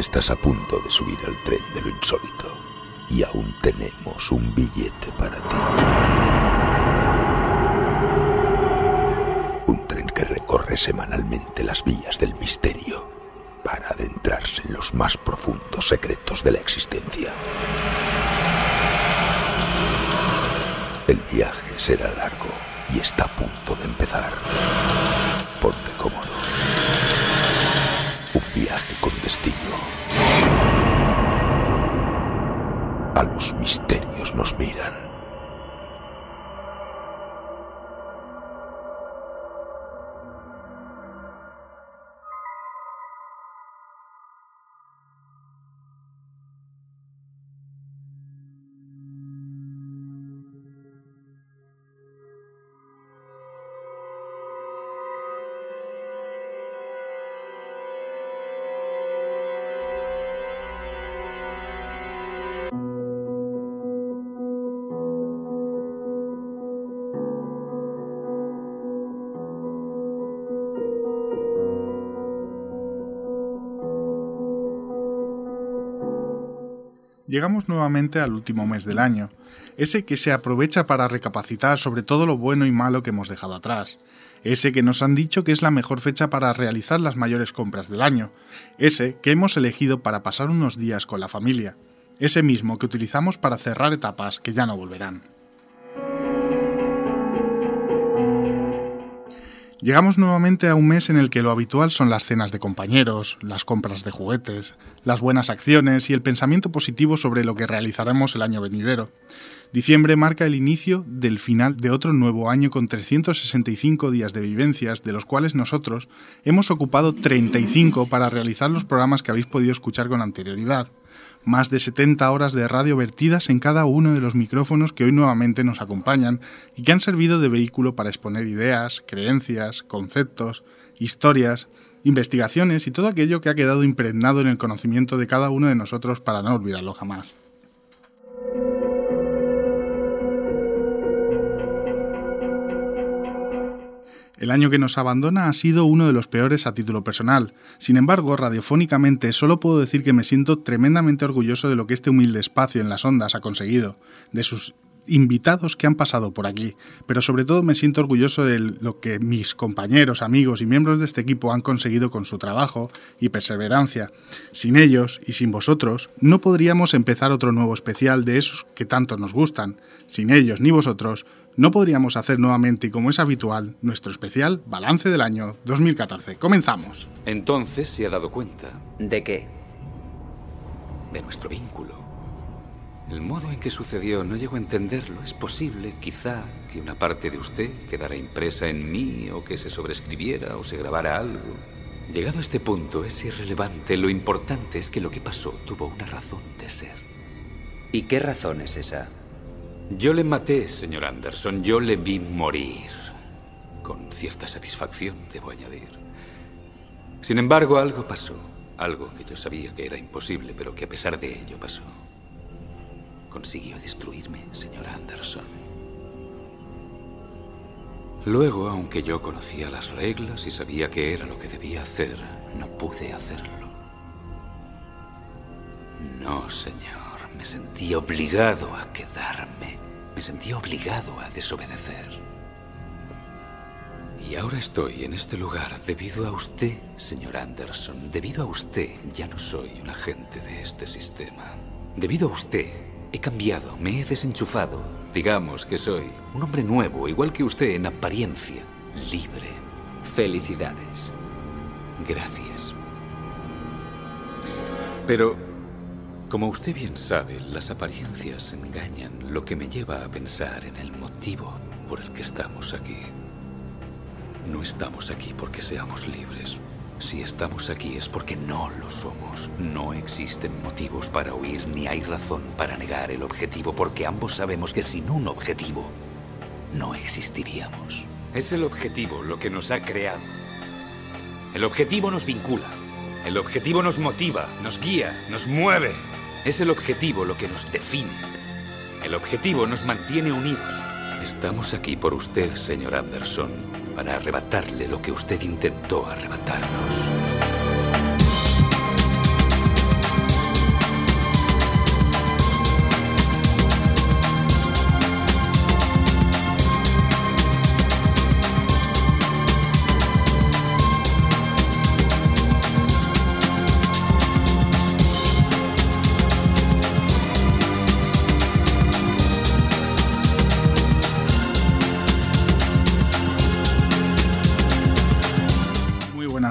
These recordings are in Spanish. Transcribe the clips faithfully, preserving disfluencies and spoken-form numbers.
Estás a punto de subir al tren de lo insólito y aún tenemos un billete para ti. Un tren que recorre semanalmente las vías del misterio para adentrarse en los más profundos secretos de la existencia. El viaje será largo y está a punto de empezar. Ponte cómodo. Un viaje con destino. A los misterios nos miran. Llegamos nuevamente al último mes del año, ese que se aprovecha para recapacitar sobre todo lo bueno y malo que hemos dejado atrás, ese que nos han dicho que es la mejor fecha para realizar las mayores compras del año, ese que hemos elegido para pasar unos días con la familia, ese mismo que utilizamos para cerrar etapas que ya no volverán. Llegamos nuevamente a un mes en el que lo habitual son las cenas de compañeros, las compras de juguetes, las buenas acciones y el pensamiento positivo sobre lo que realizaremos el año venidero. Diciembre marca el inicio del final de otro nuevo año con trescientos sesenta y cinco días de vivencias, de los cuales nosotros hemos ocupado treinta y cinco para realizar los programas que habéis podido escuchar con anterioridad. Más de setenta horas de radio vertidas en cada uno de los micrófonos que hoy nuevamente nos acompañan y que han servido de vehículo para exponer ideas, creencias, conceptos, historias, investigaciones y todo aquello que ha quedado impregnado en el conocimiento de cada uno de nosotros para no olvidarlo jamás. El año que nos abandona ha sido uno de los peores a título personal. Sin embargo, radiofónicamente solo puedo decir que me siento tremendamente orgulloso de lo que este humilde espacio en las ondas ha conseguido, de sus invitados que han pasado por aquí, pero sobre todo me siento orgulloso de lo que mis compañeros, amigos y miembros de este equipo han conseguido con su trabajo y perseverancia. Sin ellos y sin vosotros, no podríamos empezar otro nuevo especial de esos que tanto nos gustan. Sin ellos ni vosotros, no podríamos hacer nuevamente, y como es habitual, nuestro especial Balance del año dos mil catorce. ¡Comenzamos! Entonces se ha dado cuenta... ¿De qué? De nuestro vínculo. El modo en que sucedió no llego a entenderlo. Es posible, quizá, que una parte de usted quedara impresa en mí, o que se sobreescribiera o se grabara algo. Llegado a este punto es irrelevante. Lo importante es que lo que pasó tuvo una razón de ser. ¿Y qué razón es esa? Yo le maté, señor Anderson. Yo le vi morir. Con cierta satisfacción, debo añadir. Sin embargo, algo pasó. Algo que yo sabía que era imposible, pero que a pesar de ello pasó. Consiguió destruirme, señor Anderson. Luego, aunque yo conocía las reglas y sabía qué era lo que debía hacer, no pude hacerlo. No, señor. Me sentí obligado a quedarme. Me sentí obligado a desobedecer. Y ahora estoy en este lugar debido a usted, señor Anderson. Debido a usted ya no soy un agente de este sistema. Debido a usted he cambiado, me he desenchufado. Digamos que soy un hombre nuevo, igual que usted en apariencia, libre. Felicidades. Gracias. Pero... como usted bien sabe, las apariencias engañan, lo que me lleva a pensar en el motivo por el que estamos aquí. No estamos aquí porque seamos libres. Si estamos aquí es porque no lo somos. No existen motivos para huir ni hay razón para negar el objetivo, porque ambos sabemos que sin un objetivo no existiríamos. Es el objetivo lo que nos ha creado. El objetivo nos vincula. El objetivo nos motiva, nos guía, nos mueve. Es el objetivo lo que nos define. El objetivo nos mantiene unidos. Estamos aquí por usted, señor Anderson, para arrebatarle lo que usted intentó arrebatarnos.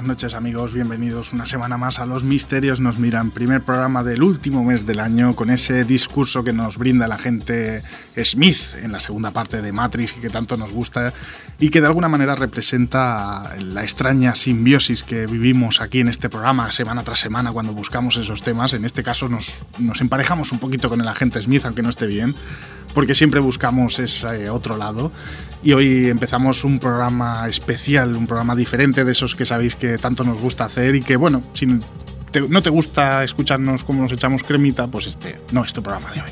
buenas noches amigos, bienvenidos una semana más a Los Misterios Nos Miran, primer programa del último mes del año, con ese discurso que nos brinda el agente Smith en la segunda parte de Matrix y que tanto nos gusta y que de alguna manera representa la extraña simbiosis que vivimos aquí en este programa semana tras semana cuando buscamos esos temas. En este caso nos, nos emparejamos un poquito con el agente Smith, aunque no esté bien, porque siempre buscamos ese otro lado. Y hoy empezamos un programa especial, un programa diferente de esos que sabéis que tanto nos gusta hacer y que, bueno, si te, no te gusta escucharnos cómo nos echamos cremita, pues este no es tu programa de hoy.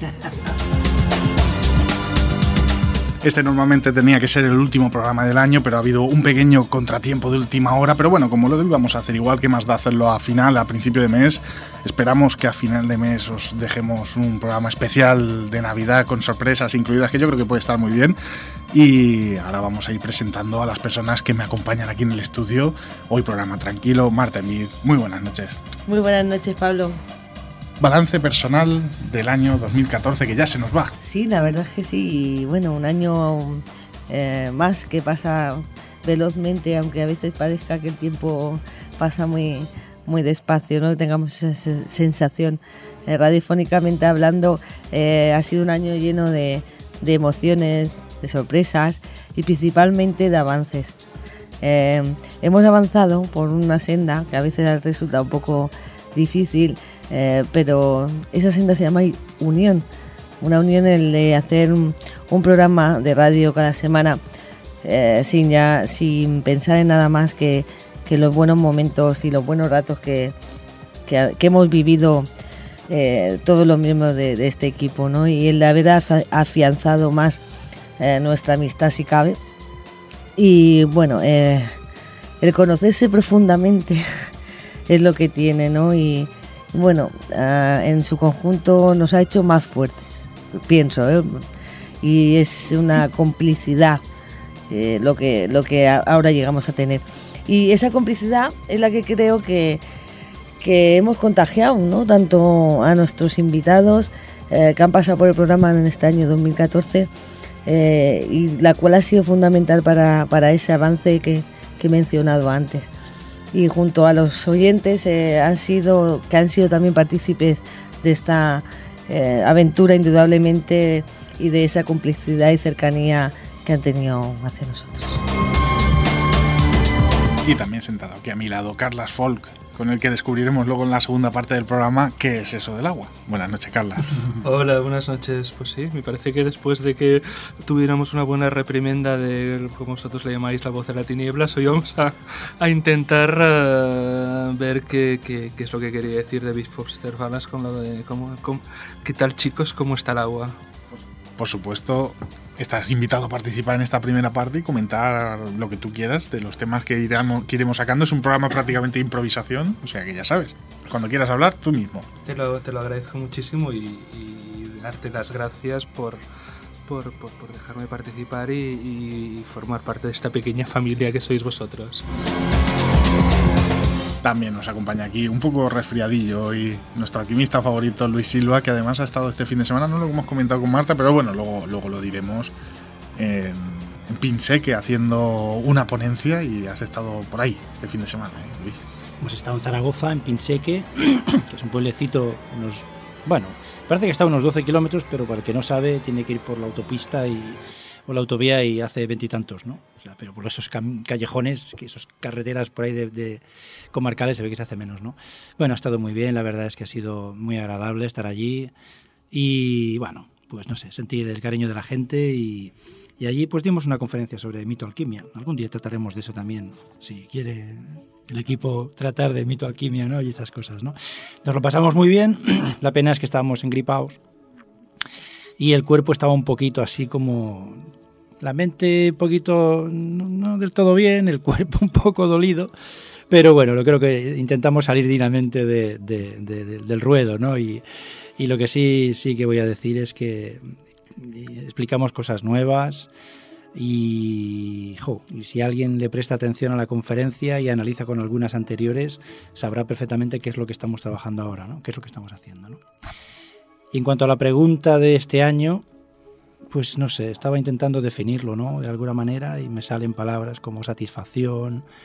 Este normalmente tenía que ser el último programa del año, pero ha habido un pequeño contratiempo de última hora. Pero bueno, como lo íbamos a hacer igual, que más da hacerlo a final, a principio de mes. Esperamos que a final de mes os dejemos un programa especial de Navidad con sorpresas incluidas, que yo creo que puede estar muy bien. Y ahora vamos a ir presentando a las personas que me acompañan aquí en el estudio. Hoy programa tranquilo. Marta Smith, muy buenas noches. Muy buenas noches, Pablo. Balance personal del año dos mil catorce, que ya se nos va. Sí, la verdad es que sí. Y bueno, un año eh, más que pasa velozmente, aunque a veces parezca que el tiempo pasa muy, muy despacio, ¿no? Tengamos esa sensación. Eh, radiofónicamente hablando, eh, ha sido un año lleno de, de emociones, de sorpresas y principalmente de avances. Eh, hemos avanzado por una senda que a veces resulta un poco difícil, Eh, pero esa senda se llama unión, una unión en el de hacer un, un programa de radio cada semana eh, sin ya sin pensar en nada más que, que los buenos momentos y los buenos ratos que, que, que hemos vivido eh, todos los miembros de, de este equipo, ¿no? Y el de haber afianzado más eh, nuestra amistad si cabe y bueno, eh, el conocerse profundamente es lo que tiene, ¿no? Y bueno, uh, en su conjunto nos ha hecho más fuertes, pienso, ¿eh? Y es una complicidad eh, lo que lo que ahora llegamos a tener. Y esa complicidad es la que creo que, que hemos contagiado, ¿no? Tanto a nuestros invitados eh, que han pasado por el programa en este año dos mil catorce eh, y la cual ha sido fundamental para, para ese avance que, que he mencionado antes. Y junto a los oyentes eh, han sido que han sido también partícipes de esta eh, aventura indudablemente y de esa complicidad y cercanía que han tenido hacia nosotros. Y también sentado aquí a mi lado Carlas Folk, con el que descubriremos luego en la segunda parte del programa qué es eso del agua. Buenas noches, Carlas. Hola, buenas noches. Pues sí, me parece que después de que tuviéramos una buena reprimenda de, como vosotros le llamáis, la voz de la tinieblas, hoy vamos a, a intentar uh, ver qué, qué, qué es lo que quería decir David Foster Wallace con lo de cómo, cómo, qué tal, chicos, cómo está el agua. Por supuesto, estás invitado a participar en esta primera parte y comentar lo que tú quieras de los temas que iremos, que iremos sacando. Es un programa prácticamente de improvisación, o sea que ya sabes, cuando quieras hablar, tú mismo. Te lo, te lo agradezco muchísimo y, y darte las gracias por, por, por, por dejarme participar y, y formar parte de esta pequeña familia que sois vosotros. También nos acompaña aquí un poco resfriadillo y nuestro alquimista favorito Luis Silva, que además ha estado este fin de semana, no lo hemos comentado con Marta, pero bueno, luego, luego lo diremos, en, en Pinseque haciendo una ponencia y has estado por ahí este fin de semana, ¿eh, Luis? Hemos estado en Zaragoza, en Pinseque, que es un pueblecito, unos, bueno, parece que está a unos doce kilómetros, pero para el que no sabe tiene que ir por la autopista y o la autovía y hace veintitantos, ¿no? O sea, pero por esos cam- callejones, que esas carreteras por ahí de, de comarcales se ve que se hace menos, ¿no? Bueno, ha estado muy bien, la verdad es que ha sido muy agradable estar allí y, bueno, pues no sé, sentir el cariño de la gente y, y allí pues dimos una conferencia sobre mitoalquimia. Algún día trataremos de eso también, si quiere el equipo tratar de mitoalquimia, ¿no? Y estas cosas, ¿no? Nos lo pasamos muy bien, la pena es que estábamos engripados y el cuerpo estaba un poquito así como la mente un poquito no, no del todo bien, el cuerpo un poco dolido, pero bueno, lo creo que intentamos salir dignamente de, de, de, de, del ruedo, ¿no? Y, y lo que sí, sí que voy a decir es que explicamos cosas nuevas y, jo, y si alguien le presta atención a la conferencia y analiza con algunas anteriores, sabrá perfectamente qué es lo que estamos trabajando ahora, ¿no? Qué es lo que estamos haciendo, ¿no? Y en cuanto a la pregunta de este año, pues no sé, estaba intentando definirlo, ¿no? De alguna manera y me salen palabras como satisfacción,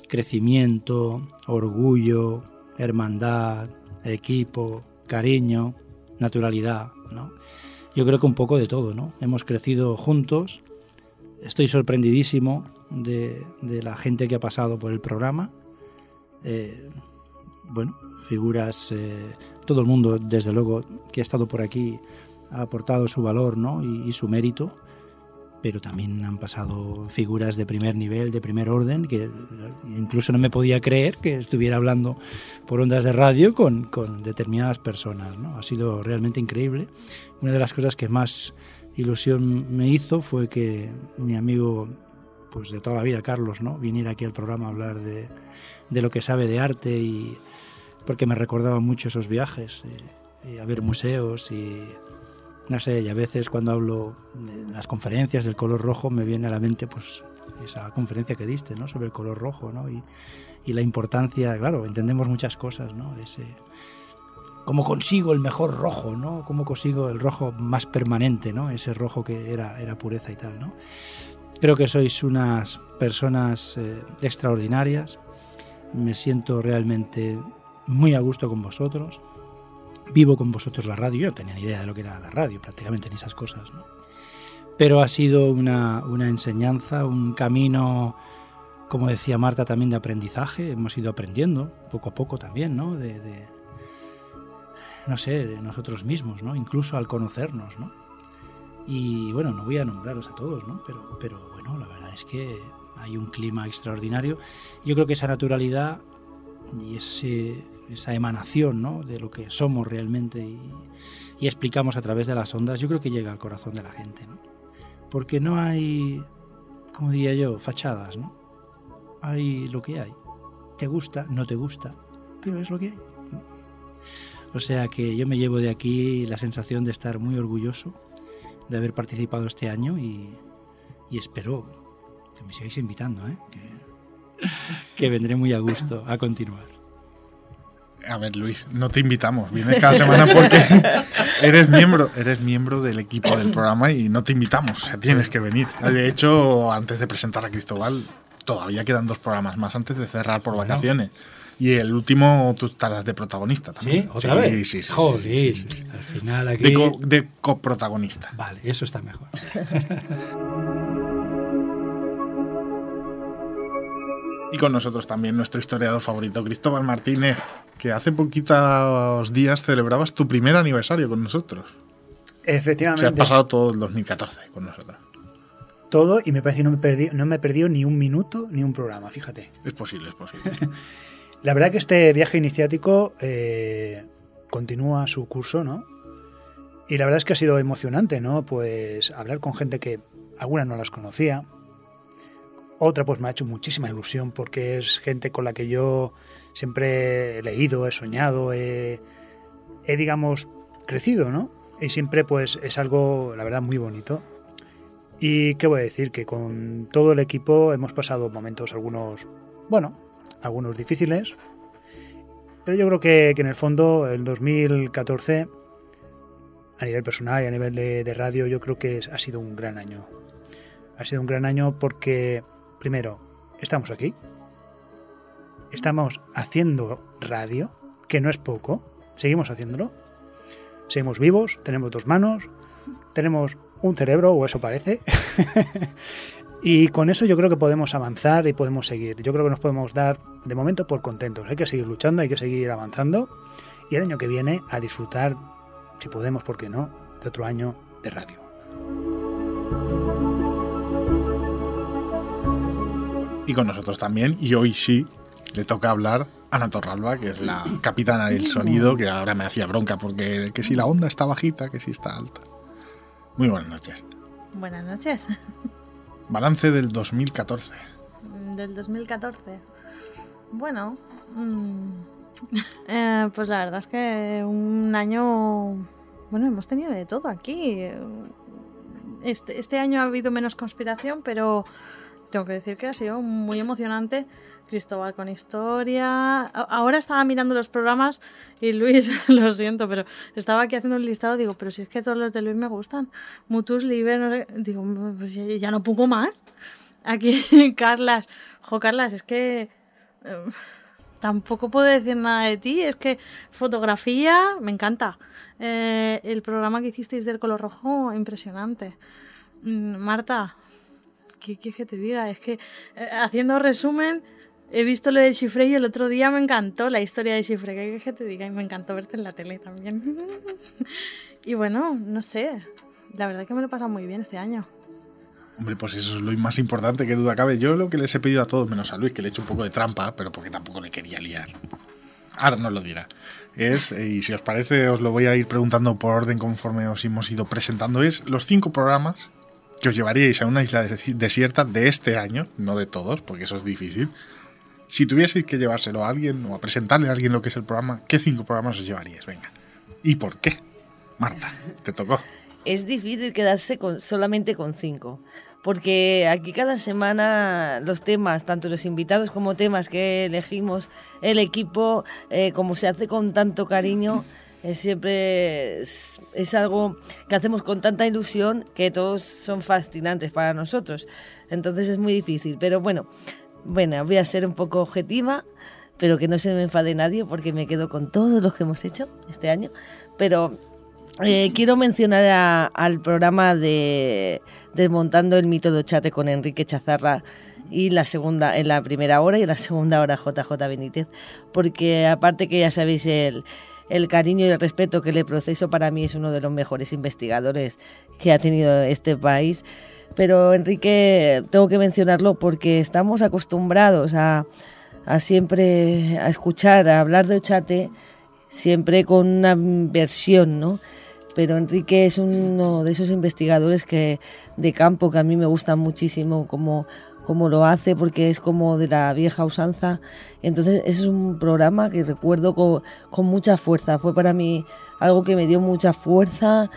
crecimiento, orgullo, hermandad, equipo, cariño, naturalidad, ¿no? Yo creo que un poco de todo, ¿no? Hemos crecido juntos. Estoy sorprendidísimo de, de la gente que ha pasado por el programa. Eh, bueno, figuras, eh, todo el mundo, desde luego, que ha estado por aquí ha aportado su valor, ¿no? y, y su mérito, pero también han pasado figuras de primer nivel, de primer orden, que incluso no me podía creer que estuviera hablando por ondas de radio con, con determinadas personas, ¿no? Ha sido realmente increíble. Una de las cosas que más ilusión me hizo fue que mi amigo, pues de toda la vida, Carlos, ¿no? viniera aquí al programa a hablar de, de lo que sabe de arte, y porque me recordaba mucho esos viajes, y, y a ver museos y... No sé, y a veces cuando hablo de las conferencias del color rojo me viene a la mente pues esa conferencia que diste, ¿no? Sobre el color rojo, ¿no? Y, y la importancia, claro, entendemos muchas cosas, ¿no? Ese, cómo consigo el mejor rojo, ¿no? Cómo consigo el rojo más permanente, ¿no? Ese rojo que era, era pureza y tal, ¿no? Creo que sois unas personas eh, extraordinarias. Me siento realmente muy a gusto con vosotros. Vivo con vosotros la radio. Yo no tenía ni idea de lo que era la radio, prácticamente, ni esas cosas, ¿no? Pero ha sido una, una enseñanza, un camino, como decía Marta, también de aprendizaje. Hemos ido aprendiendo poco a poco también, ¿no? De, de no sé, de nosotros mismos, ¿no? Incluso al conocernos, ¿no? Y bueno, no voy a nombraros a todos, ¿no? Pero, pero bueno, la verdad es que hay un clima extraordinario. Yo creo que esa naturalidad y ese... esa emanación, ¿no? de lo que somos realmente y, y explicamos a través de las ondas, yo creo que llega al corazón de la gente, ¿no? Porque no hay, como diría yo, fachadas, ¿no? Hay lo que hay. Te gusta, no te gusta, pero es lo que hay. O sea que yo me llevo de aquí la sensación de estar muy orgulloso de haber participado este año y, y espero que me sigáis invitando, ¿eh? que, que vendré muy a gusto a continuar. A ver, Luis, no te invitamos. Vienes cada semana porque eres miembro, eres miembro del equipo del programa y no te invitamos. O sea, tienes que venir. De hecho, antes de presentar a Cristóbal, todavía quedan dos programas más antes de cerrar por bueno. vacaciones. Y el último tú estarás de protagonista también. ¿Sí? ¿Otra sí, vez? Sí, sí. Joder, sí, sí, sí. Al final aquí... De, co de coprotagonista. Vale, eso está mejor. Y con nosotros también nuestro historiador favorito, Cristóbal Martínez, que hace poquitos días celebrabas tu primer aniversario con nosotros. Efectivamente. O sea, has pasado todo el dos mil catorce con nosotros. Todo, y me parece que no me, perdí, no me he perdido ni un minuto ni un programa, fíjate. Es posible, es posible. La verdad que este viaje iniciático eh, continúa su curso, ¿no? Y la verdad es que ha sido emocionante, ¿no? Pues hablar con gente que algunas no las conocía. Otra pues me ha hecho muchísima ilusión porque es gente con la que yo siempre he leído, he soñado, he, he digamos, crecido, ¿no? Y siempre pues es algo, la verdad, muy bonito. Y qué voy a decir, que con todo el equipo hemos pasado momentos, algunos, bueno, algunos difíciles, pero yo creo que, que en el fondo el dos mil catorce, a nivel personal y a nivel de, de radio, yo creo que es, ha sido un gran año. Ha sido un gran año porque... Primero, estamos aquí, estamos haciendo radio, que no es poco, seguimos haciéndolo, seguimos vivos, tenemos dos manos, tenemos un cerebro, o eso parece, y con eso yo creo que podemos avanzar y podemos seguir. Yo creo que nos podemos dar, de momento, por contentos. Hay que seguir luchando, hay que seguir avanzando, y el año que viene a disfrutar, si podemos, ¿por qué no?, de otro año de radio. Y con nosotros también, y hoy sí, le toca hablar a Ana Torralba, que es la capitana del sonido, que ahora me hacía bronca porque que si la onda está bajita, que si está alta. Muy buenas noches. Buenas noches. Balance del dos mil catorce. Del dos mil catorce. Bueno, mmm, eh, pues la verdad es que un año... Bueno, hemos tenido de todo aquí. Este, este año ha habido menos conspiración, pero... Tengo que decir que ha sido muy emocionante. Cristóbal con historia. Ahora estaba mirando los programas y Luis, lo siento, pero estaba aquí haciendo un listado. Digo, pero si es que todos los de Luis me gustan. Mutus, Liber, no sé. Digo, pues ya no pongo más. Aquí, Carlas. Jo, Carlas, es que Eh, tampoco puedo decir nada de ti. Es que fotografía, me encanta. Eh, el programa que hicisteis del color rojo, impresionante. Mm, Marta, ¿qué quieres que te diga? Es que eh, haciendo resumen, he visto lo de Chifre y el otro día me encantó la historia de Chifre. ¿Qué quieres que te diga? Y me encantó verte en la tele también. Y bueno, no sé. La verdad que me lo he pasado muy bien este año. Hombre, pues eso es lo más importante, que duda cabe. Yo lo que les he pedido a todos, menos a Luis, que le he hecho un poco de trampa, pero porque tampoco le quería liar. Ahora no lo dirá. Es, y si os parece, os lo voy a ir preguntando por orden conforme os hemos ido presentando, es los cinco programas que os llevaríais a una isla desierta de este año, no de todos, porque eso es difícil. Si tuvieseis que llevárselo a alguien o a presentarle a alguien lo que es el programa, ¿qué cinco programas os llevaríais? Venga. ¿Y por qué? Marta, te tocó. Es difícil quedarse con, solamente con cinco, porque aquí cada semana los temas, tanto los invitados como temas que elegimos, el equipo, eh, como se hace con tanto cariño, eh, siempre es, es algo que hacemos con tanta ilusión que todos son fascinantes para nosotros. Entonces es muy difícil, pero bueno, bueno, voy a ser un poco objetiva, pero que no se me enfade nadie porque me quedo con todos los que hemos hecho este año, pero... Eh, quiero mencionar a, al programa de Desmontando el mito de Ochate con Enrique Chazarra y la segunda, en la primera hora y en la segunda hora J J Benítez, porque aparte que ya sabéis el, el cariño y el respeto que le proceso, para mí es uno de los mejores investigadores que ha tenido este país, pero Enrique tengo que mencionarlo porque estamos acostumbrados a, a siempre a escuchar, a hablar de Ochate siempre con una versión, ¿no? Pero Enrique es uno de esos investigadores que de campo que a mí me gusta muchísimo cómo, cómo lo hace, porque es como de la vieja usanza. Entonces ese es un programa que recuerdo con, con mucha fuerza. Fue para mí algo que me dio mucha fuerza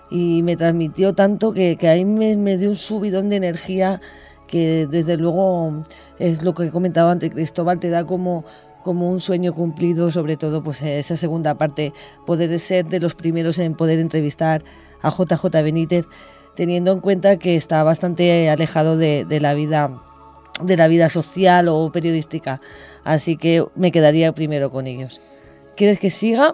y me transmitió tanto que, que ahí me, me dio un subidón de energía que desde luego es lo que he comentado antes, Cristóbal, te da como... como un sueño cumplido, sobre todo pues esa segunda parte, poder ser de los primeros en poder entrevistar a J J Benítez, teniendo en cuenta que está bastante alejado de, de la vida de la vida social o periodística, así que me quedaría primero con ellos. ¿Quieres que siga?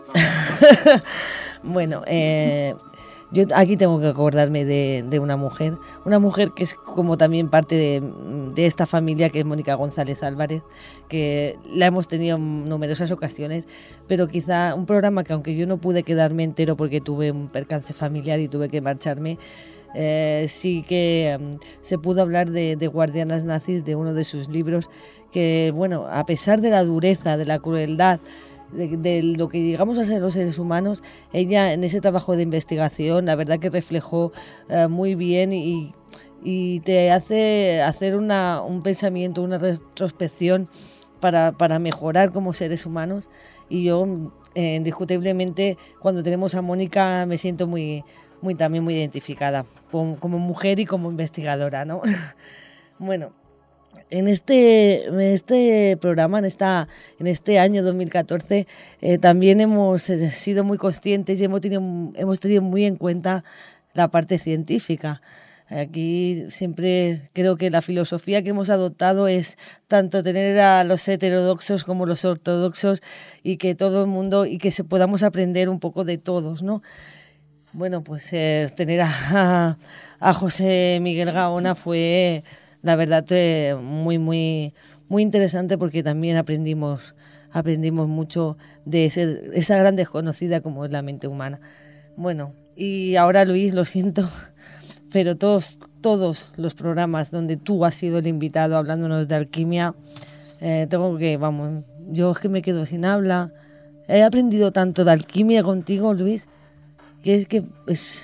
Bueno, eh, yo aquí tengo que acordarme de, de una mujer, una mujer que es como también parte de, de esta familia, que es Mónica González Álvarez, que la hemos tenido en numerosas ocasiones, pero quizá un programa que aunque yo no pude quedarme entero porque tuve un percance familiar y tuve que marcharme, eh, sí que um, se pudo hablar de, de Guardianas Nazis, de uno de sus libros, que bueno, a pesar de la dureza, de la crueldad, De, de lo que llegamos a ser los seres humanos, ella en ese trabajo de investigación la verdad que reflejó uh, muy bien y, y te hace hacer una, un pensamiento, una retrospección para, para mejorar como seres humanos. Y yo eh, indiscutiblemente cuando tenemos a Mónica me siento muy, muy también muy identificada como, como mujer y como investigadora, ¿no? Bueno, En este, en este programa, en, esta, en este año dos mil catorce, eh, también hemos sido muy conscientes y hemos tenido, hemos tenido muy en cuenta la parte científica. Aquí siempre creo que la filosofía que hemos adoptado es tanto tener a los heterodoxos como los ortodoxos y que todo el mundo, y que se podamos aprender un poco de todos, ¿no? Bueno, pues eh, tener a, a José Miguel Gaona fue... La verdad, eh, muy, muy, muy interesante porque también aprendimos, aprendimos mucho de ese, esa gran desconocida como es la mente humana. Bueno, y ahora Luis, lo siento, pero todos, todos los programas donde tú has sido el invitado hablándonos de alquimia, eh, tengo que, vamos, yo es que me quedo sin habla. He aprendido tanto de alquimia contigo, Luis, que es que es,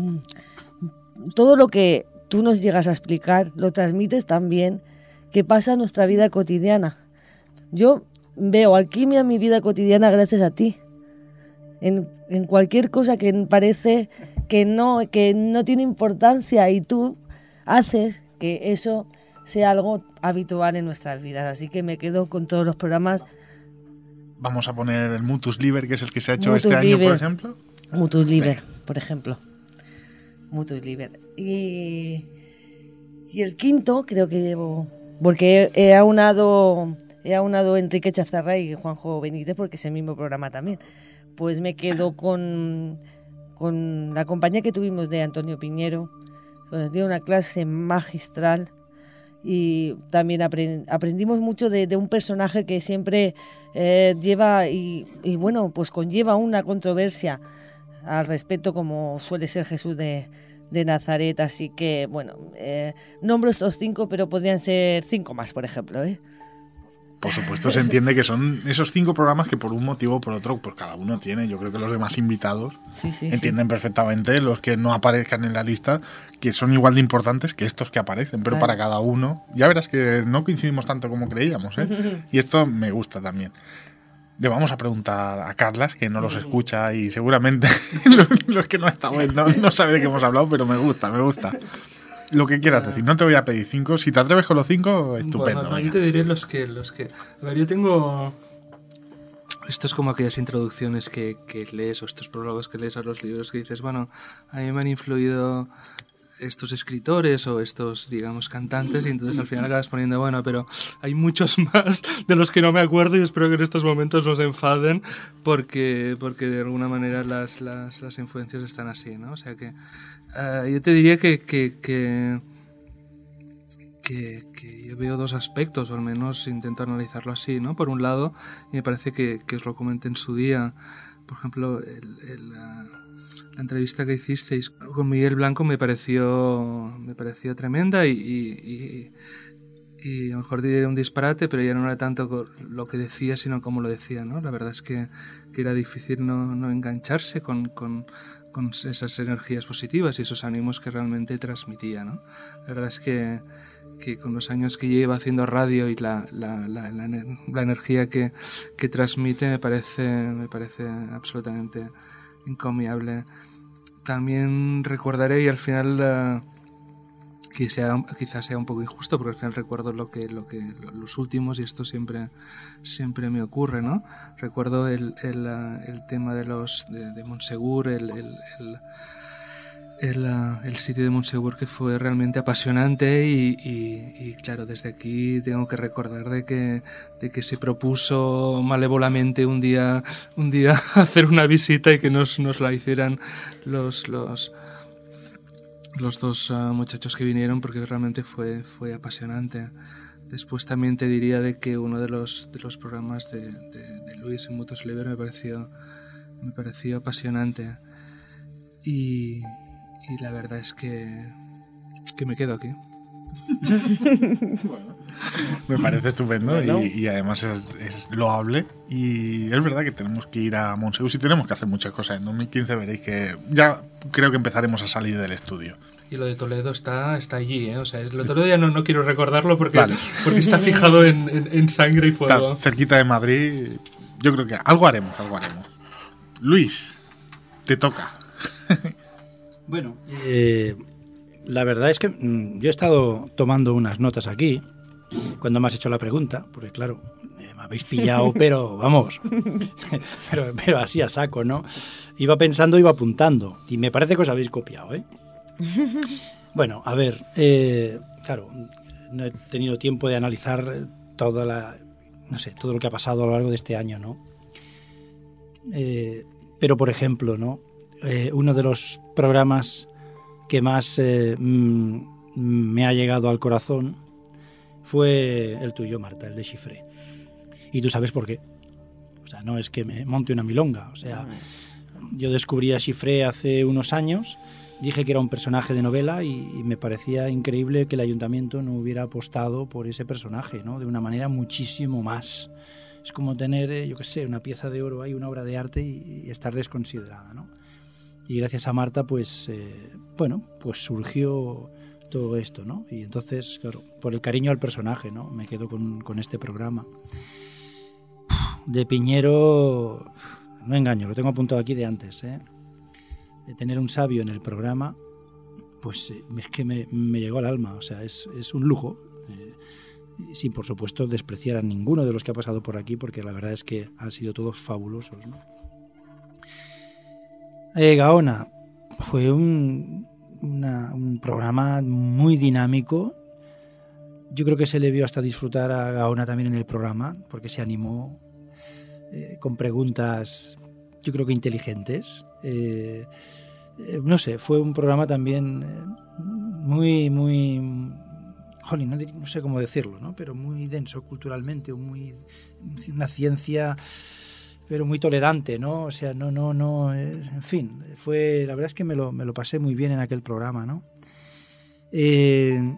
todo lo que tú nos llegas a explicar, lo transmites también, que pasa en nuestra vida cotidiana. Yo veo alquimia en mi vida cotidiana gracias a ti. En, en cualquier cosa que parece que no, que no tiene importancia y tú haces que eso sea algo habitual en nuestras vidas. Así que me quedo con todos los programas. Vamos a poner el Mutus Liber, que es el que se ha hecho Mutus este Liber. año, por ejemplo. Mutus Liber, Venga. por ejemplo. Mutus Liber. Y, y el quinto creo que llevo, porque he, he aunado he aunado Enrique Chazarra y Juanjo Benítez porque es el mismo programa también. Pues me quedo con, con la compañía que tuvimos de Antonio Piñero. Nos dio una clase magistral y también aprend, aprendimos mucho de, de un personaje que siempre eh, lleva y, y bueno, pues conlleva una controversia al respecto, como suele ser Jesús de, de Nazaret. Así que bueno, eh, nombro estos cinco, pero podrían ser cinco más, por ejemplo, ¿eh? Por supuesto, se entiende que son esos cinco programas que por un motivo o por otro, pues cada uno tiene. Yo creo que los demás invitados sí, sí, entienden sí. perfectamente, los que no aparezcan en la lista, que son igual de importantes que estos que aparecen, pero claro. para cada uno. Ya verás que no coincidimos tanto como creíamos, ¿eh? Y esto me gusta también. Le vamos a preguntar a Carlas, que no los escucha y seguramente los que no están no, no sabe de qué hemos hablado, pero me gusta, me gusta. Lo que quieras decir, no te voy a pedir cinco. Si te atreves con los cinco, estupendo. Bueno, yo te diré los que, los que... A ver, yo tengo... Esto es como aquellas introducciones que, que lees, o estos prólogos que lees a los libros, que dices, bueno, a mí me han influido estos escritores o estos, digamos, cantantes, y entonces al final acabas poniendo, bueno, pero hay muchos más de los que no me acuerdo y espero que en estos momentos no se enfaden porque, porque de alguna manera las, las, las influencias están así, ¿no? O sea que uh, yo te diría que, que, que, que, que yo veo dos aspectos, o al menos intento analizarlo así, ¿no? Por un lado, y me parece que, que os lo comenté en su día, por ejemplo, el... el uh, la entrevista que hicisteis con Miguel Blanco me pareció me pareció tremenda y, y, y, y a lo mejor diría un disparate, pero ya no era tanto lo que decía sino cómo lo decía, ¿no? La verdad es que, que era difícil no, no engancharse con, con, con esas energías positivas y esos ánimos que realmente transmitía, ¿no? La verdad es que, que con los años que lleva haciendo radio y la, la, la, la, la energía que, que transmite me parece, me parece absolutamente encomiable. También recordaré, y al final uh, que sea, quizás sea un poco injusto, porque al final recuerdo lo que, lo que los últimos, y esto siempre, siempre me ocurre, ¿no? Recuerdo el, el, uh, el tema de los de, de Montsegur, el, el, el, el, uh, el sitio de Montsegur, que fue realmente apasionante y, y, y claro, desde aquí tengo que recordar de que, de que se propuso malévolamente un día, un día hacer una visita y que nos, nos la hicieran los, los, los dos uh, muchachos que vinieron, porque realmente fue, fue apasionante. Después también te diría de que uno de los, de los programas de, de, de Luis en Mutos Lever me pareció, me pareció apasionante. Y... Y la verdad es que, que me quedo aquí. Bueno, me parece estupendo, bueno. y, y además es, es loable. Y es verdad que tenemos que ir a Montsegur y tenemos que hacer muchas cosas. En dos mil quince veréis que ya creo que empezaremos a salir del estudio. Y lo de Toledo está, está allí, ¿eh? O sea, lo de Toledo ya no, no quiero recordarlo porque, vale. porque está fijado en, en, en sangre y fuego. Está cerquita de Madrid. Yo creo que algo haremos, algo haremos. Luis, te toca. Bueno, eh, la verdad es que mmm, yo he estado tomando unas notas aquí cuando me has hecho la pregunta, porque claro, eh, me habéis pillado, pero vamos, pero, pero así a saco, ¿no? Iba pensando, iba apuntando, y me parece que os habéis copiado, ¿eh? Bueno, a ver, eh, claro, no he tenido tiempo de analizar toda la, no sé, todo lo que ha pasado a lo largo de este año, ¿no? Eh, pero, por ejemplo, ¿no? Eh, uno de los programas que más eh, mm, me ha llegado al corazón fue el tuyo, Marta, el de Chifré. Y tú sabes por qué. O sea, no es que me monte una milonga. O sea, yo descubrí a Chifré hace unos años, dije que era un personaje de novela y, y me parecía increíble que el ayuntamiento no hubiera apostado por ese personaje, ¿no? De una manera muchísimo más. Es como tener, eh, yo qué sé, una pieza de oro ahí, una obra de arte y, y estar desconsiderada, ¿no? Y gracias a Marta, pues, eh, bueno, pues surgió todo esto, ¿no? Y entonces, claro, por el cariño al personaje, ¿no? Me quedo con, con este programa. De Piñero, no engaño, lo tengo apuntado aquí de antes, ¿eh? De tener un sabio en el programa, pues es que me, me llegó al alma, o sea, es, es un lujo. Eh, sin, por supuesto, despreciar a ninguno de los que ha pasado por aquí, porque la verdad es que han sido todos fabulosos, ¿no? Eh, Gaona fue un, una, un programa muy dinámico, yo creo que se le vio hasta disfrutar a Gaona también en el programa, porque se animó eh, con preguntas, yo creo que inteligentes. Eh, eh, no sé, fue un programa también eh, muy, muy... Jolín, no, no sé cómo decirlo, ¿no? Pero muy denso culturalmente, muy una ciencia, pero muy tolerante, ¿no? O sea, no, no, no, eh, en fin, fue, la verdad es que me lo, me lo pasé muy bien en aquel programa, ¿no? Eh,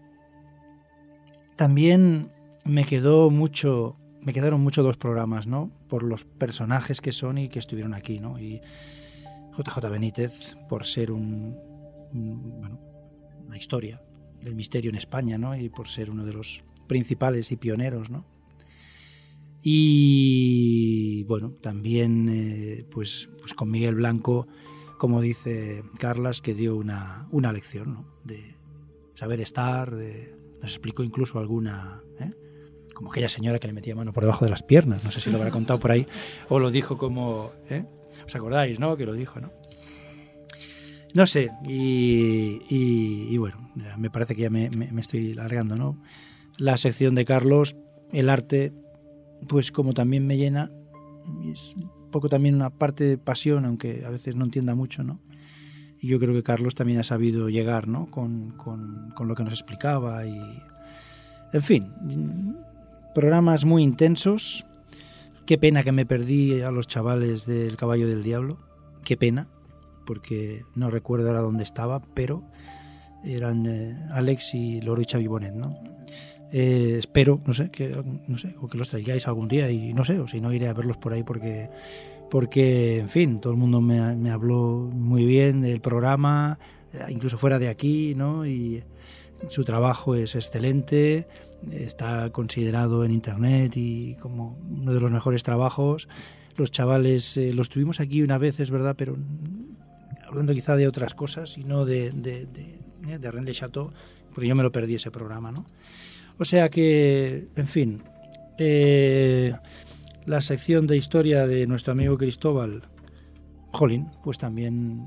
también me quedó mucho, me quedaron mucho dos programas, ¿no? Por los personajes que son y que estuvieron aquí, ¿no? Y J J Benítez, por ser un, un bueno, una historia del misterio en España, ¿no? Y por ser uno de los principales y pioneros, ¿no? Y bueno, también eh, pues, pues con Miguel Blanco, como dice Carlas, que dio una, una lección, ¿no? De saber estar, de, nos explicó incluso alguna, ¿eh? Como aquella señora que le metía mano por debajo de las piernas, no sé si lo habrá contado por ahí, o lo dijo como, ¿eh? ¿Os acordáis, no? Que lo dijo, ¿no? No sé, y, y, y bueno, me parece que ya me, me, me estoy largando, ¿no? La sección de Carlos, el arte, pues como también me llena, es un poco también una parte de pasión, aunque a veces no entienda mucho, ¿no? Y yo creo que Carlos también ha sabido llegar, ¿no? Con, con, con lo que nos explicaba y... En fin, programas muy intensos. Qué pena que me perdí a los chavales del Caballo del Diablo. Qué pena, porque no recuerdo ahora dónde estaba, pero eran eh, Alex y Loro y Xavi Bonet, ¿no? Eh, espero, no sé, que no sé, o que los traigáis algún día y no sé, o si no iré a verlos por ahí porque, porque en fin, todo el mundo me, me habló muy bien del programa, incluso fuera de aquí, ¿no? Y su trabajo es excelente, está considerado en internet y como uno de los mejores trabajos. Los chavales eh, los tuvimos aquí una vez, es verdad, pero hablando quizá de otras cosas y no de, de, de, de Rennes le Chateau, porque yo me lo perdí ese programa, ¿no? O sea que, en fin, eh, la sección de historia de nuestro amigo Cristóbal, jolín, pues también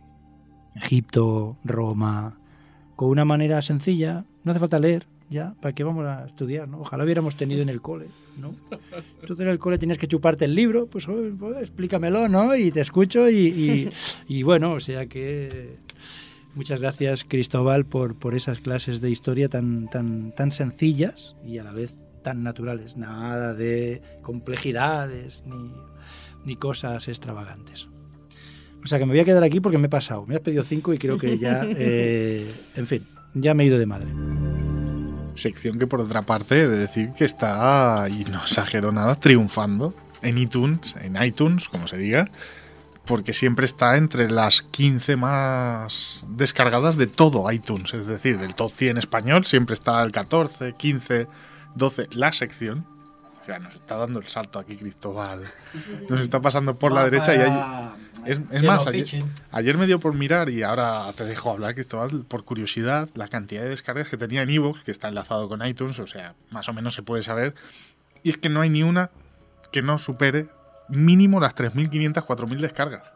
Egipto, Roma, con una manera sencilla, no hace falta leer, ya, ¿para qué vamos a estudiar, no? Ojalá hubiéramos tenido en el cole, ¿no? Tú en el cole tenías que chuparte el libro, pues, oh, pues explícamelo, ¿no? Y te escucho y, y, y bueno, o sea que... Muchas gracias, Cristóbal, por, por esas clases de historia tan, tan, tan sencillas y a la vez tan naturales. Nada de complejidades ni, ni cosas extravagantes. O sea que me voy a quedar aquí porque me he pasado. Me has pedido cinco y creo que ya, eh, en fin, ya me he ido de madre. Sección que por otra parte he de decir que está, y no exagero nada, triunfando en iTunes, en iTunes, como se diga, porque siempre está entre las quince más descargadas de todo iTunes, es decir, del top cien español siempre está el catorce, quince, doce, la sección. O sea, nos está dando el salto aquí Cristóbal, nos está pasando por la derecha y hay... Es, es más, ayer, ayer me dio por mirar, y ahora te dejo hablar, Cristóbal, por curiosidad, la cantidad de descargas que tenía en iVoox, que está enlazado con iTunes, o sea, más o menos se puede saber, y es que no hay ni una que no supere mínimo las tres mil quinientas, cuatro mil descargas.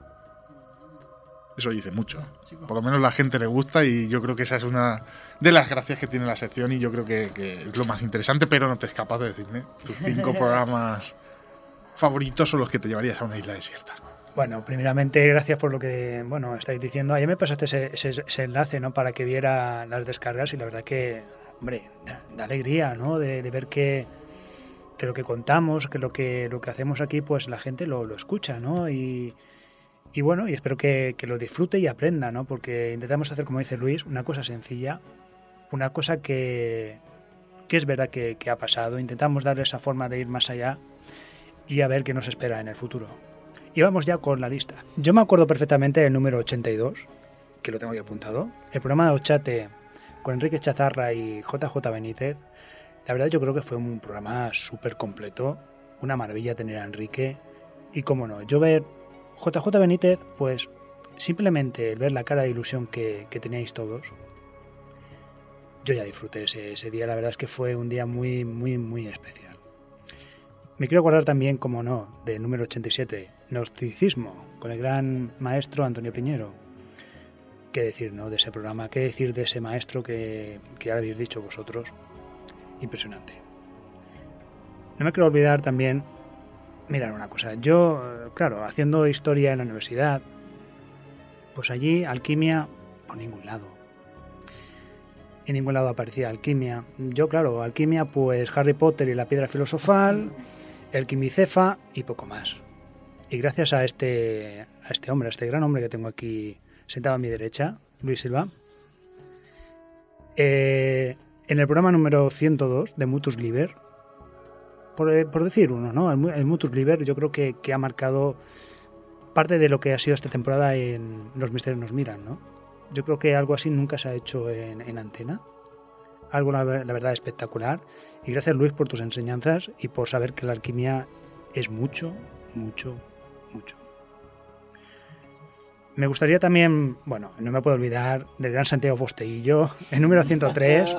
Eso dice mucho. Por lo menos la gente le gusta y yo creo que esa es una de las gracias que tiene la sección y yo creo que, que es lo más interesante, pero no te escapas de decirme tus cinco programas favoritos son los que te llevarías a una isla desierta. Bueno, primeramente gracias por lo que bueno estáis diciendo. Ayer me pasaste ese, ese, ese enlace, ¿no? Para que viera las descargas y la verdad que, hombre, da, da alegría, ¿no? De, de ver que que lo que contamos, que lo que lo que hacemos aquí, pues la gente lo, lo escucha, ¿no? Y, y bueno, y espero que, que lo disfrute y aprenda, ¿no? Porque intentamos hacer, como dice Luis, una cosa sencilla, una cosa que, que es verdad que, que ha pasado. Intentamos darle esa forma de ir más allá y a ver qué nos espera en el futuro. Y vamos ya con la lista. Yo me acuerdo perfectamente del número ochenta y dos, que lo tengo aquí apuntado. El programa de Ochate con Enrique Chazarra y J J Benítez. La verdad yo creo que fue un programa súper completo, una maravilla tener a Enrique y cómo no, yo ver J J Benítez, pues simplemente el ver la cara de ilusión que, que teníais todos, yo ya disfruté ese, ese día, la verdad es que fue un día muy, muy, muy especial. Me quiero acordar también, como no, del número ochenta y siete, Gnosticismo, con el gran maestro Antonio Piñero. ¿Qué decir, no, de ese programa? ¿Qué decir de ese maestro que, que ya habéis dicho vosotros? impresionante. No me quiero olvidar también, mirar una cosa, yo, claro, haciendo historia en la universidad, pues allí alquimia por ningún lado. En ningún lado aparecía alquimia. Yo, claro, alquimia, pues Harry Potter y la piedra filosofal, el quimicefa y poco más. Y gracias a este, a este hombre, a este gran hombre que tengo aquí sentado a mi derecha, Luis Silva, eh, en el programa número ciento dos de Mutus Liber, por, por decir uno, ¿no? El, el Mutus Liber yo creo que, que ha marcado parte de lo que ha sido esta temporada en Los Misterios nos miran, ¿no? Yo creo que algo así nunca se ha hecho en, en antena. Algo, la, la verdad, espectacular. Y gracias, Luis, por tus enseñanzas y por saber que la alquimia es mucho, mucho, mucho. Me gustaría también, bueno, no me puedo olvidar del gran Santiago Posteguillo, el número ciento tres,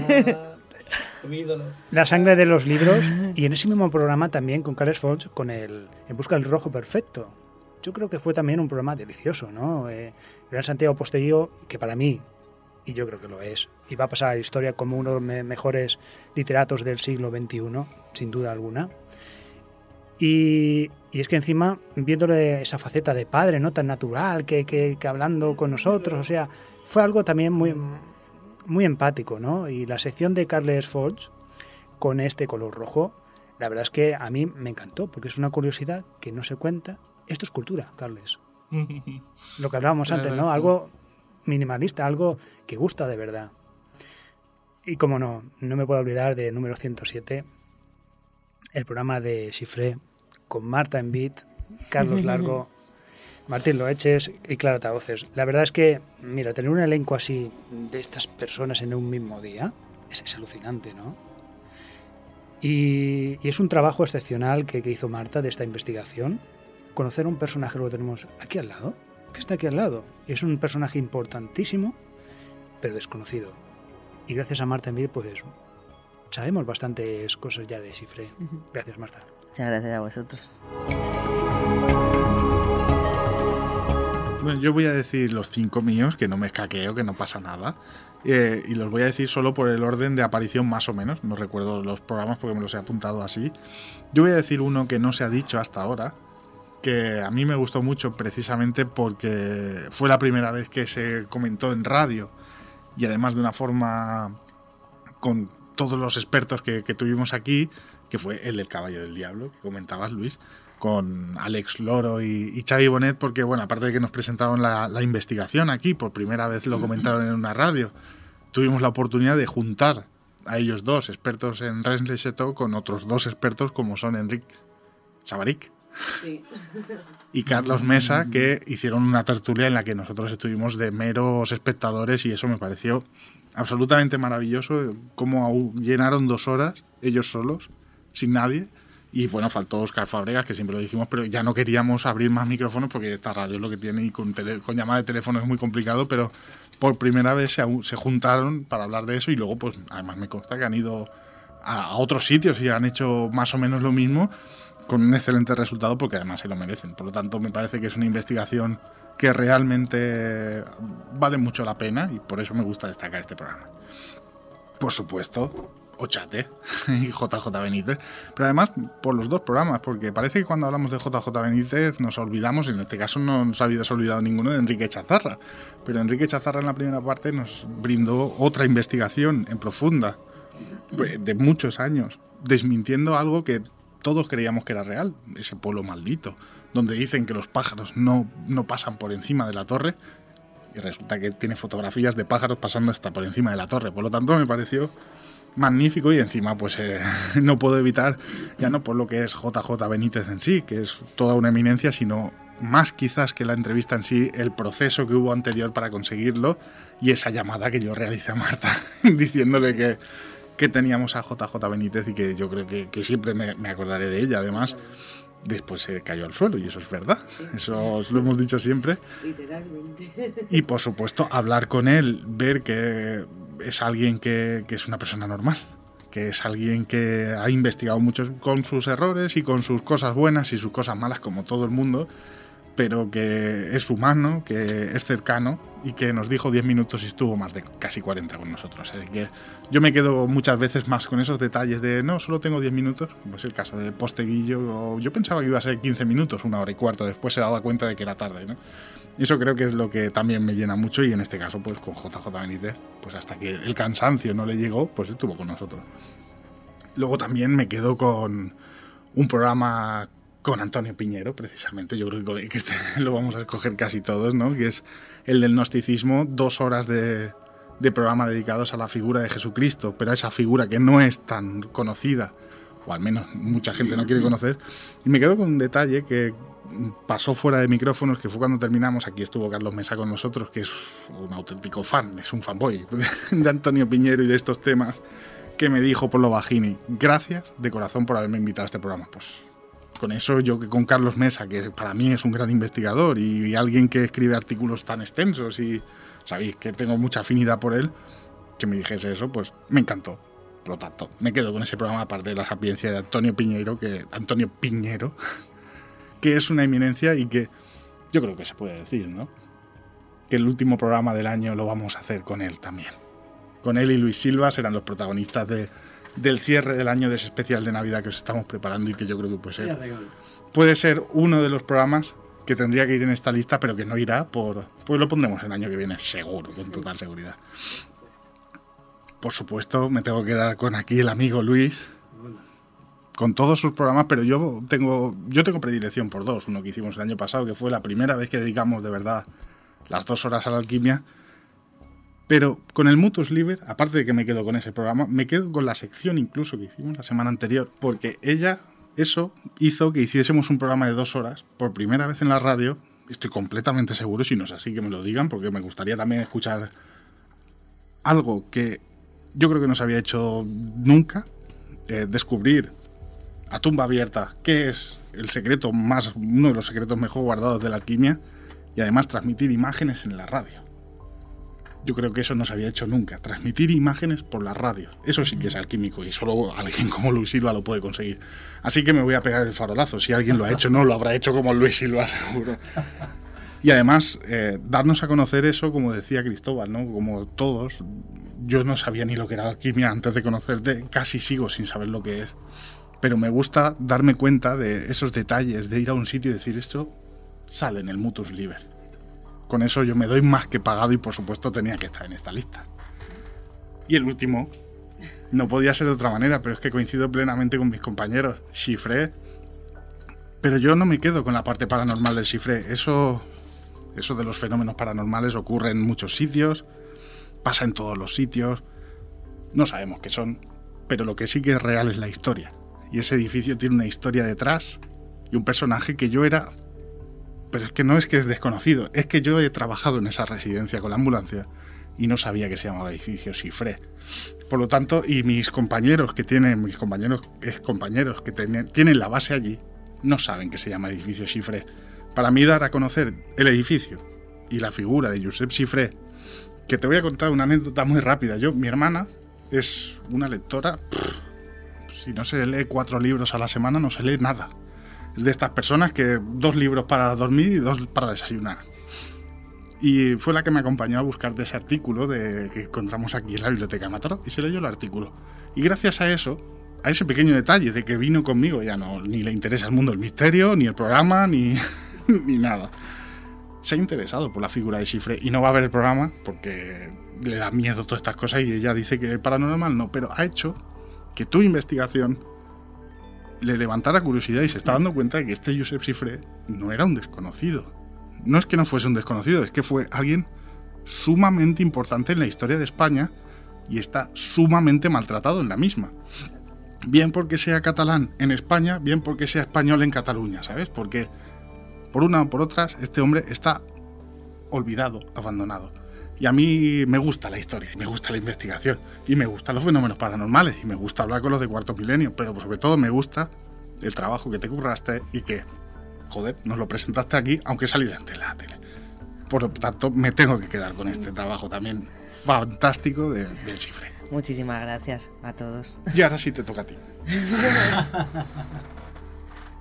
La sangre de los libros, y en ese mismo programa también con Carles Folch, con el En busca del rojo perfecto. Yo creo que fue también un programa delicioso, ¿no? Eh, el gran Santiago Posteguillo, que para mí, y yo creo que lo es, y va a pasar a la historia como uno de los me- mejores literatos del siglo veintiuno, sin duda alguna. Y, y es que encima, viéndole esa faceta de padre, ¿no? Tan natural, que, que, que hablando con nosotros, o sea, fue algo también muy, muy empático, ¿no? Y la sección de Carles Folch, con este color rojo, la verdad es que a mí me encantó, porque es una curiosidad que no se cuenta. Esto es cultura, Carles. Lo que hablábamos antes, ¿no? Algo minimalista, algo que gusta de verdad. Y como no, no me puedo olvidar del número ciento siete, el programa de Chiffré, con Marta Envit, Carlos Largo, Martín Loeches y Clara Tavoces. La verdad es que, mira, tener un elenco así de estas personas en un mismo día es, es alucinante, ¿no? Y, y es un trabajo excepcional que, que hizo Marta de esta investigación. Conocer a un personaje que lo tenemos aquí al lado, que está aquí al lado. Y es un personaje importantísimo, pero desconocido. Y gracias a Marta Envit, pues sabemos bastantes cosas ya de Chiffré. Gracias, Marta. Muchas gracias a vosotros. Bueno, yo voy a decir los cinco míos, que no me escaqueo, que no pasa nada. Eh, y los voy a decir solo por el orden de aparición más o menos. No recuerdo los programas porque me los he apuntado así. Yo voy a decir uno que no se ha dicho hasta ahora, que a mí me gustó mucho precisamente porque fue la primera vez que se comentó en radio y además de una forma con todos los expertos que, que tuvimos aquí, que fue el del Caballo del Diablo, que comentabas, Luis, con Alex Loro y, y Xavi Bonet, porque, bueno, aparte de que nos presentaron la, la investigación aquí, por primera vez lo comentaron en una radio, tuvimos la oportunidad de juntar a ellos dos, expertos en Rennes le Chateau, con otros dos expertos como son Enric Savaric sí. y Carlos Mesa, que hicieron una tertulia en la que nosotros estuvimos de meros espectadores, y eso me pareció absolutamente maravilloso, cómo llenaron dos horas ellos solos, sin nadie. Y bueno, faltó Óscar Fábregas, que siempre lo dijimos, pero ya no queríamos abrir más micrófonos porque esta radio es lo que tiene y con, tele, con llamada de teléfono es muy complicado, pero por primera vez se, se juntaron para hablar de eso, y luego pues además me consta que han ido a, a otros sitios y han hecho más o menos lo mismo con un excelente resultado, porque además se lo merecen. Por lo tanto, me parece que es una investigación que realmente vale mucho la pena, y por eso me gusta destacar este programa. Por supuesto, Ochate y J J Benítez, pero además por los dos programas, porque parece que cuando hablamos de J J Benítez nos olvidamos, y en este caso no nos habíamos olvidado ninguno, de Enrique Chazarra, pero Enrique Chazarra en la primera parte nos brindó otra investigación en profunda de muchos años, desmintiendo algo que todos creíamos que era real, ese pueblo maldito, donde dicen que los pájaros no, no pasan por encima de la torre, y resulta que tiene fotografías de pájaros pasando hasta por encima de la torre. Por lo tanto, me pareció magnífico, y encima pues eh, no puedo evitar, ya no por lo que es J J Benítez en sí, que es toda una eminencia, sino más quizás que la entrevista en sí, el proceso que hubo anterior para conseguirlo, y esa llamada que yo realicé a Marta diciéndole que, que teníamos a J J Benítez, y que yo creo que, que siempre me, me acordaré de ella. Además, después se cayó al suelo, y eso es verdad, eso os lo hemos dicho siempre. Literalmente. Y por supuesto, hablar con él, ver que es alguien que, que es una persona normal, que es alguien que ha investigado mucho con sus errores y con sus cosas buenas y sus cosas malas, como todo el mundo, pero que es humano, que es cercano y que nos dijo diez minutos y estuvo más de casi cuarenta con nosotros. Así que yo me quedo muchas veces más con esos detalles de no, solo tengo diez minutos, como es el caso de Posteguillo. Yo pensaba que iba a ser quince minutos, una hora y cuarto, después se daba cuenta de que era tarde, ¿no? Y eso creo que es lo que también me llena mucho, y en este caso pues con J J Benítez, pues hasta que el cansancio no le llegó, pues estuvo con nosotros. Luego también me quedo con un programa con Antonio Piñero, precisamente. Yo creo que este lo vamos a escoger casi todos, ¿no? Que es el del gnosticismo, dos horas de, de programa dedicados a la figura de Jesucristo, pero a esa figura que no es tan conocida, o al menos mucha gente no quiere conocer. Y me quedo con un detalle que pasó fuera de micrófonos, que fue cuando terminamos. Aquí estuvo Carlos Mesa con nosotros, que es un auténtico fan, es un fanboy de Antonio Piñero y de estos temas, que me dijo por lo bajini: gracias de corazón por haberme invitado a este programa. Pues con eso, yo que con Carlos Mesa, que para mí es un gran investigador y alguien que escribe artículos tan extensos, y sabéis que tengo mucha afinidad por él, que me dijese eso, pues me encantó. Por lo tanto, me quedo con ese programa, aparte de la sapiencia de Antonio Piñero, que Antonio Piñero, que es una eminencia y que yo creo que se puede decir, ¿no? Que el último programa del año lo vamos a hacer con él también. Con él y Luis Silva serán los protagonistas de del cierre del año de ese especial de Navidad que os estamos preparando, y que yo creo que puede ser, puede ser uno de los programas que tendría que ir en esta lista, pero que no irá, por pues lo pondremos el año que viene, seguro, con total seguridad. Por supuesto, me tengo que quedar con aquí el amigo Luis, con todos sus programas, pero yo tengo, yo tengo predilección por dos. Uno que hicimos el año pasado, que fue la primera vez que dedicamos de verdad las dos horas a la alquimia. Pero con el Mutus Liber, aparte de que me quedo con ese programa, me quedo con la sección incluso que hicimos la semana anterior, porque ella, eso hizo que hiciésemos un programa de dos horas por primera vez en la radio. Estoy completamente seguro, si no es así que me lo digan, porque me gustaría también escuchar algo que yo creo que no se había hecho nunca, eh, descubrir a tumba abierta qué es el secreto más, uno de los secretos mejor guardados de la alquimia, y además transmitir imágenes en la radio. Yo creo que eso no se había hecho nunca, transmitir imágenes por la radio. Eso sí que es alquímico, y solo alguien como Luis Silva lo puede conseguir. Así que me voy a pegar el farolazo. Si alguien lo ha hecho, no lo habrá hecho como Luis Silva, seguro. Y además, eh, darnos a conocer eso, como decía Cristóbal, ¿no? Como todos, yo no sabía ni lo que era alquimia antes de conocerte, casi sigo sin saber lo que es. Pero me gusta darme cuenta de esos detalles, de ir a un sitio y decir, esto sale en el Mutus Liber. Con eso yo me doy más que pagado, y por supuesto tenía que estar en esta lista. Y el último, no podía ser de otra manera, pero es que coincido plenamente con mis compañeros, Chiffré. Pero yo no me quedo con la parte paranormal del Chiffré. Eso, eso de los fenómenos paranormales ocurre en muchos sitios, pasa en todos los sitios, no sabemos qué son, pero lo que sí que es real es la historia. Y ese edificio tiene una historia detrás y un personaje que yo era... Pero es que no es que es desconocido, es que yo he trabajado en esa residencia con la ambulancia y no sabía que se llamaba edificio Chiffré. Por lo tanto, y mis compañeros que tienen, mis compañeros, ex compañeros que tienen, tienen la base allí, no saben que se llama edificio Chiffré. Para mí, dar a conocer el edificio y la figura de Josep Chiffré, que te voy a contar una anécdota muy rápida. Yo, mi hermana es una lectora, pff, si no se lee cuatro libros a la semana, no se lee nada. Es de estas personas que dos libros para dormir y dos para desayunar. Y fue la que me acompañó a buscar de ese artículo de, que encontramos aquí en la biblioteca de Mataró, y se leyó el artículo. Y gracias a eso, a ese pequeño detalle de que vino conmigo, ya no ni le interesa el mundo del misterio, ni el programa, ni, ni nada. Se ha interesado por la figura de Chiffré, y no va a ver el programa porque le da miedo todas estas cosas, y ella dice que paranormal no, pero ha hecho que tu investigación le levantara curiosidad, y se está dando cuenta de que este Josep Chiffré no era un desconocido. No es que no fuese un desconocido, es que fue alguien sumamente importante en la historia de España, y está sumamente maltratado en la misma. Bien porque sea catalán en España, bien porque sea español en Cataluña, ¿sabes? Porque por una o por otras, este hombre está olvidado, abandonado. Y a mí me gusta la historia, y me gusta la investigación, y me gustan los fenómenos paranormales, y me gusta hablar con los de Cuarto Milenio, pero sobre todo me gusta el trabajo que te curraste y que, joder, nos lo presentaste aquí, aunque saliera en la tele. Por lo tanto, me tengo que quedar con este trabajo también fantástico de, del Chiffré. Muchísimas gracias a todos. Y ahora sí te toca a ti.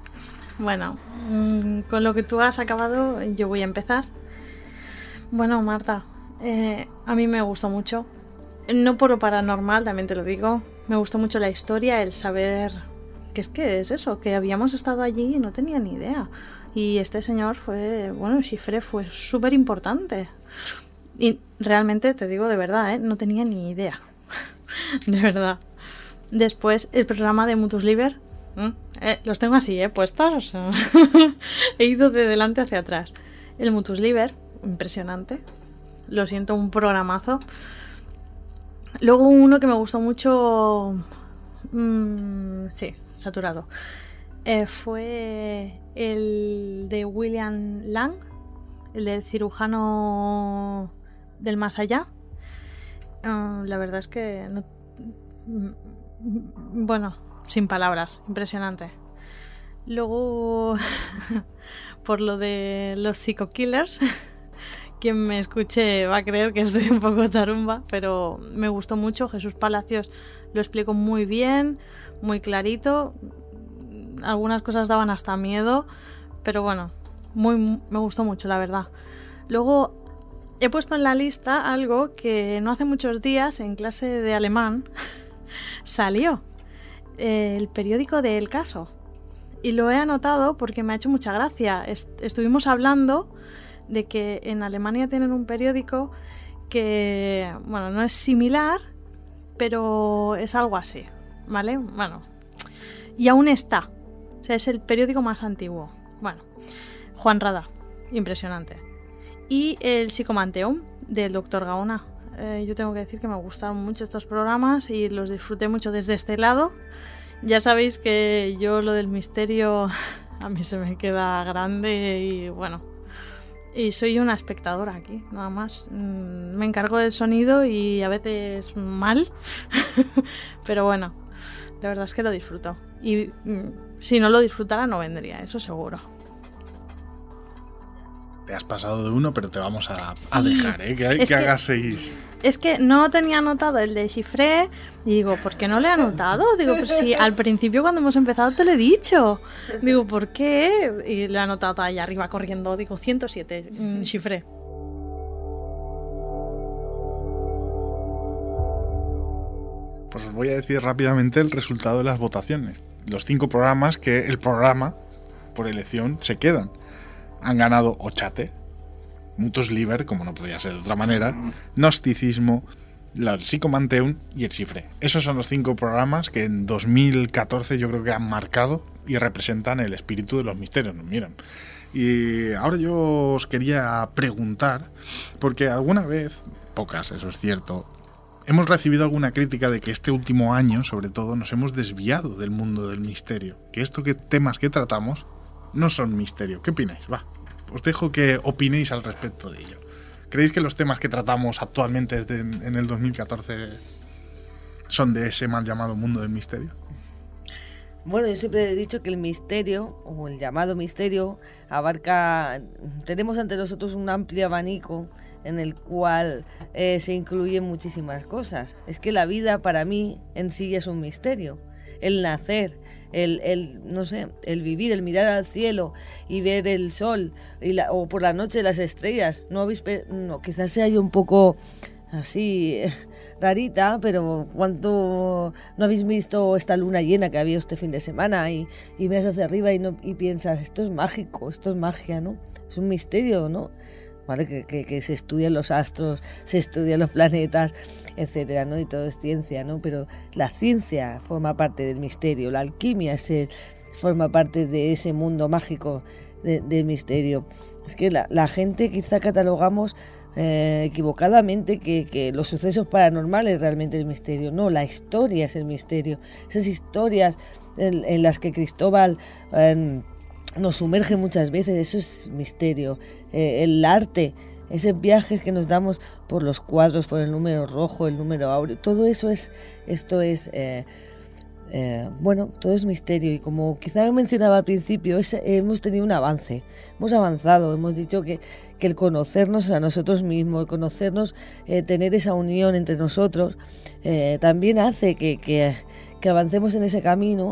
Bueno, mmm, con lo que tú has acabado, yo voy a empezar. Bueno, Marta, eh, a mí me gustó mucho. No por lo paranormal, también te lo digo. Me gustó mucho la historia, el saber que es que es eso, que habíamos estado allí y no tenía ni idea. Y este señor fue, bueno, Chiffre fue súper importante. Y realmente, te digo de verdad, ¿eh? No tenía ni idea. De verdad. Después, el programa de Mutus Liber. ¿eh? Eh, los tengo así, ¿eh? Puestos. O sea, he ido de delante hacia atrás. El Mutus Liber, impresionante. Lo siento, un programazo. Luego uno que me gustó mucho... Mmm, sí, saturado. Eh, fue el de William Lang, el del cirujano del más allá. Uh, la verdad es que... No, bueno, sin palabras, impresionante. Luego, por lo de los Psycho Killers... Quien me escuche va a creer que estoy un poco tarumba, pero me gustó mucho. Jesús Palacios lo explicó muy bien, muy clarito. Algunas cosas daban hasta miedo, pero bueno, muy, me gustó mucho, la verdad. Luego he puesto en la lista algo que no hace muchos días en clase de alemán salió, el periódico de El Caso. Y lo he anotado porque me ha hecho mucha gracia. Est- estuvimos hablando de que en Alemania tienen un periódico que, bueno, no es similar, pero es algo así, ¿vale? Bueno, y aún está. O sea, es el periódico más antiguo. Bueno, Juan Rada, impresionante. Y el Psicomanteum del doctor Gaona. Eh, yo tengo que decir que me gustaron mucho estos programas y los disfruté mucho desde este lado. Ya sabéis que yo lo del misterio a mí se me queda grande y bueno... Y soy una espectadora aquí, nada más. Me encargo del sonido y a veces mal, pero bueno, la verdad es que lo disfruto. Y si no lo disfrutara no vendría, eso seguro. Te has pasado de uno, pero te vamos a, Sí, a dejar, ¿eh? Que, que, que hagas seis. Es que no tenía anotado el de Chiffre y digo, ¿por qué no le he anotado? Digo, pues si al principio cuando hemos empezado te lo he dicho. Digo, ¿por qué? Y lo he anotado ahí arriba corriendo. Digo, ciento siete, mmm, Chiffre. Pues os voy a decir rápidamente el resultado de las votaciones. Los cinco programas que el programa, por elección, se quedan. Han ganado Ochate, Mutus Liber, como no podía ser de otra manera, Gnosticismo, el Psicomanteum y el Chiffre. Esos son los cinco programas que en dos mil catorce yo creo que han marcado y representan el espíritu de los misterios. Miren. Y ahora yo os quería preguntar, porque alguna vez, pocas, eso es cierto, hemos recibido alguna crítica de que este último año, sobre todo, nos hemos desviado del mundo del misterio. Que estos que, temas que tratamos no son misterio. ¿Qué opináis? Va, os dejo que opinéis al respecto de ello. ¿Creéis que los temas que tratamos actualmente desde en el dos mil catorce son de ese mal llamado mundo del misterio? Bueno, yo siempre he dicho que el misterio, o el llamado misterio, abarca... Tenemos ante nosotros un amplio abanico en el cual eh, se incluyen muchísimas cosas. Es que la vida para mí en sí es un misterio. El nacer, el, el no sé, el vivir, el mirar al cielo y ver el sol, y la, o por la noche las estrellas. No habéis, no, quizás sea yo un poco así rarita, pero ¿cuánto no habéis visto esta luna llena que había este fin de semana? Y, y ves hacia arriba y, no, y piensas, esto es mágico, esto es magia, ¿no? Es un misterio, ¿no? ¿Vale? Que, que, que se estudian los astros, se estudian los planetas, etcétera, ¿no? Y todo es ciencia, ¿no? Pero la ciencia forma parte del misterio, la alquimia es el, forma parte de ese mundo mágico de, del misterio. Es que la, la gente quizá catalogamos eh, equivocadamente que, que los sucesos paranormales realmente el misterio. No, la historia es el misterio. Esas historias en, en las que Cristóbal eh, nos sumerge muchas veces, eso es misterio. Eh, el arte, esos viajes que nos damos por los cuadros, por el número rojo, el número áureo, todo eso es, esto es, eh, eh, bueno, todo es misterio. Y como quizá mencionaba al principio, es, eh, hemos tenido un avance, hemos avanzado, hemos dicho que, que el conocernos a nosotros mismos, el conocernos, eh, tener esa unión entre nosotros, eh, también hace que, que, que avancemos en ese camino.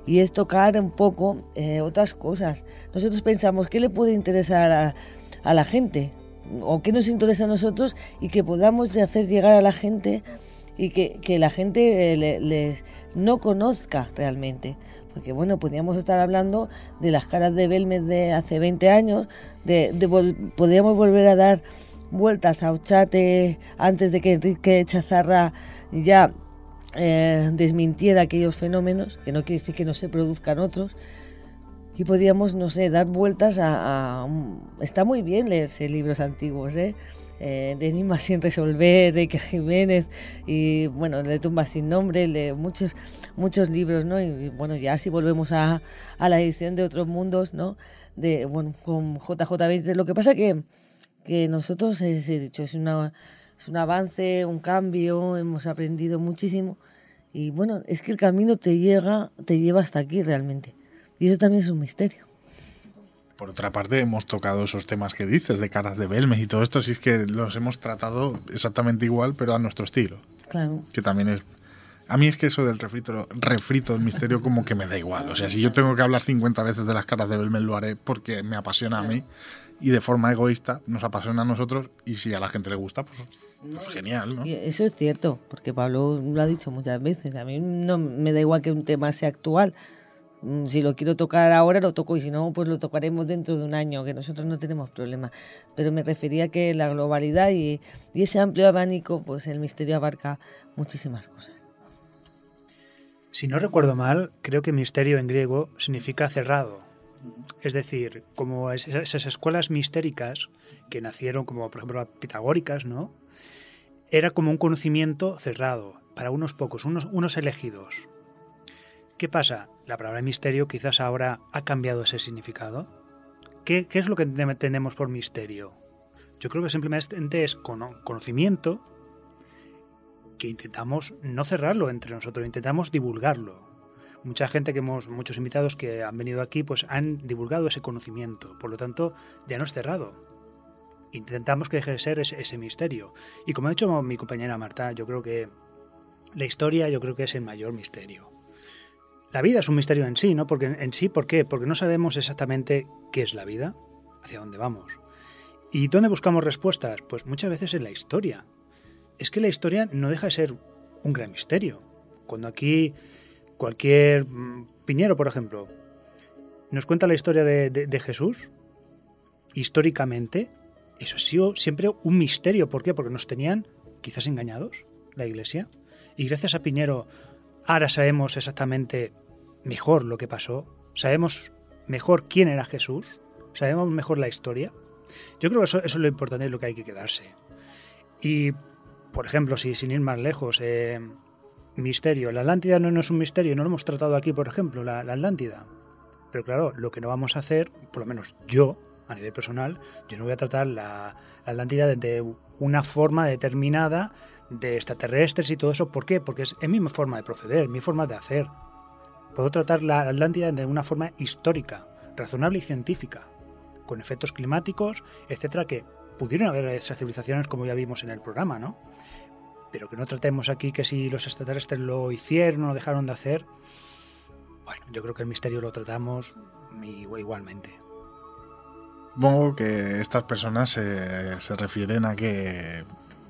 y es tocar un poco eh, otras cosas. Nosotros pensamos, ¿qué le puede interesar a, a la gente? ¿O qué nos interesa a nosotros? Y que podamos hacer llegar a la gente y que, que la gente eh, le, les no conozca realmente. Porque bueno, podríamos estar hablando de las caras de Belmez de hace veinte años, de, de vol- podríamos volver a dar vueltas a Ochate antes de que Enrique Chazarra ya eh, desmintiera aquellos fenómenos, que no quiere decir que no se produzcan otros, y podríamos, no sé, dar vueltas a... a está muy bien leerse libros antiguos, ¿eh? Eh, de Enigmas sin resolver, de Iker Jiménez, y bueno, de Tumbas sin nombre, de muchos muchos libros, ¿no? Y, y bueno, ya si volvemos a, a la edición de Otros Mundos, ¿no? De, bueno, con J J veinte, lo que pasa que, que nosotros, es, he dicho, es, una, es un avance, un cambio, hemos aprendido muchísimo, y bueno, es que el camino te llega, te lleva hasta aquí realmente, y eso también es un misterio. Por otra parte, hemos tocado esos temas que dices, de caras de Belmez y todo esto, si es que los hemos tratado exactamente igual, pero a nuestro estilo. Claro. Que también es... A mí es que eso del refrito, refrito del misterio como que me da igual. O sea, si yo tengo que hablar cincuenta veces de las caras de Belmez, lo haré porque me apasiona a mí y de forma egoísta nos apasiona a nosotros, y si a la gente le gusta, pues, pues genial, ¿no? Y eso es cierto, porque Pablo lo ha dicho muchas veces. A mí no me da igual que un tema sea actual. Si lo quiero tocar ahora, lo toco, y si no, pues lo tocaremos dentro de un año, que nosotros no tenemos problema. Pero me refería a que la globalidad y, y ese amplio abanico, pues el misterio abarca muchísimas cosas. Si no recuerdo mal, creo que misterio en griego significa cerrado. Es decir, como esas escuelas mistéricas que nacieron como, por ejemplo, las pitagóricas, ¿no? Era como un conocimiento cerrado para unos pocos, unos, unos elegidos. ¿Qué pasa? La palabra misterio quizás ahora ha cambiado ese significado. ¿Qué, qué es lo que entendemos por misterio? Yo creo que simplemente es conocimiento que intentamos no cerrarlo entre nosotros, intentamos divulgarlo. Mucha gente que hemos, muchos invitados que han venido aquí, pues han divulgado ese conocimiento. Por lo tanto, ya no es cerrado. Intentamos que deje de ser ese, ese misterio. Y como ha dicho mi compañera Marta, yo creo que la historia yo creo que es el mayor misterio. La vida es un misterio en sí, ¿no? Porque en sí, ¿por qué? Porque no sabemos exactamente qué es la vida, hacia dónde vamos. ¿Y dónde buscamos respuestas? Pues muchas veces en la historia. Es que la historia no deja de ser un gran misterio. Cuando aquí cualquier Piñero, por ejemplo, nos cuenta la historia de, de, de Jesús, históricamente, eso ha sido siempre un misterio. ¿Por qué? Porque nos tenían quizás engañados, la Iglesia. Y gracias a Piñero ahora sabemos exactamente mejor lo que pasó, sabemos mejor quién era Jesús, sabemos mejor la historia. Yo creo que eso, eso es lo importante, es lo que hay que quedarse. Y, por ejemplo, si sin ir más lejos, eh, misterio, la Atlántida no, no es un misterio, no lo hemos tratado aquí, por ejemplo, la, la Atlántida. Pero claro, lo que no vamos a hacer, por lo menos yo, a nivel personal, yo no voy a tratar la, la Atlántida de una forma determinada de extraterrestres y todo eso. ¿Por qué? Porque es, es mi forma de proceder, mi forma de hacer. Puedo tratar la Atlántida de una forma histórica, razonable y científica, con efectos climáticos, etcétera, que pudieron haber esas civilizaciones como ya vimos en el programa, ¿no? Pero que no tratemos aquí que si los extraterrestres lo hicieron o lo dejaron de hacer. Bueno, yo creo que el misterio lo tratamos igualmente. Supongo que estas personas se, se refieren a que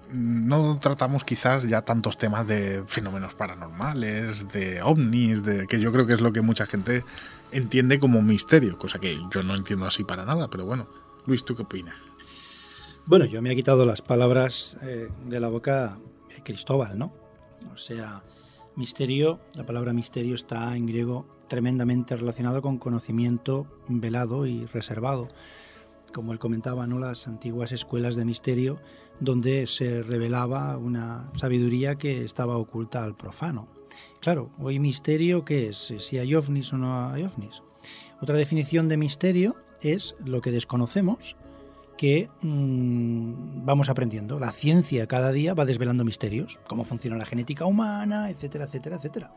no tratamos quizás ya tantos temas de fenómenos paranormales, de ovnis, de que yo creo que es lo que mucha gente entiende como misterio, cosa que yo no entiendo así para nada, pero bueno. Luis, ¿tú qué opinas? Bueno, yo me he quitado las palabras eh, de la boca de Cristóbal, ¿no? O sea, misterio, la palabra misterio está en griego tremendamente relacionado con conocimiento velado y reservado. Como él comentaba, ¿no? Las antiguas escuelas de misterio donde se revelaba una sabiduría que estaba oculta al profano. Claro, hoy misterio, ¿qué es? Si hay ovnis o no hay ovnis. Otra definición de misterio es lo que desconocemos, que mmm, vamos aprendiendo. La ciencia cada día va desvelando misterios, cómo funciona la genética humana, etcétera, etcétera, etcétera.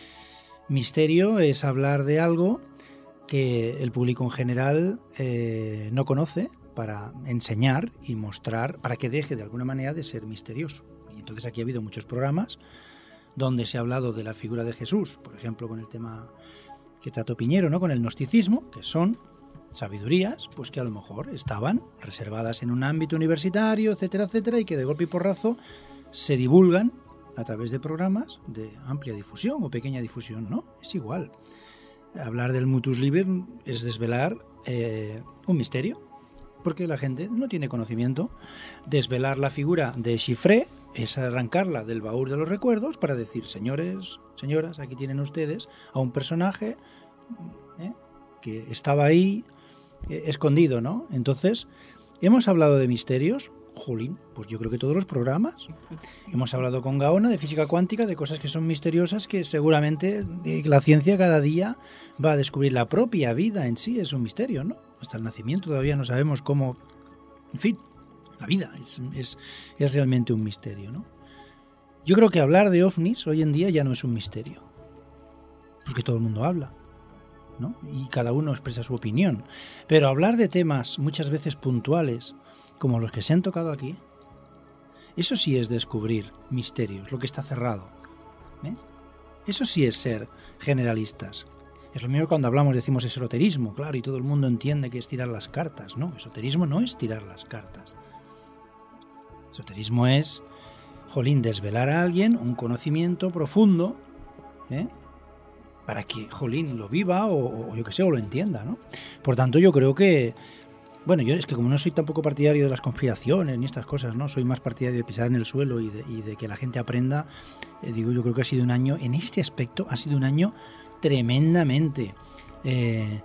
Misterio es hablar de algo que el público en general eh, no conoce, para enseñar y mostrar, para que deje de alguna manera de ser misterioso. Y entonces aquí ha habido muchos programas donde se ha hablado de la figura de Jesús, por ejemplo con el tema que trató Piñero, ¿no? Con el gnosticismo, que son sabidurías pues que a lo mejor estaban reservadas en un ámbito universitario, etcétera, etcétera, y que de golpe y porrazo se divulgan a través de programas de amplia difusión o pequeña difusión, ¿no? Es igual. Hablar del mutus liber es desvelar eh, un misterio, porque la gente no tiene conocimiento. Desvelar la figura de Chiffré es arrancarla del baúl de los recuerdos para decir, señores, señoras, aquí tienen ustedes a un personaje ¿eh? que estaba ahí eh, escondido, ¿no? Entonces, hemos hablado de misterios, jolín, pues yo creo que todos los programas. Hemos hablado con Gaona de física cuántica, de cosas que son misteriosas, que seguramente la ciencia cada día va a descubrir. La propia vida en sí es un misterio, ¿no? Hasta el nacimiento todavía no sabemos cómo... En fin, la vida es, es, es realmente un misterio, ¿no? Yo creo que hablar de ovnis hoy en día ya no es un misterio, porque todo el mundo habla, ¿no? Y cada uno expresa su opinión. Pero hablar de temas muchas veces puntuales, como los que se han tocado aquí, eso sí es descubrir misterios, lo que está cerrado, ¿eh? Eso sí es ser generalistas. Es lo mismo cuando hablamos, decimos esoterismo, claro, y todo el mundo entiende que es tirar las cartas. No, esoterismo no es tirar las cartas. Esoterismo es, jolín, desvelar a alguien un conocimiento profundo, ¿eh? Para que, jolín, lo viva o, o yo que sé, o lo entienda, ¿no? Por tanto, yo creo que, bueno, yo es que como no soy tampoco partidario de las conspiraciones ni estas cosas, ¿no? Soy más partidario de pisar en el suelo y de, y de que la gente aprenda. Eh, digo, yo creo que ha sido un año, en este aspecto, ha sido un año tremendamente, eh,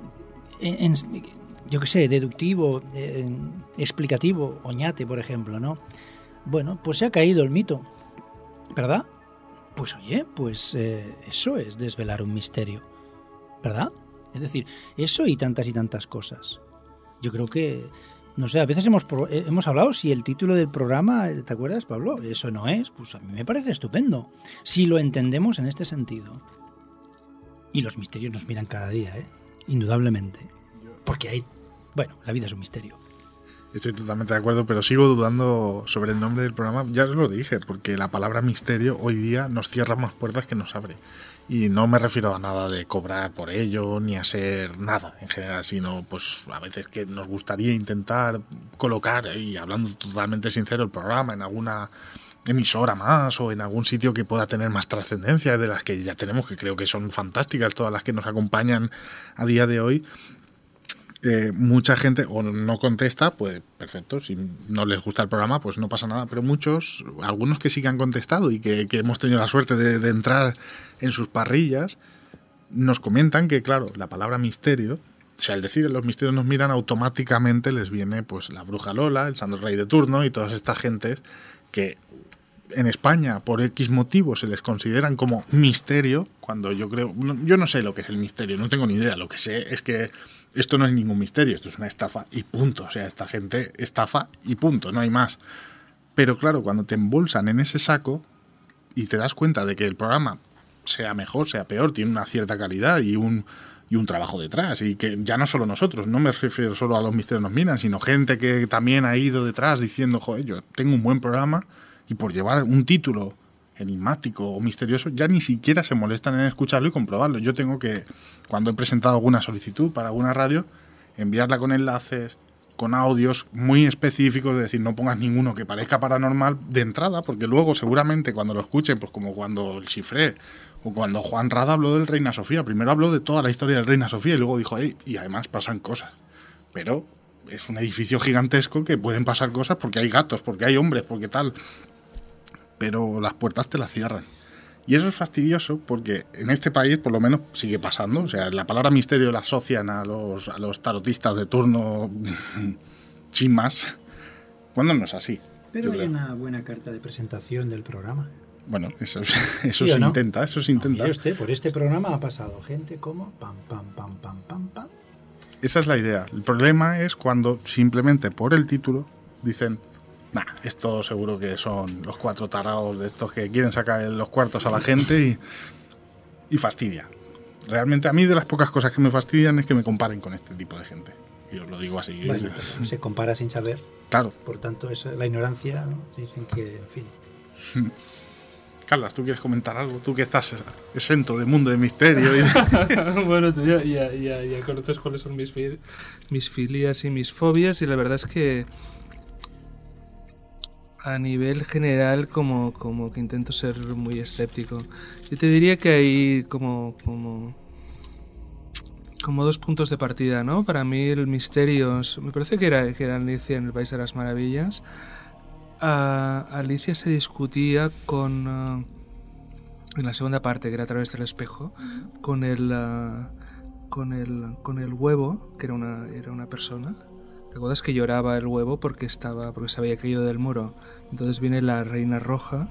en, en, yo qué sé, deductivo, eh, explicativo, Oñate, por ejemplo, ¿no? Bueno, pues se ha caído el mito, ¿verdad? Pues oye, pues eh, eso es desvelar un misterio, ¿verdad? Es decir, eso y tantas y tantas cosas. Yo creo que, no sé, a veces hemos, hemos hablado si el título del programa, ¿te acuerdas, Pablo? Eso no es, pues a mí me parece estupendo, si lo entendemos en este sentido. Y los misterios nos miran cada día, ¿eh? Indudablemente. Porque hay, bueno, la vida es un misterio. Estoy totalmente de acuerdo, pero sigo dudando sobre el nombre del programa. Ya os lo dije, porque la palabra misterio hoy día nos cierra más puertas que nos abre. Y no me refiero a nada de cobrar por ello, ni a ser nada en general, sino pues a veces que nos gustaría intentar colocar, y hablando totalmente sincero, el programa en alguna emisora más o en algún sitio que pueda tener más trascendencia de las que ya tenemos, que creo que son fantásticas todas las que nos acompañan a día de hoy. Eh, mucha gente o no contesta, pues perfecto, si no les gusta el programa pues no pasa nada, pero muchos, algunos que sí que han contestado y que, que hemos tenido la suerte de, de entrar en sus parrillas, nos comentan que claro, la palabra misterio, o sea, al decir los misterios nos miran, automáticamente les viene pues la bruja Lola, el santo rey de turno y todas estas gentes que en España por X motivos se les consideran como misterio, cuando yo creo, yo no sé lo que es el misterio, no tengo ni idea, lo que sé es que esto no es ningún misterio, esto es una estafa y punto, o sea, esta gente estafa y punto, no hay más. Pero claro, cuando te embolsan en ese saco y te das cuenta de que el programa, sea mejor, sea peor, tiene una cierta calidad y un, y un trabajo detrás, y que ya no solo nosotros, no me refiero solo a los misterios nos miran, sino gente que también ha ido detrás diciendo, joder, yo tengo un buen programa, y por llevar un título enigmático o misterioso ya ni siquiera se molestan en escucharlo y comprobarlo. Yo tengo que, cuando he presentado alguna solicitud para alguna radio, enviarla con enlaces, con audios muy específicos, de decir, no pongas ninguno que parezca paranormal de entrada, porque luego seguramente cuando lo escuchen, pues como cuando el Chiffré o cuando Juan Rada habló del Reina Sofía, primero habló de toda la historia del Reina Sofía y luego dijo, hey, y además pasan cosas. Pero es un edificio gigantesco que pueden pasar cosas porque hay gatos, porque hay hombres, porque tal... pero las puertas te las cierran. Y eso es fastidioso porque en este país por lo menos sigue pasando. O sea, la palabra misterio la asocian a los, a los tarotistas de turno sin más, cuando no es así. Pero hay creo. una buena carta de presentación del programa. Bueno, eso, eso ¿Sí se no? intenta, eso se intenta. No, mire usted, por este programa ha pasado gente como pam, pam, pam, pam, pam, pam. Esa es la idea. El problema es cuando simplemente por el título dicen... Nah, esto seguro que son los cuatro tarados de estos que quieren sacar los cuartos a la gente y, y fastidia. Realmente a mí de las pocas cosas que me fastidian es que me comparen con este tipo de gente. Y os lo digo así. Bueno, se compara sin saber. Claro. Por tanto, es la ignorancia, ¿no? Dicen que, en fin. Carlas, ¿tú quieres comentar algo? Tú que estás exento de mundo de misterio. Y de... Bueno, tú ya, ya, ya, ya conoces cuáles son mis, fi- mis filias y mis fobias, y la verdad es que a nivel general como, como que intento ser muy escéptico. Yo te diría que hay como, como, como dos puntos de partida, ¿no? Para mí el misterio, es- me parece que era, que era Alicia en el País de las Maravillas. Uh, Alicia se discutía con, uh, en la segunda parte, que era a través del espejo, con el, uh, con el, con el huevo, que era una, era una persona. ¿Te acuerdas que lloraba el huevo porque estaba porque se había caído del muro? Entonces viene la reina roja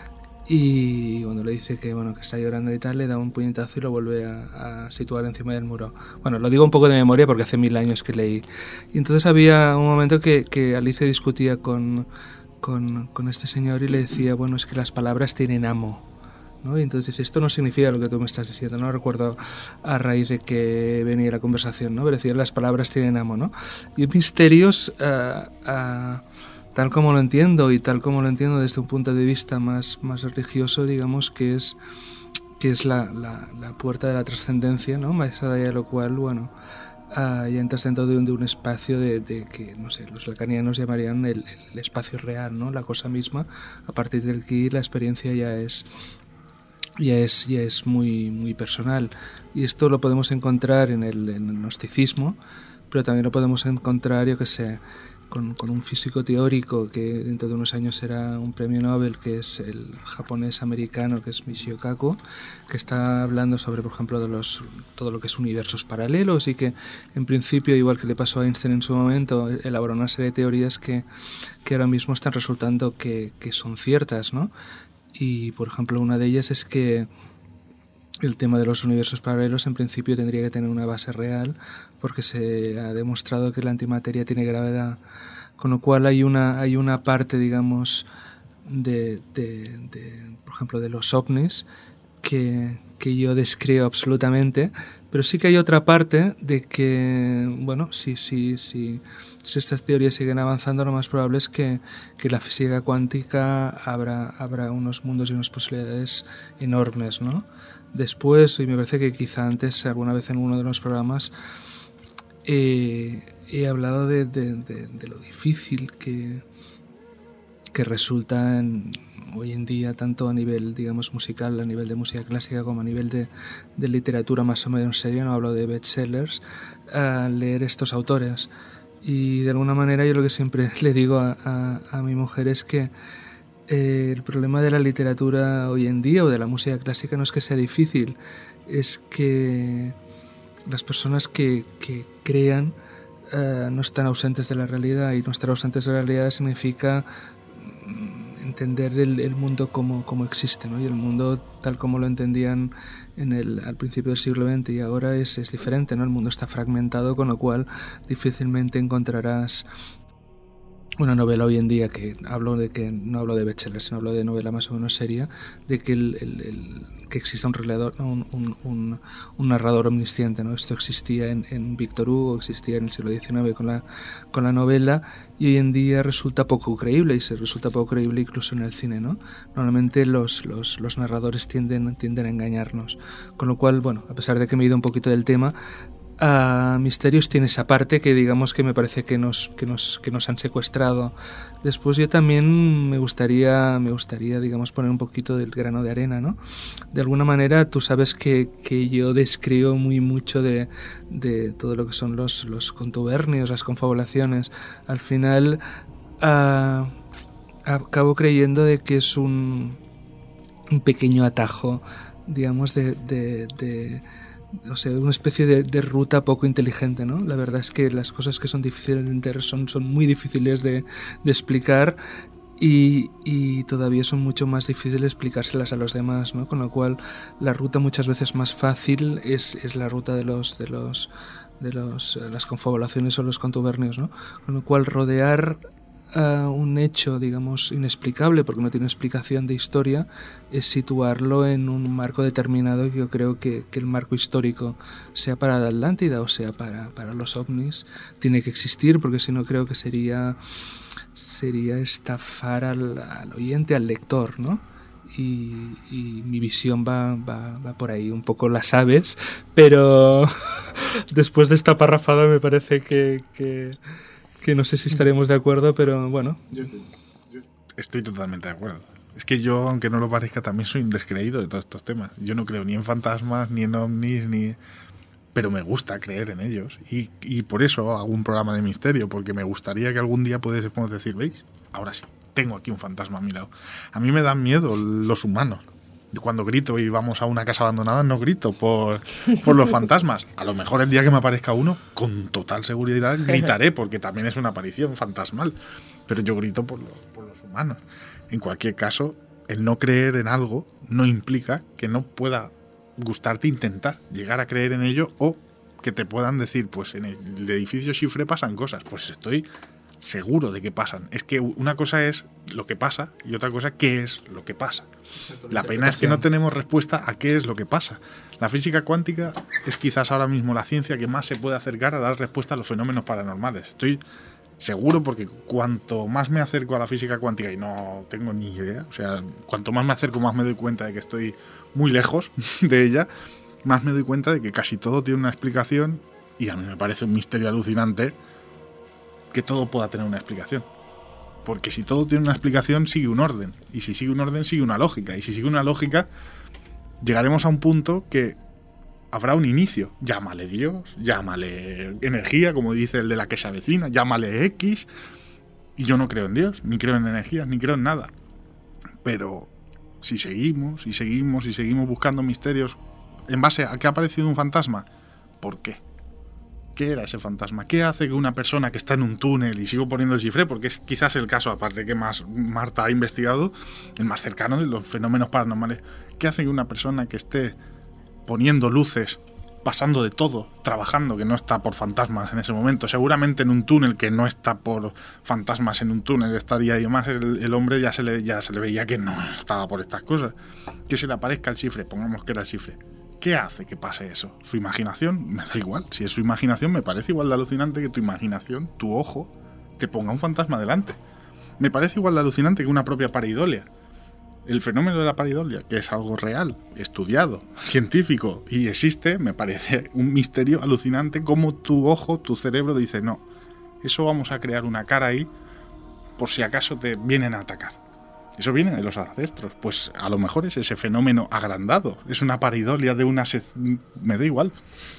y cuando le dice que bueno que está llorando y tal, le da un puñetazo y lo vuelve a, a situar encima del muro. Bueno, lo digo un poco de memoria porque hace mil años que leí. Y entonces había un momento que, que Alicia discutía con, con, con este señor y le decía, bueno, es que las palabras tienen amo, ¿no? Y entonces dice, esto no significa lo que tú me estás diciendo, no recuerdo a raíz de que venía la conversación, ¿no? Pero decía, las palabras tienen amo, ¿no? Y misterios, uh, uh, tal como lo entiendo y tal como lo entiendo desde un punto de vista más, más religioso, digamos que es, que es la, la, la puerta de la trascendencia, ¿no? Más allá de lo cual, bueno, uh, ya entras dentro de un, de un espacio de, de que, no sé, los lacanianos llamarían el, el espacio real, ¿no? La cosa misma. A partir de aquí la experiencia ya es ya es, ya es muy, muy personal. Y esto lo podemos encontrar en el, en el gnosticismo, pero también lo podemos encontrar, yo que sé, con, con un físico teórico que dentro de unos años será un premio Nobel, que es el japonés-americano, que es Michio Kaku, que está hablando sobre, por ejemplo, de los, todo lo que es universos paralelos y que, en principio, igual que le pasó a Einstein en su momento, elaboró una serie de teorías que, que ahora mismo están resultando que, que son ciertas, ¿no? Y, por ejemplo, una de ellas es que el tema de los universos paralelos en principio tendría que tener una base real porque se ha demostrado que la antimateria tiene gravedad, con lo cual hay una, hay una parte, digamos, de, de, de, por ejemplo, de los ovnis que, que yo descreo absolutamente, pero sí que hay otra parte de que, bueno, si, si, si, si estas teorías siguen avanzando, lo más probable es que, que la física cuántica habrá, habrá unos mundos y unas posibilidades enormes, ¿no? Después, y me parece que quizá antes, alguna vez en uno de los programas, eh, he hablado de, de, de, de lo difícil que, que resulta en, hoy en día, tanto a nivel, digamos, musical, a nivel de música clásica, como a nivel de, de literatura más o menos seria, no hablo de bestsellers, a leer estos autores. Y de alguna manera yo lo que siempre le digo a, a, a mi mujer es que eh, el problema de la literatura hoy en día o de la música clásica no es que sea difícil, es que las personas que, que crean uh, no están ausentes de la realidad, y no estar ausentes de la realidad significa entender el, el mundo como, como existe, ¿no? Y el mundo tal como lo entendían en el, al principio del siglo veinte y ahora es, es diferente, ¿no? El mundo está fragmentado, con lo cual difícilmente encontrarás una novela hoy en día, que hablo de que no hablo de bestseller, sino hablo de novela más o menos seria, de que el, el, el que exista un relator, un, un, un, un narrador omnisciente, ¿no? Esto existía en, en Víctor Hugo, existía en el siglo diecinueve con la, con la novela, y hoy en día resulta poco creíble, y se resulta poco creíble incluso en el cine, ¿no? Normalmente los, los, los narradores tienden, tienden a engañarnos, con lo cual, bueno, a pesar de que me he ido un poquito del tema, Uh, Misterios tiene esa parte que digamos que me parece que nos, que nos, que nos han secuestrado. Después yo también me gustaría, me gustaría digamos poner un poquito del grano de arena, ¿no? De alguna manera tú sabes que, que yo describo muy mucho de, de todo lo que son los, los contubernios, las confabulaciones. Al final uh, acabo creyendo de que es un, un pequeño atajo, digamos, de... de, de o sea, una especie de, de ruta poco inteligente, ¿no? La verdad es que las cosas que son difíciles de entender son, son muy difíciles de, de explicar y, y todavía son mucho más difíciles explicárselas a los demás, ¿no? Con lo cual la ruta muchas veces más fácil es, es la ruta de los de los de los las confabulaciones o los contubernios, ¿no? Con lo cual rodear Uh, un hecho, digamos, inexplicable, porque no tiene explicación de historia, es situarlo en un marco determinado. Yo creo que, que el marco histórico, sea para la Atlántida o sea para, para los ovnis, tiene que existir, porque si no creo que sería sería estafar al, al oyente, al lector, ¿no? y, y mi visión va, va, va por ahí, un poco las aves, pero después de esta parrafada me parece que, que, que no sé si estaremos de acuerdo, pero bueno. Yo, yo estoy totalmente de acuerdo. Es que yo, aunque no lo parezca, también soy un descreído de todos estos temas. Yo no creo ni en fantasmas, ni en ovnis, ni... pero me gusta creer en ellos. Y, y por eso hago un programa de misterio, porque me gustaría que algún día pudiésemos decir, ¿veis? Ahora sí, tengo aquí un fantasma a mi lado. A mí me dan miedo los humanos. Yo cuando grito y vamos a una casa abandonada no grito por, por los fantasmas. A lo mejor el día que me aparezca uno, con total seguridad gritaré, porque también es una aparición fantasmal. Pero yo grito por los, por los humanos. En cualquier caso, el no creer en algo no implica que no pueda gustarte intentar llegar a creer en ello, o que te puedan decir, pues en el edificio Chifre pasan cosas. Pues estoy seguro de que pasan. Es que una cosa es lo que pasa y otra cosa qué es lo que pasa. La pena es que no tenemos respuesta a qué es lo que pasa. La física cuántica es quizás ahora mismo la ciencia que más se puede acercar a dar respuesta a los fenómenos paranormales. Estoy seguro, porque cuanto más me acerco a la física cuántica, y no tengo ni idea, o sea, cuanto más me acerco, más me doy cuenta de que estoy muy lejos de ella, más me doy cuenta de que casi todo tiene una explicación, y a mí me parece un misterio alucinante que todo pueda tener una explicación. Porque si todo tiene una explicación, sigue un orden, y si sigue un orden, sigue una lógica, y si sigue una lógica, llegaremos a un punto que habrá un inicio. Llámale Dios, llámale energía, como dice el de la que se avecina, llámale X. Y yo no creo en Dios, ni creo en energías, ni creo en nada. Pero si seguimos, y seguimos, y seguimos buscando misterios, ¿en base a que ha aparecido un fantasma? ¿Por qué? ¿Qué era ese fantasma? ¿Qué hace que una persona que está en un túnel, y sigo poniendo el Chifre porque es quizás el caso, aparte que más Marta ha investigado, el más cercano de los fenómenos paranormales, qué hace que una persona que esté poniendo luces, pasando de todo, trabajando, que no está por fantasmas en ese momento, seguramente en un túnel que no está por fantasmas, en un túnel estaría, y además el, el hombre ya se, le, ya se le veía que no estaba por estas cosas, que se le aparezca el Chifre, pongamos que era el Chifre. ¿Qué hace que pase eso? ¿Su imaginación? Me da igual. Si es su imaginación, me parece igual de alucinante que tu imaginación, tu ojo, te ponga un fantasma delante. Me parece igual de alucinante que una propia pareidolia. El fenómeno de la pareidolia, que es algo real, estudiado, científico, y existe, me parece un misterio alucinante como tu ojo, tu cerebro dice, no, eso vamos a crear una cara ahí por si acaso te vienen a atacar. Eso viene de los ancestros. Pues a lo mejor es ese fenómeno agrandado, es una pareidolia de una... Se... me da igual.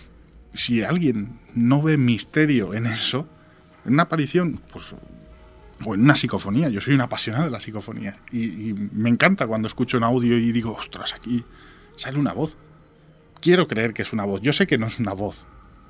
Si alguien no ve misterio en eso, en una aparición, pues... o en una psicofonía. Yo soy un apasionado de la psicofonía y, y me encanta cuando escucho un audio y digo, ostras, aquí sale una voz. Quiero creer que es una voz. Yo sé que no es una voz,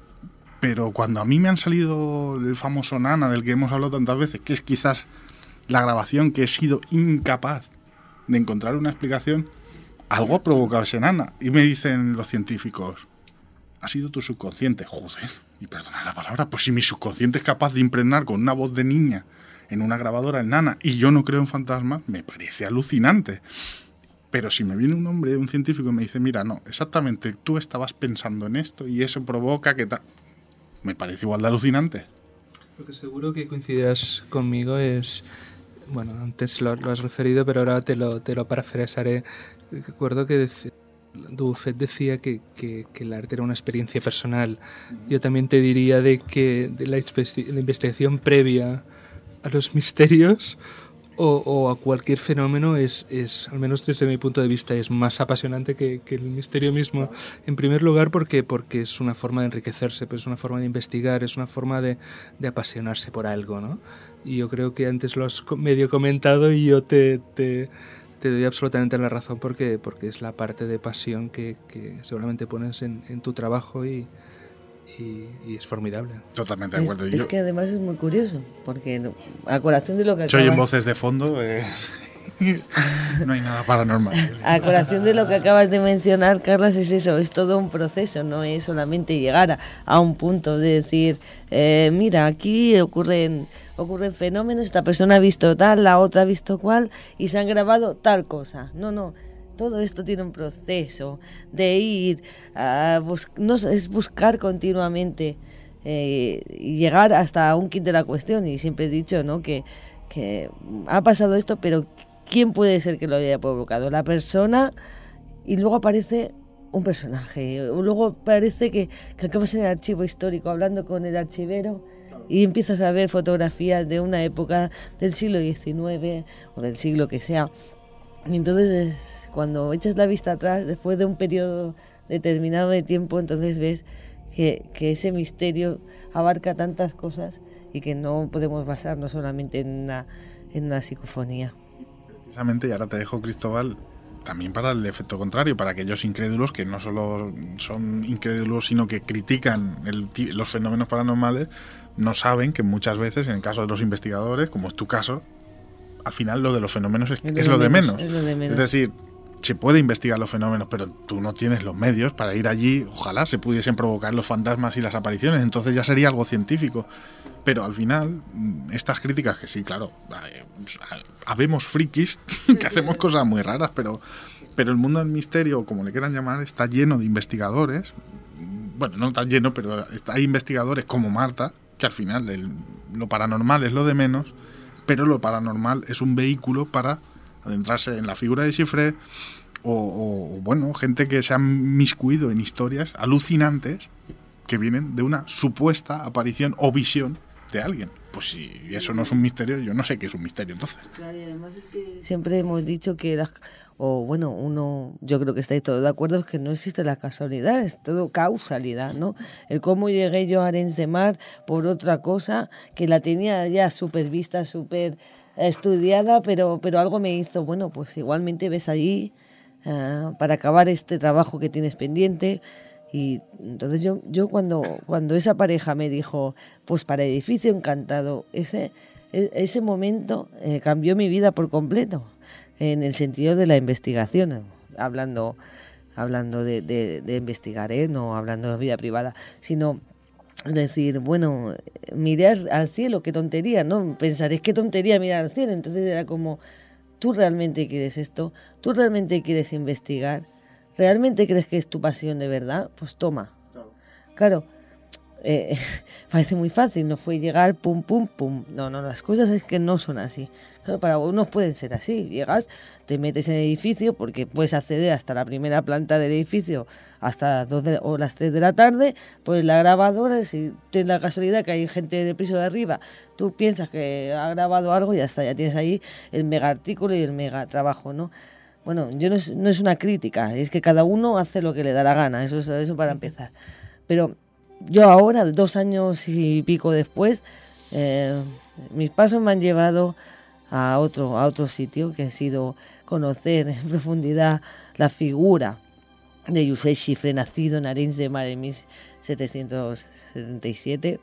pero cuando a mí me han salido el famoso Nana del que hemos hablado tantas veces, que es quizás la grabación que he sido incapaz de encontrar una explicación, algo ha provocado ese Nana. Y me dicen los científicos, ha sido tu subconsciente. Joder, y perdona la palabra, pues si mi subconsciente es capaz de impregnar con una voz de niña en una grabadora en Nana, y yo no creo en fantasmas, me parece alucinante. Pero si me viene un hombre, un científico, y me dice, mira, no, exactamente, tú estabas pensando en esto y eso provoca que tal... Me parece igual de alucinante. Lo que seguro que coincidirás conmigo es... Bueno, antes lo, lo has referido, pero ahora te lo, te lo parafrasearé. Recuerdo que dec- Dubuffet decía que, que, que el arte era una experiencia personal. Yo también te diría de que de la, inspe- la investigación previa a los misterios o, o a cualquier fenómeno es, es, al menos desde mi punto de vista, es más apasionante que, que el misterio mismo. En primer lugar porque, porque es una forma de enriquecerse, pues es una forma de investigar, es una forma de, de apasionarse por algo, ¿no? Y yo creo que antes lo has medio comentado y yo te, te, te doy absolutamente la razón porque, porque es la parte de pasión que, que seguramente pones en, en tu trabajo y Y, y es formidable. Totalmente de acuerdo. Es, Yo, es que además es muy curioso, porque a colación de lo que se oyen acabas, voces de fondo, eh, no hay nada paranormal. a colación de lo que acabas de mencionar, Carlas, es eso, es todo un proceso, no es solamente llegar a, a un punto de decir, eh, mira, aquí ocurren, ocurren fenómenos, esta persona ha visto tal, la otra ha visto cual, y se han grabado tal cosa. No, no. Todo esto tiene un proceso de ir a bus- no, es buscar continuamente eh, y llegar hasta un kit de la cuestión. Y siempre he dicho, ¿no?, que, que ha pasado esto, pero ¿quién puede ser que lo haya provocado? La persona, y luego aparece un personaje, luego parece que, que acabas en el archivo histórico hablando con el archivero y empiezas a ver fotografías de una época del siglo diecinueve o del siglo que sea. Y entonces cuando echas la vista atrás, después de un periodo determinado de tiempo, entonces ves que, que ese misterio abarca tantas cosas y que no podemos basarnos solamente en una, en una psicofonía. Precisamente, y ahora te dejo, Cristóbal, también para el efecto contrario, para aquellos incrédulos que no solo son incrédulos, sino que critican el, los fenómenos paranormales, no saben que muchas veces, en el caso de los investigadores, como es tu caso, al final lo de los fenómenos es, es, lo, de menos, es lo de menos. Es decir, se puede investigar los fenómenos, pero tú no tienes los medios para ir allí. Ojalá se pudiesen provocar los fantasmas y las apariciones, entonces ya sería algo científico. Pero al final, estas críticas, que sí, claro, habemos frikis que hacemos cosas muy raras, pero, pero el mundo del misterio, como le quieran llamar, está lleno de investigadores. Bueno, no tan lleno, pero hay investigadores como Marta, que al final el, lo paranormal es lo de menos, pero lo paranormal es un vehículo para adentrarse en la figura de Chiffré, o, o bueno, gente que se ha miscuido en historias alucinantes que vienen de una supuesta aparición o visión de alguien. Pues si eso no es un misterio, yo no sé qué es un misterio entonces. Claro, y además es que siempre hemos dicho que las, o bueno, uno, yo creo que estáis todos de acuerdo, es que no existe la casualidad, es todo causalidad, ¿no? El cómo llegué yo a Arenys de Mar por otra cosa que la tenía ya súper vista, súper estudiada, pero, pero algo me hizo, bueno, pues igualmente ves allí uh, para acabar este trabajo que tienes pendiente. Y entonces yo, yo cuando, cuando esa pareja me dijo, pues para Edificio Encantado, ese, ese momento eh, cambió mi vida por completo, en el sentido de la investigación, hablando, hablando de, de, de investigar, ¿eh? No hablando de vida privada, sino decir, bueno, miré al cielo, qué tontería, ¿no? Pensaré, qué tontería mirar al cielo. Entonces era como, ¿tú realmente quieres esto? ¿Tú realmente quieres investigar? ¿Realmente crees que es tu pasión de verdad? Pues toma. Claro, claro eh, parece muy fácil, no fue llegar, pum, pum, pum. No, no, las cosas es que no son así. Claro, para unos pueden ser así. Llegas, te metes en el edificio, porque puedes acceder hasta la primera planta del edificio, hasta las dos de, o las tres de la tarde, pues la grabadora, si tienes la casualidad que hay gente en el piso de arriba, tú piensas que ha grabado algo y ya está, ya tienes ahí el mega artículo y el mega trabajo, ¿no? Bueno, yo no es, no es una crítica, es que cada uno hace lo que le da la gana, eso, eso para empezar. Pero yo ahora, dos años y pico después, eh, mis pasos me han llevado a otro, a otro sitio, que ha sido conocer en profundidad la figura de Josep Chiffré, nacido en Arenys de Mar en mil setecientos setenta y siete.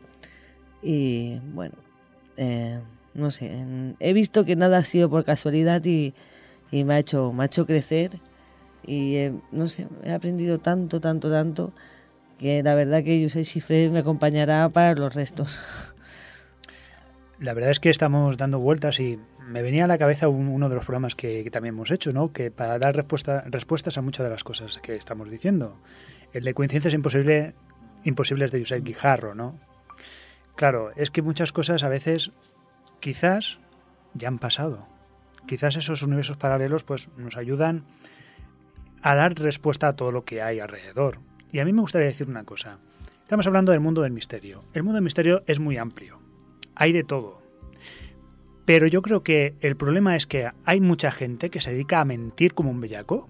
Y bueno, eh, no sé, he visto que nada ha sido por casualidad y... y me ha hecho, me ha hecho crecer y eh, no sé, he aprendido tanto, tanto, tanto que la verdad que Josep Chiffré me acompañará para los restos. La verdad es que estamos dando vueltas y me venía a la cabeza un, uno de los programas que, que también hemos hecho, ¿no? Que para dar respuesta, respuestas a muchas de las cosas que estamos diciendo. El de coincidencias imposible, imposibles de Josep Guijarro, ¿no? Claro, es que muchas cosas a veces quizás ya han pasado. Quizás esos universos paralelos pues nos ayudan a dar respuesta a todo lo que hay alrededor. Y a mí me gustaría decir una cosa. Estamos hablando del mundo del misterio. El mundo del misterio es muy amplio. Hay de todo. Pero yo creo que el problema es que hay mucha gente que se dedica a mentir como un bellaco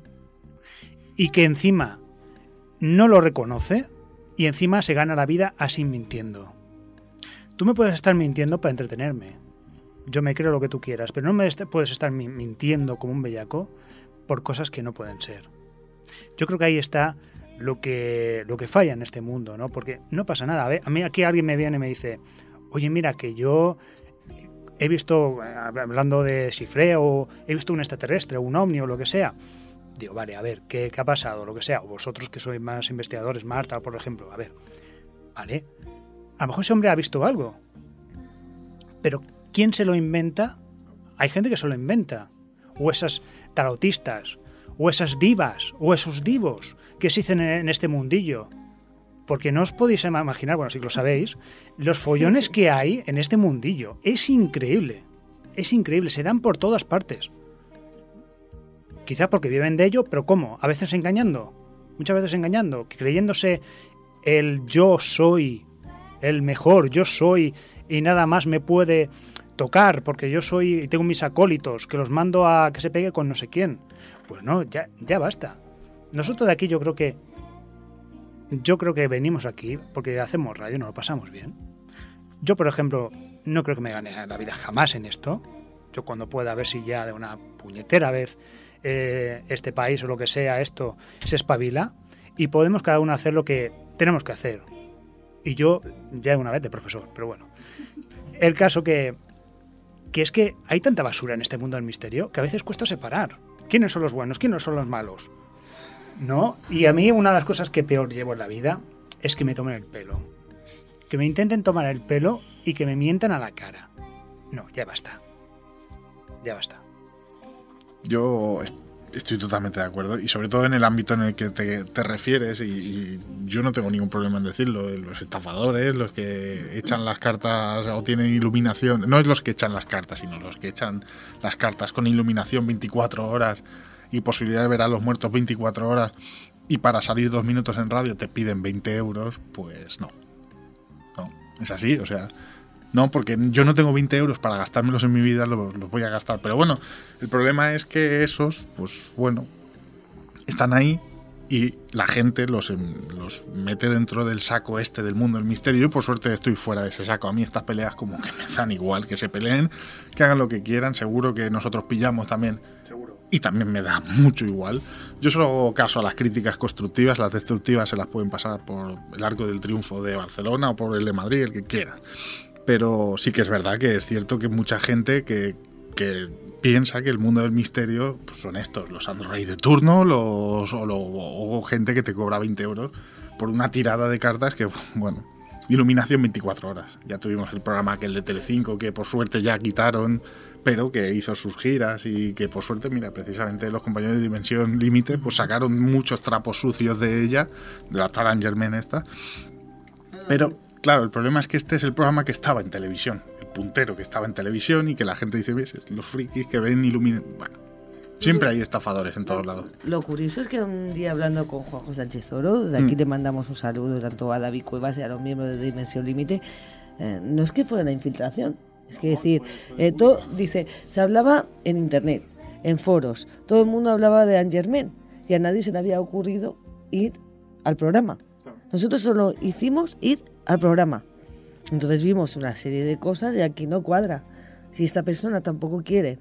y que encima no lo reconoce y encima se gana la vida así mintiendo. Tú me puedes estar mintiendo para entretenerme. Yo me creo lo que tú quieras, pero no me est- puedes estar mintiendo como un bellaco por cosas que no pueden ser. Yo creo que ahí está lo que, lo que falla en este mundo, ¿no? Porque no pasa nada. A, ver, a mí aquí alguien me viene y me dice, oye, mira, que yo he visto, hablando de Chiffré, o he visto un extraterrestre, o un ovni, o lo que sea. Digo, vale, a ver, ¿qué, qué ha pasado? Lo que sea. O vosotros que sois más investigadores, Marta, por ejemplo, a ver, vale, a lo mejor ese hombre ha visto algo. Pero ¿quién se lo inventa? Hay gente que se lo inventa. O esas tarotistas, o esas divas, o esos divos que se dicen en este mundillo. Porque no os podéis imaginar, bueno, si lo sabéis, los follones que hay en este mundillo. Es increíble. Es increíble. Se dan por todas partes. Quizá porque viven de ello, pero ¿cómo? A veces engañando, muchas veces engañando, creyéndose el yo soy el mejor, yo soy y nada más me puede tocar porque yo soy y tengo mis acólitos que los mando a que se pegue con no sé quién. Pues no, ya, ya basta. Nosotros de aquí yo creo que yo creo que venimos aquí porque hacemos radio, nos lo pasamos bien. Yo, por ejemplo, no creo que me gane la vida jamás en esto. Yo cuando pueda, a ver si ya de una puñetera vez eh, este país o lo que sea, esto se espabila y podemos cada uno hacer lo que tenemos que hacer. Y yo ya una vez de profesor, pero bueno. El caso que, que es que hay tanta basura en este mundo del misterio que a veces cuesta separar. ¿Quiénes son los buenos? ¿Quiénes son los malos? ¿No? Y a mí una de las cosas que peor llevo en la vida es que me tomen el pelo. Que me intenten tomar el pelo y que me mientan a la cara. No, ya basta. Ya basta. Yo estoy totalmente de acuerdo, y sobre todo en el ámbito en el que te, te refieres, y, y yo no tengo ningún problema en decirlo, los estafadores, los que echan las cartas o tienen iluminación, no es los que echan las cartas, sino los que echan las cartas con iluminación veinticuatro horas y posibilidad de ver a los muertos veinticuatro horas, y para salir dos minutos en radio te piden veinte euros, pues no. No, es así, o sea... No, porque yo no tengo veinte euros para gastármelos en mi vida, los, los voy a gastar. Pero bueno, el problema es que esos, pues bueno, están ahí y la gente los, los mete dentro del saco este del mundo del misterio. Yo por suerte estoy fuera de ese saco. A mí estas peleas como que me dan igual, que se peleen, que hagan lo que quieran. Seguro que nosotros pillamos también. Seguro. Y también me da mucho igual. Yo solo hago caso a las críticas constructivas, las destructivas se las pueden pasar por el Arco del Triunfo de Barcelona o por el de Madrid, el que quiera. Pero sí que es verdad que es cierto que mucha gente que, que piensa que el mundo del misterio pues son estos, los androides de turno, los, o, lo, o gente que te cobra veinte euros por una tirada de cartas que, bueno, iluminación veinticuatro horas. Ya tuvimos el programa aquel de Telecinco que por suerte ya quitaron, pero que hizo sus giras y que por suerte, mira, precisamente los compañeros de Dimensión Límite pues sacaron muchos trapos sucios de ella, de la tal Angermen esta, pero... Claro, el problema es que este es el programa que estaba en televisión, el puntero que estaba en televisión y que la gente dice, ¿ves? Los frikis que ven iluminan... Bueno, siempre hay estafadores en todos lados. Lo curioso es que un día hablando con Juanjo Sánchez Oro, de aquí mm. le mandamos un saludo tanto a David Cuevas y a los miembros de Dimensión Límite, eh, no es que fuera una infiltración, es que decir, eh, todo, dice, se hablaba en internet, en foros, todo el mundo hablaba de Angermen y a nadie se le había ocurrido ir al programa. Nosotros solo hicimos ir al programa. Entonces vimos una serie de cosas y aquí no cuadra. Si esta persona tampoco quiere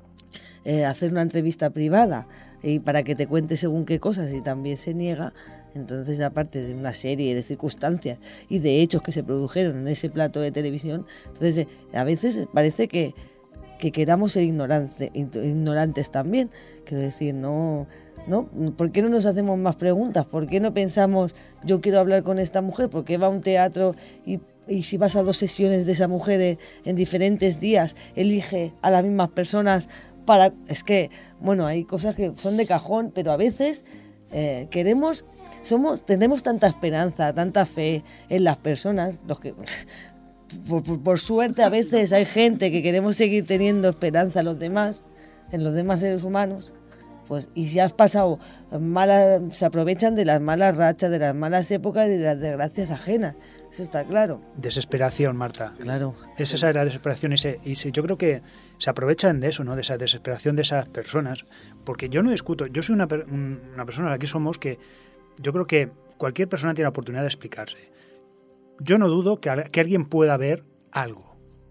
eh, hacer una entrevista privada y para que te cuente según qué cosas y también se niega, entonces aparte de una serie de circunstancias y de hechos que se produjeron en ese plato de televisión, entonces eh, a veces parece que, que queramos ser ignorante, ignorantes también. Quiero decir, no... ¿no? ¿Por qué no nos hacemos más preguntas? ¿Por qué no pensamos, yo quiero hablar con esta mujer? ¿Por qué va a un teatro y, y si vas a dos sesiones de esa mujer en, en diferentes días, elige a las mismas personas para...? Es que, bueno, hay cosas que son de cajón, pero a veces eh, queremos, somos, tenemos tanta esperanza, tanta fe en las personas, los que... Por, por, por suerte a veces hay gente que queremos seguir teniendo esperanza en los demás, en los demás seres humanos. Pues, y si has pasado malas, se aprovechan de las malas rachas, de las malas épocas y de las desgracias ajenas. Eso está claro. Desesperación, Marta. Claro. Es esa la desesperación. Y, se, y se, yo creo que se aprovechan de eso, ¿no? De esa desesperación de esas personas. Porque yo no discuto. Yo soy una, una persona, aquí somos, que yo creo que cualquier persona tiene la oportunidad de explicarse. Yo no dudo que, que alguien pueda ver algo.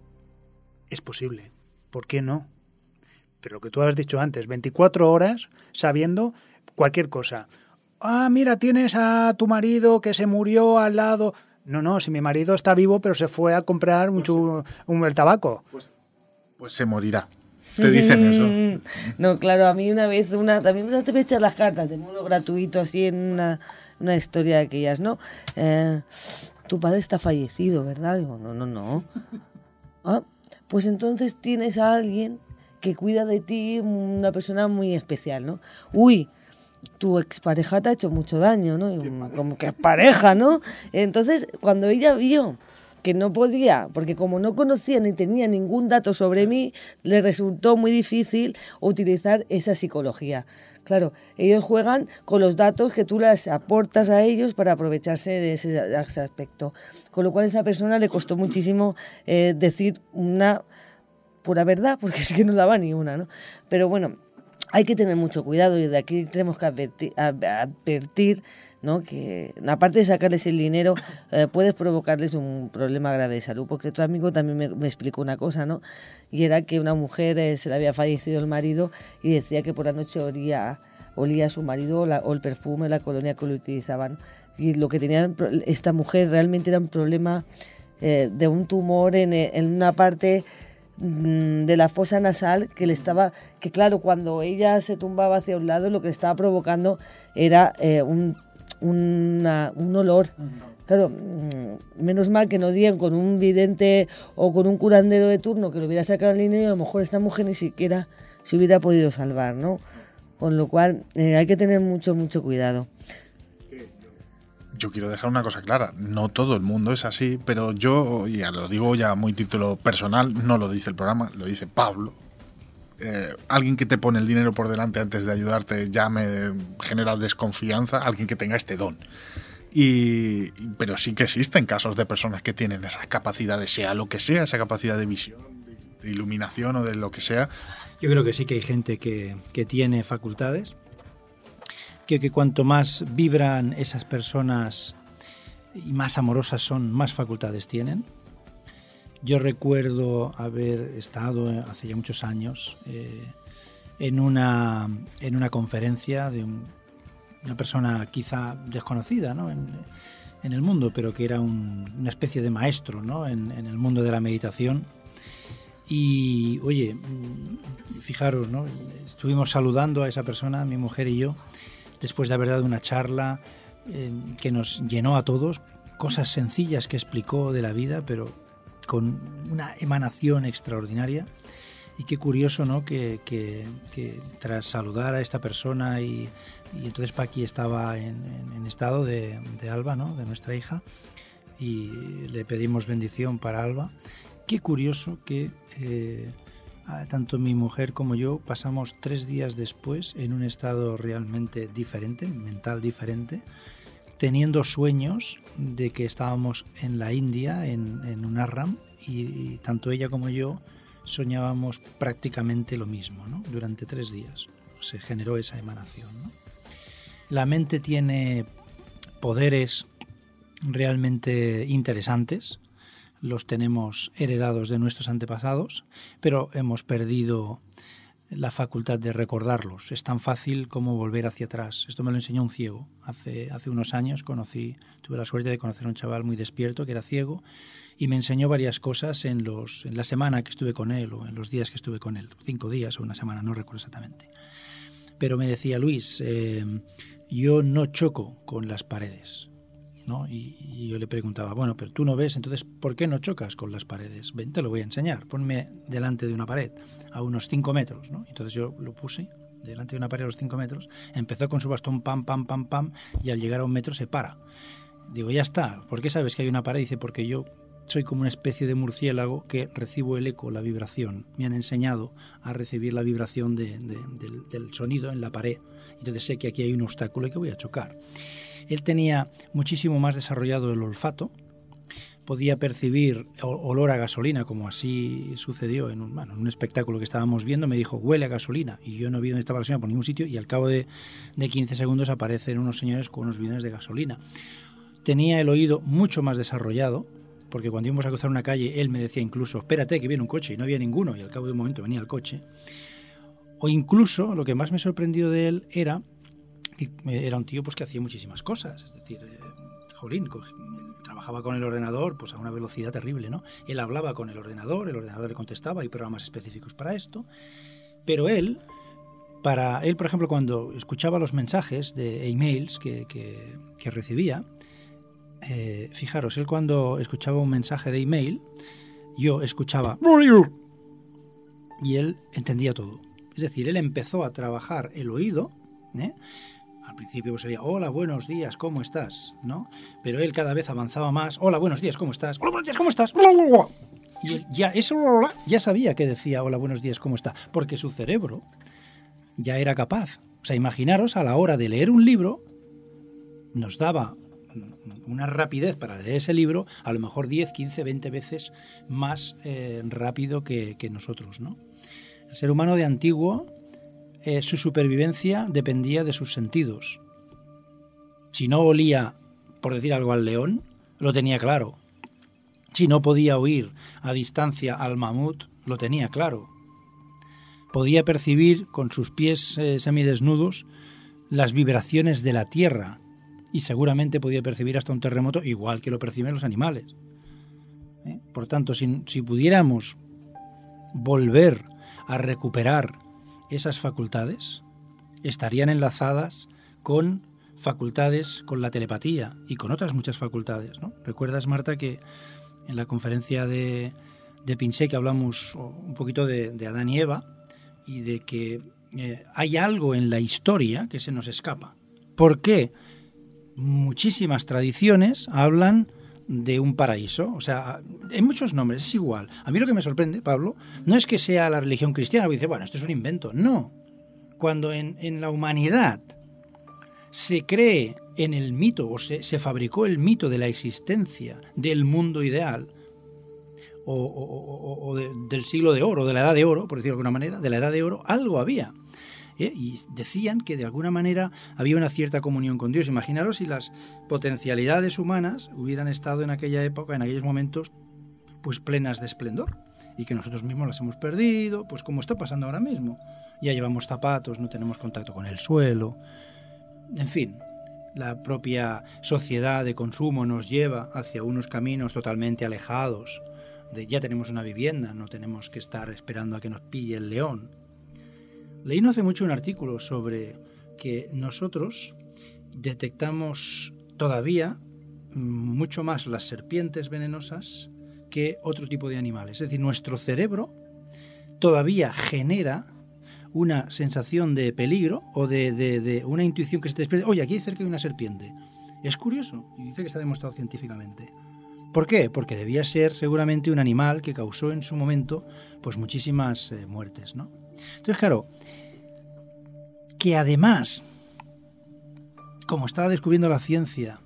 Es posible. ¿Por qué no? Pero lo que tú has dicho antes, veinticuatro horas sabiendo cualquier cosa. Ah, mira, tienes a tu marido que se murió al lado. No, no, si mi marido está vivo, pero se fue a comprar un, chu, un el tabaco. Pues, pues se morirá. Te dicen eso. No, claro, a mí una vez, una también te voy a echar las cartas de modo gratuito, así en una, una historia de aquellas, ¿no? Eh, tu padre está fallecido, ¿verdad? Digo, no, no, no. Ah, pues entonces tienes a alguien que cuida de ti, una persona muy especial, ¿no? Uy, tu expareja te ha hecho mucho daño, ¿no? Y como que es pareja, ¿no? Entonces, cuando ella vio que no podía, porque como no conocía ni tenía ningún dato sobre mí, le resultó muy difícil utilizar esa psicología. Claro, ellos juegan con los datos que tú les aportas a ellos para aprovecharse de ese, de ese aspecto. Con lo cual a esa persona le costó muchísimo eh, decir una pura verdad, porque es que no daba ni una, ¿no? Pero bueno, hay que tener mucho cuidado y de aquí tenemos que advertir, advertir ¿no? que aparte de sacarles el dinero, eh, puedes provocarles un problema grave de salud, porque otro amigo también me, me explicó una cosa, ¿no? Y era que una mujer eh, se le había fallecido el marido y decía que por la noche olía, olía a su marido o, la, o el perfume, la colonia que lo utilizaban. Y lo que tenía esta mujer realmente era un problema eh, de un tumor en, en una parte de la fosa nasal que le estaba, que claro, cuando ella se tumbaba hacia un lado, lo que le estaba provocando era eh, un, una, un olor. Claro, menos mal que no dieron con un vidente o con un curandero de turno que lo hubiera sacado el dinero y a lo mejor esta mujer ni siquiera se hubiera podido salvar, ¿no? Con lo cual eh, hay que tener mucho, mucho cuidado. Yo quiero dejar una cosa clara, no todo el mundo es así, pero yo, ya lo digo ya muy título personal, no lo dice el programa, lo dice Pablo. Eh, alguien que te pone el dinero por delante antes de ayudarte ya me genera desconfianza, alguien que tenga este don. Y, pero sí que existen casos de personas que tienen esas capacidades, sea lo que sea, esa capacidad de visión, de, de iluminación o de lo que sea. Yo creo que sí que hay gente que, que tiene facultades. Que, que cuanto más vibran esas personas y más amorosas son, más facultades tienen. Yo recuerdo haber estado hace ya muchos años eh, en, una, en una conferencia de un, una persona quizá desconocida, ¿no? en, en el mundo, pero que era un, una especie de maestro, ¿no? en, en el mundo de la meditación. Y, oye, fijaros, ¿no? Estuvimos saludando a esa persona, mi mujer y yo, después de haber dado una charla eh, que nos llenó a todos, cosas sencillas que explicó de la vida, pero con una emanación extraordinaria. Y qué curioso, ¿no? Que, que, que tras saludar a esta persona y, y entonces Paqui estaba en, en, en estado de, de Alba, ¿no? De nuestra hija, y le pedimos bendición para Alba. Qué curioso que eh, tanto mi mujer como yo pasamos tres días después en un estado realmente diferente, mental diferente, teniendo sueños de que estábamos en la India, en, en un ashram, y, y tanto ella como yo soñábamos prácticamente lo mismo, ¿no? Durante tres días se generó esa emanación, ¿no? La mente tiene poderes realmente interesantes, los tenemos heredados de nuestros antepasados, pero hemos perdido la facultad de recordarlos. Es tan fácil como volver hacia atrás. Esto me lo enseñó un ciego. Hace, hace unos años conocí, tuve la suerte de conocer a un chaval muy despierto que era ciego y me enseñó varias cosas en, los, en la semana que estuve con él o en los días que estuve con él. Cinco días o una semana, no recuerdo exactamente. Pero me decía, Luis, eh, yo no choco con las paredes, ¿no? Y, y yo le preguntaba, bueno, pero tú no ves, entonces, ¿por qué no chocas con las paredes? Ven, te lo voy a enseñar. Ponme delante de una pared a unos cinco metros, ¿no? Entonces yo lo puse delante de una pared a los cinco metros, empezó con su bastón pam, pam, pam, pam, y al llegar a un metro se para. Digo, ya está, ¿por qué sabes que hay una pared? Dice, porque yo soy como una especie de murciélago que recibo el eco, la vibración. Me han enseñado a recibir la vibración de, de, del, del sonido en la pared. Entonces sé que aquí hay un obstáculo y que voy a chocar. Él tenía muchísimo más desarrollado el olfato, podía percibir olor a gasolina, como así sucedió en un, bueno, en un espectáculo que estábamos viendo. Me dijo, huele a gasolina, y yo no vi dónde estaba la gasolina por ningún sitio, y al cabo de, de quince segundos aparecen unos señores con unos bidones de gasolina. Tenía el oído mucho más desarrollado, porque cuando íbamos a cruzar una calle, él me decía incluso, espérate que viene un coche, y no había ninguno, y al cabo de un momento venía el coche. O incluso, lo que más me sorprendió de él era que era un tío pues, que hacía muchísimas cosas, es decir, eh, jolín, trabajaba con el ordenador pues, a una velocidad terrible, ¿no? Él hablaba con el ordenador, el ordenador le contestaba, hay programas específicos para esto, pero él, para él, por ejemplo, cuando escuchaba los mensajes de emails que, que, que recibía, eh, fijaros, él cuando escuchaba un mensaje de email, yo escuchaba y él entendía todo. Es decir, él empezó a trabajar el oído, ¿eh? Al principio pues sería, hola, buenos días, ¿cómo estás? ¿No? Pero él cada vez avanzaba más, hola, buenos días, ¿cómo estás? Hola, buenos días, ¿cómo estás? Y él ya, eso, ya sabía que decía, hola, buenos días, ¿cómo está? Porque su cerebro ya era capaz. O sea, imaginaros, a la hora de leer un libro, nos daba una rapidez para leer ese libro, a lo mejor diez, quince, veinte veces más eh, rápido que, que nosotros, ¿no? El ser humano de antiguo, eh, su supervivencia dependía de sus sentidos. Si no olía, por decir algo, al león, lo tenía claro. Si no podía oír a distancia al mamut, lo tenía claro. Podía percibir con sus pies eh, semidesnudos las vibraciones de la tierra y seguramente podía percibir hasta un terremoto igual que lo perciben los animales. ¿Eh? Por tanto, si, si pudiéramos volver a recuperar esas facultades, estarían enlazadas con facultades, con la telepatía y con otras muchas facultades, ¿no? ¿Recuerdas, Marta, que en la conferencia de, de Pinseke hablamos un poquito de, de Adán y Eva y de que eh, hay algo en la historia que se nos escapa? ¿Por qué? Muchísimas tradiciones hablan de un paraíso, o sea, hay muchos nombres, es igual. A mí lo que me sorprende, Pablo, no es que sea la religión cristiana, que dice, bueno, esto es un invento, no. Cuando en, en la humanidad se cree en el mito, o se, se fabricó el mito de la existencia del mundo ideal, o, o, o, o de, del siglo de oro, de la edad de oro, por decirlo de alguna manera, de la edad de oro, algo había. ¿Eh? Y decían que de alguna manera había una cierta comunión con Dios. Imaginaros si las potencialidades humanas hubieran estado en aquella época, en aquellos momentos, pues plenas de esplendor, y que nosotros mismos las hemos perdido, pues como está pasando ahora mismo. Ya llevamos zapatos, no tenemos contacto con el suelo, en fin, la propia sociedad de consumo nos lleva hacia unos caminos totalmente alejados de ya tenemos una vivienda, no tenemos que estar esperando a que nos pille el león. Leí no hace mucho un artículo sobre que nosotros detectamos todavía mucho más las serpientes venenosas que otro tipo de animales. Es decir, nuestro cerebro todavía genera una sensación de peligro o de, de, de una intuición que se te despierta. Oye, aquí cerca hay una serpiente. Es curioso, y dice que se ha demostrado científicamente. ¿Por qué? Porque debía ser seguramente un animal que causó en su momento pues muchísimas eh, muertes, ¿no? Entonces, claro, que además, como estaba descubriendo la ciencia,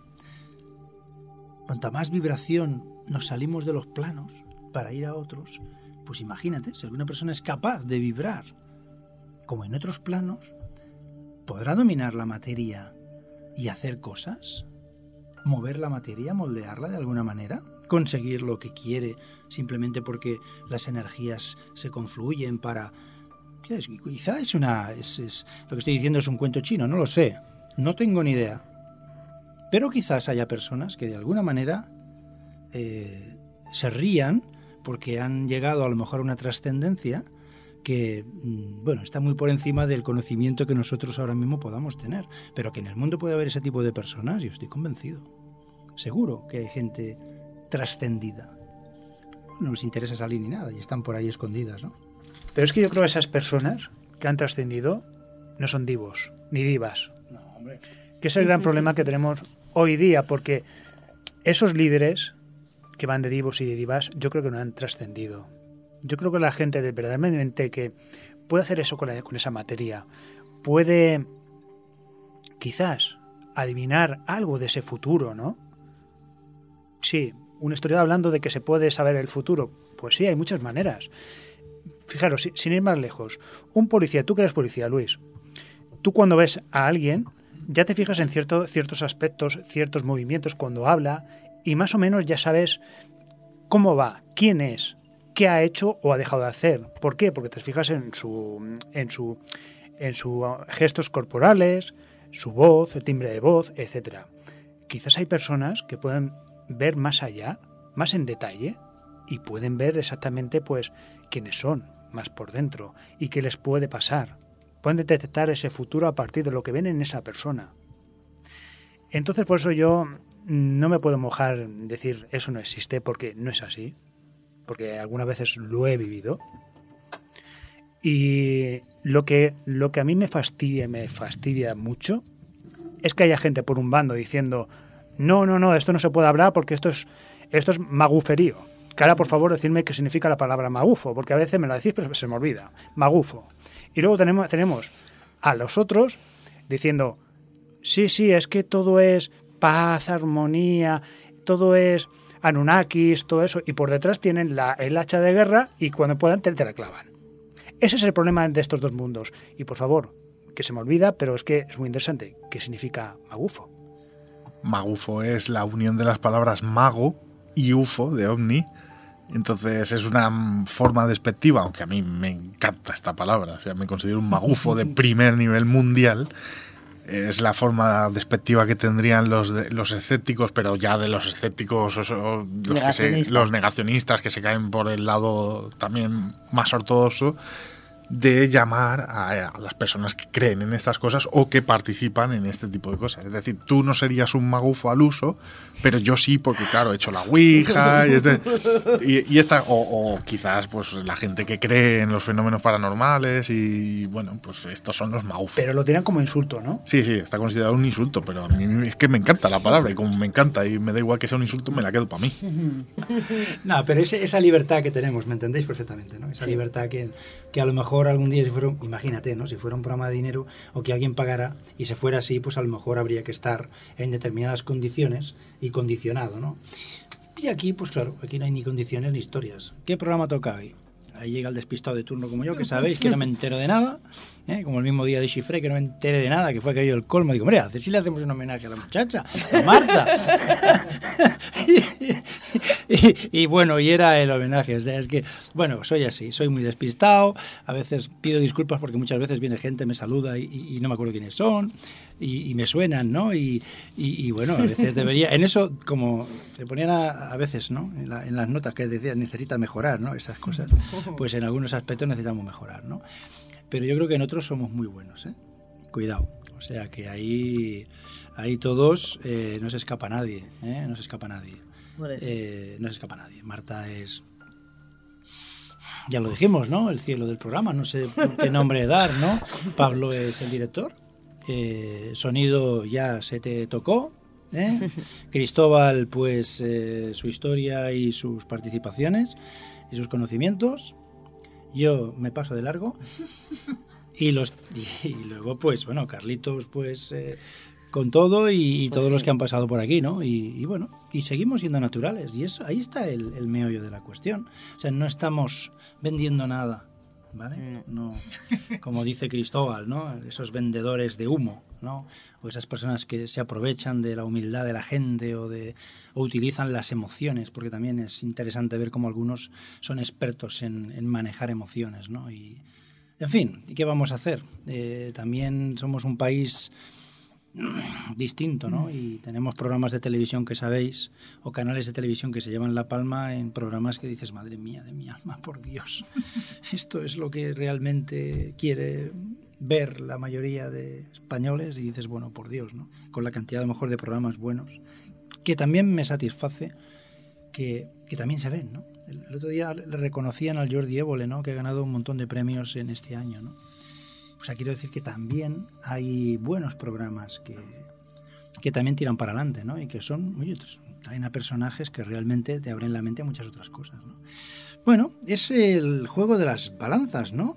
cuanta más vibración nos salimos de los planos para ir a otros, pues imagínate, si alguna persona es capaz de vibrar como en otros planos, ¿podrá dominar la materia y hacer cosas? ¿Mover la materia, moldearla de alguna manera? ¿Conseguir lo que quiere simplemente porque las energías se confluyen para... Quizá es una... Es, es, lo que estoy diciendo es un cuento chino, no lo sé. No tengo ni idea. Pero quizás haya personas que de alguna manera eh, se rían porque han llegado a lo mejor a una trascendencia que, bueno, está muy por encima del conocimiento que nosotros ahora mismo podamos tener. Pero que en el mundo puede haber ese tipo de personas, yo estoy convencido. Seguro que hay gente trascendida. No les interesa salir ni nada y están por ahí escondidas, ¿no? Pero es que yo creo que esas personas que han trascendido no son divos, ni divas. No, hombre. Que es el gran problema que tenemos hoy día, porque esos líderes que van de divos y de divas, yo creo que no han trascendido. Yo creo que la gente de verdaderamente que puede hacer eso con, la, con esa materia, puede quizás adivinar algo de ese futuro, ¿no? Sí, un historiador hablando de que se puede saber el futuro. Pues sí, hay muchas maneras. Fijaros, sin ir más lejos, un policía, tú que eres policía, Luis, tú cuando ves a alguien ya te fijas en cierto, ciertos aspectos, ciertos movimientos cuando habla y más o menos ya sabes cómo va, quién es, qué ha hecho o ha dejado de hacer. ¿Por qué? Porque te fijas en su, en su, en sus gestos corporales, su voz, el timbre de voz, etcétera. Quizás hay personas que pueden ver más allá, más en detalle, y pueden ver exactamente pues quiénes son, más por dentro, y qué les puede pasar. Pueden detectar ese futuro a partir de lo que ven en esa persona. Entonces, por eso yo no me puedo mojar en decir eso no existe, porque no es así, porque algunas veces lo he vivido. Y lo que, lo que a mí me fastidia, me fastidia mucho, es que haya gente por un bando diciendo no, no, no, esto no se puede hablar porque esto es, esto es maguferío. Que ahora, por favor, decidme qué significa la palabra magufo, porque a veces me la decís pero se me olvida. Magufo. Y luego tenemos, tenemos a los otros diciendo sí, sí, es que todo es paz, armonía, todo es Anunnakis, todo eso, y por detrás tienen la, el hacha de guerra y cuando puedan te, te la clavan. Ese es el problema de estos dos mundos. Y por favor, que se me olvida, pero es que es muy interesante. ¿Qué significa magufo? Magufo es la unión de las palabras mago y ufo, de ovni. Entonces es una forma despectiva, aunque a mí me encanta esta palabra. O sea, me considero un magufo de primer nivel mundial. Es la forma despectiva que tendrían los, de, los escépticos, pero ya de los escépticos, o, o, los, que se, los negacionistas que se caen por el lado también más ortodoxo, de llamar a, a las personas que creen en estas cosas o que participan en este tipo de cosas. Es decir, tú no serías un magufo al uso, pero yo sí, porque claro, he hecho la ouija y, este, y, y esta, o, o quizás pues la gente que cree en los fenómenos paranormales y bueno, pues estos son los magufos. Pero lo tiran como insulto, ¿no? Sí, sí, está considerado un insulto, pero a mí es que me encanta la palabra y como me encanta y me da igual que sea un insulto, me la quedo para mí. No, pero ese, esa libertad que tenemos, ¿me entendéis perfectamente? ¿No? Esa sí. libertad que, que a lo mejor algún día, si fuera, imagínate, ¿no? Si fuera un programa de dinero o que alguien pagara y se fuera así, pues a lo mejor habría que estar en determinadas condiciones y condicionado, ¿no? Y aquí, pues claro, aquí no hay ni condiciones ni historias. ¿Qué programa toca hoy? Ahí llega el despistado de turno como yo, que sabéis que no me entero de nada, ¿eh? Como el mismo día de Chifré, que no me enteré de nada, que fue aquello el colmo. Digo, hombre, si le hacemos un homenaje a la muchacha, a Marta. y, y, y bueno, y era el homenaje. O sea, es que, bueno, soy así, soy muy despistado. A veces pido disculpas porque muchas veces viene gente, me saluda y, y no me acuerdo quiénes son. Y, y me suenan, ¿no? Y, y, y bueno, a veces debería... En eso, como se ponían a, a veces, ¿no? En, la, en las notas que decían, necesita mejorar, ¿no? Esas cosas. Pues en algunos aspectos necesitamos mejorar, ¿no? Pero yo creo que en otros somos muy buenos, ¿eh? Cuidado. O sea, que ahí, ahí todos eh, no se escapa nadie, ¿eh? No se escapa nadie. Eh, no se escapa nadie. Marta es... Ya lo dijimos, ¿no? El cielo del programa, no sé qué nombre dar, ¿no? Pablo es el director. Eh, sonido ya se te tocó, ¿eh? Cristóbal, pues eh, su historia y sus participaciones y sus conocimientos. Yo me paso de largo y los y, y luego pues bueno, Carlitos pues eh, con todo y, y pues todos sí. Los que han pasado por aquí, ¿no? Y, y bueno, y seguimos siendo naturales y eso, ahí está el, el meollo de la cuestión. O sea, no estamos vendiendo nada, ¿vale? No, como dice Cristóbal, ¿no? Esos vendedores de humo, ¿no? O esas personas que se aprovechan de la humildad de la gente o de o utilizan las emociones, porque también es interesante ver cómo algunos son expertos en, en manejar emociones, ¿no? Y en fin, ¿y qué vamos a hacer? Eh, también somos un país distinto, ¿no? Y tenemos programas de televisión que sabéis, o canales de televisión que se llevan la palma en programas que dices, madre mía de mi alma, por Dios, esto es lo que realmente quiere ver la mayoría de españoles, y dices, bueno, por Dios, ¿no? Con la cantidad a lo mejor de programas buenos, que también me satisface que, que también se ven, ¿no? El, el otro día le reconocían al Jordi Évole, ¿no? Que ha ganado un montón de premios en este año, ¿no? O sea, quiero decir que también hay buenos programas que, que también tiran para adelante, ¿no? Y que son, oye, traen a personajes que realmente te abren la mente a muchas otras cosas, ¿no? Bueno, es el juego de las balanzas, ¿no?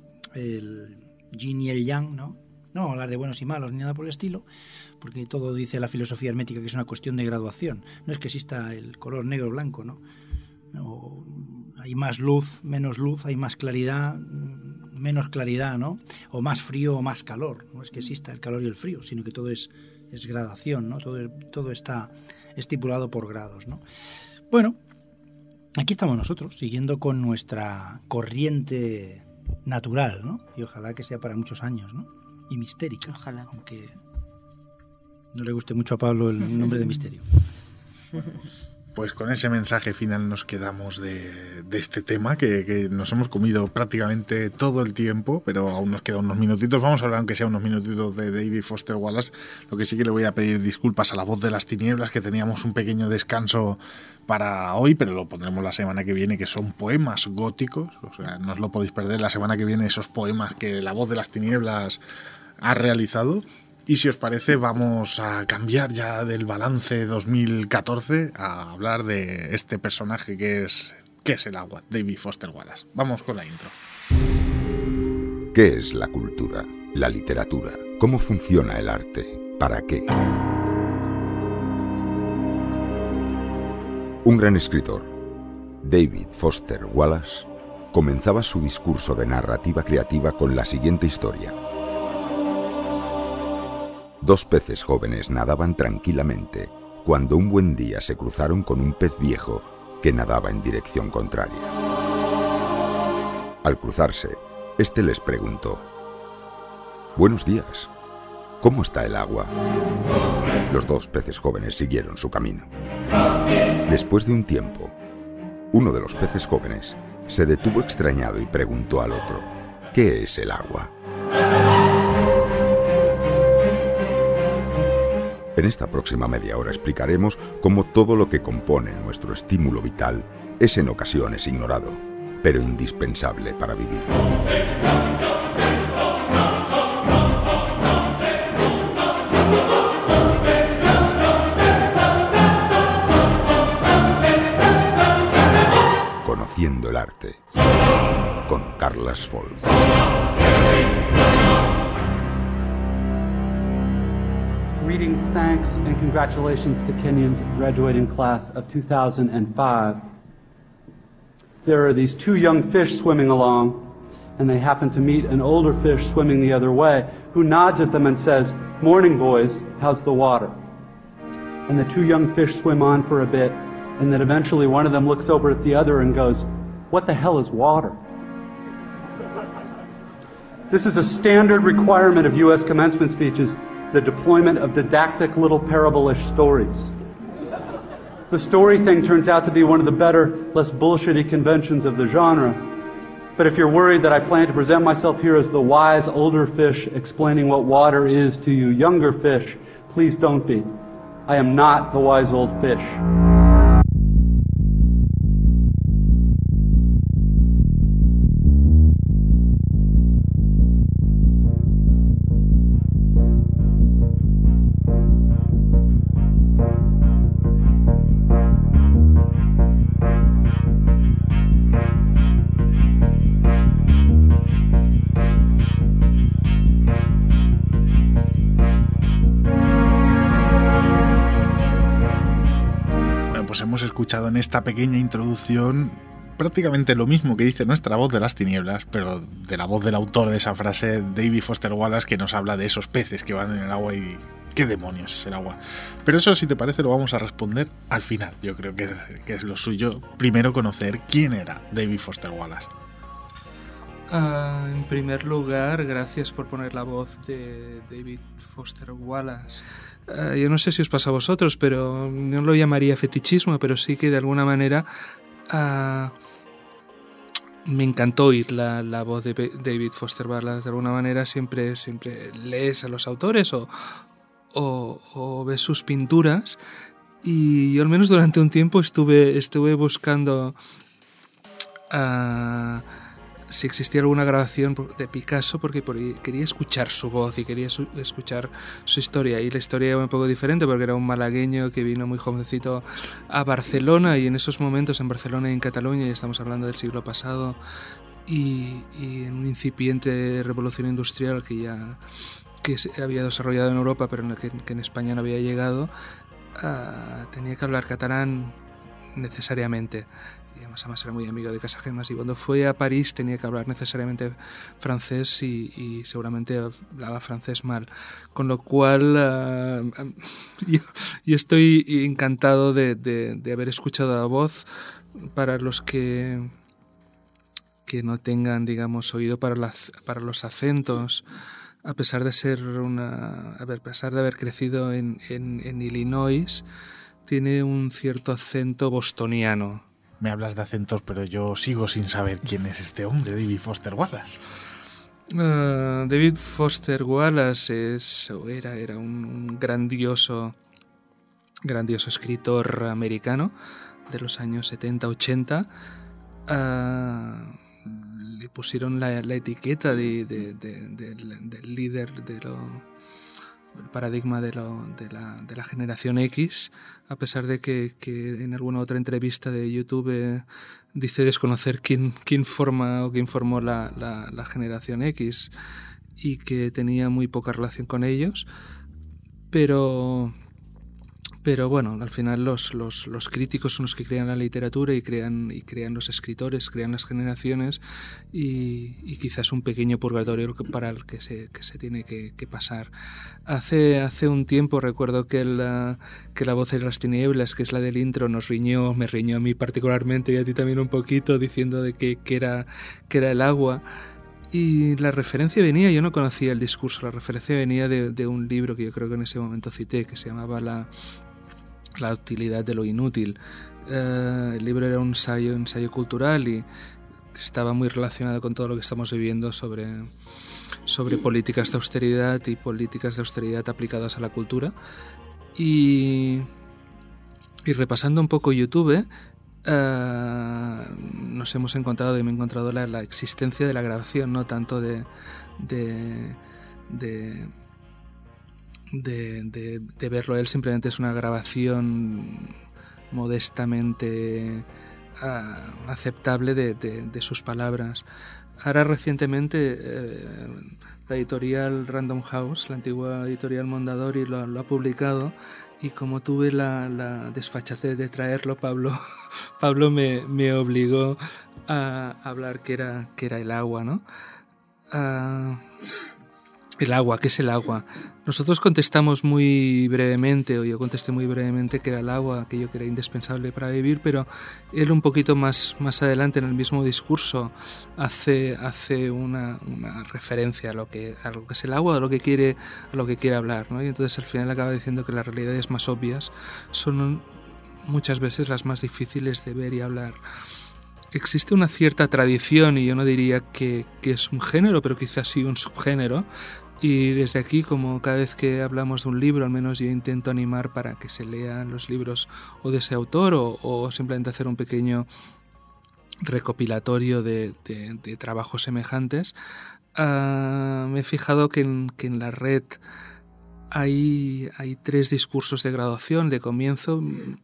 El yin y el yang, ¿no? No vamos a hablar de buenos y malos ni nada por el estilo, porque todo dice la filosofía hermética que es una cuestión de graduación. No es que exista el color negro o blanco, ¿no? O hay más luz, menos luz, hay más claridad, menos claridad, ¿no? O más frío o más calor. No es que exista el calor y el frío, sino que todo es, es gradación, ¿no? Todo, todo está estipulado por grados, ¿no? Bueno, aquí estamos nosotros, siguiendo con nuestra corriente natural, ¿no? Y ojalá que sea para muchos años, ¿no? Y mistérica. Ojalá. Aunque no le guste mucho a Pablo el nombre de misterio. Pues con ese mensaje final nos quedamos de, de este tema que, que nos hemos comido prácticamente todo el tiempo, pero aún nos quedan unos minutitos. Vamos a hablar, aunque sea unos minutitos, de David Foster Wallace. Lo que sí que le voy a pedir disculpas a la voz de las tinieblas, que teníamos un pequeño descanso para hoy, pero lo pondremos la semana que viene, que son poemas góticos. O sea, no os lo podéis perder la semana que viene, esos poemas que la voz de las tinieblas ha realizado. Y si os parece, vamos a cambiar ya del balance dos mil catorce a hablar de este personaje que es, que es el agua, David Foster Wallace. Vamos con la intro. ¿Qué es la cultura? La literatura. ¿Cómo funciona el arte? ¿Para qué? Un gran escritor, David Foster Wallace, comenzaba su discurso de narrativa creativa con la siguiente historia. Dos peces jóvenes nadaban tranquilamente cuando un buen día se cruzaron con un pez viejo que nadaba en dirección contraria. Al cruzarse, este les preguntó: «Buenos días, ¿cómo está el agua?». Los dos peces jóvenes siguieron su camino. Después de un tiempo, uno de los peces jóvenes se detuvo extrañado y preguntó al otro: «¿Qué es el agua?». En esta próxima media hora explicaremos cómo todo lo que compone nuestro estímulo vital es en ocasiones ignorado, pero indispensable para vivir. Conociendo el arte, con Carlas Folk. Greetings, thanks, and congratulations to Kenyon's graduating class of two thousand five. There are these two young fish swimming along, and they happen to meet an older fish swimming the other way, who nods at them and says, "Morning, boys, how's the water?" And the two young fish swim on for a bit, and then eventually one of them looks over at the other and goes, "What the hell is water?" This is a standard requirement of U S commencement speeches, the deployment of didactic little parable-ish stories. The story thing turns out to be one of the better, less bullshitty conventions of the genre. But if you're worried that I plan to present myself here as the wise older fish explaining what water is to you younger fish, please don't be. I am not the wise old fish. Hemos escuchado en esta pequeña introducción prácticamente lo mismo que dice nuestra voz de las tinieblas, pero de la voz del autor de esa frase, David Foster Wallace, que nos habla de esos peces que van en el agua y qué demonios es el agua. Pero eso, si te parece, lo vamos a responder al final. Yo creo que es, que es lo suyo. Primero conocer quién era David Foster Wallace. Uh, en primer lugar, gracias por poner la voz de David Foster Wallace. Uh, yo no sé si os pasa a vosotros, pero no lo llamaría fetichismo, pero sí que de alguna manera uh, me encantó oír la, la voz de David Foster Wallace. De alguna manera siempre, siempre lees a los autores o, o, o ves sus pinturas, y yo al menos durante un tiempo estuve, estuve buscando Uh, si existía alguna grabación de Picasso, porque quería escuchar su voz y quería su, escuchar su historia. Y la historia era un poco diferente porque era un malagueño que vino muy jovencito a Barcelona, y en esos momentos en Barcelona y en Cataluña, y estamos hablando del siglo pasado, y, y en una incipiente revolución industrial que ya que se había desarrollado en Europa pero que, que en España no había llegado, uh, tenía que hablar catalán necesariamente. Y además, además era muy amigo de Casagemas, y cuando fue a París tenía que hablar necesariamente francés, y, y seguramente hablaba francés mal, con lo cual uh, yo, yo estoy encantado de, de, de haber escuchado la voz. Para los que que no tengan, digamos, oído para, las, para los acentos, a pesar de ser una a ver, a pesar de haber crecido en, en, en Illinois, tiene un cierto acento bostoniano. Me hablas de acentos, pero yo sigo sin saber quién es este hombre, David Foster Wallace. Uh, David Foster Wallace es, o era, era un, un grandioso, grandioso escritor americano de los años setenta ochenta. Uh, le pusieron la, la etiqueta de, de, de, de, del líder de lo, el paradigma de, lo, de, la, de la generación X, a pesar de que, que en alguna otra entrevista de YouTube eh, dice desconocer quién, quién forma o quién formó la, la, la generación X y que tenía muy poca relación con ellos, pero... Pero bueno, al final los, los, los críticos son los que crean la literatura y crean, y crean los escritores, crean las generaciones y, y quizás un pequeño purgatorio para el que se, que se tiene que, que pasar. Hace, hace un tiempo recuerdo que la, que la voz de las tinieblas, que es la del intro, nos riñó, me riñó a mí particularmente y a ti también un poquito, diciendo de que, que, era, que era el agua. Y la referencia venía, yo no conocía el discurso, la referencia venía de, de un libro que yo creo que en ese momento cité, que se llamaba La... La utilidad de lo inútil. Uh, el libro era un ensayo, ensayo cultural y estaba muy relacionado con todo lo que estamos viviendo sobre, sobre políticas de austeridad y políticas de austeridad aplicadas a la cultura. Y, y repasando un poco YouTube, uh, nos hemos encontrado y me he encontrado la, la existencia de la grabación, no tanto de... de, de De, de, de verlo él, simplemente es una grabación modestamente uh, aceptable de, de, de sus palabras. Ahora recientemente eh, la editorial Random House, la antigua editorial Mondadori, lo, lo ha publicado y como tuve la, la desfachatez de traerlo, Pablo, Pablo me, me obligó a hablar que era, que era el agua, ¿no? Uh, El agua, ¿qué es el agua? Nosotros contestamos muy brevemente, o yo contesté muy brevemente que era el agua, aquello que era indispensable para vivir, pero él un poquito más, más adelante en el mismo discurso hace, hace una, una referencia a lo, que, a lo que es el agua, a lo que quiere, a lo que quiere hablar, ¿no? Y entonces al final acaba diciendo que las realidades más obvias son muchas veces las más difíciles de ver y hablar. Existe una cierta tradición, y yo no diría que, que es un género, pero quizás sí un subgénero. Y desde aquí, como cada vez que hablamos de un libro, al menos yo intento animar para que se lean los libros o de ese autor o, o simplemente hacer un pequeño recopilatorio de, de, de trabajos semejantes. Uh, me he fijado que en, que en la red hay, hay tres discursos de graduación, de comienzo,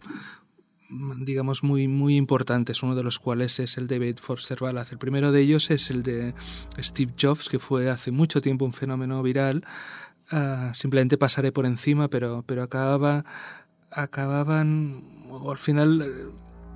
digamos muy, muy importantes, uno de los cuales es el de David Foster Wallace. El primero de ellos es el de Steve Jobs, que fue hace mucho tiempo un fenómeno viral. Uh, simplemente pasaré por encima, pero, pero acababa, acababan, o al final,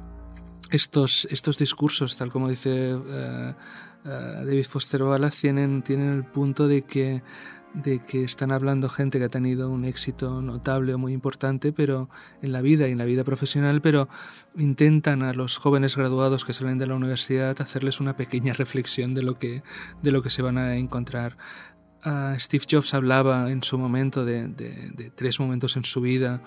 estos, estos discursos, tal como dice uh, uh, David Foster Wallace, tienen, tienen el punto de que de que están hablando gente que ha tenido un éxito notable o muy importante pero en la vida y en la vida profesional, pero intentan a los jóvenes graduados que salen de la universidad hacerles una pequeña reflexión de lo que, de lo que se van a encontrar. Uh, Steve Jobs hablaba en su momento de, de, de tres momentos en su vida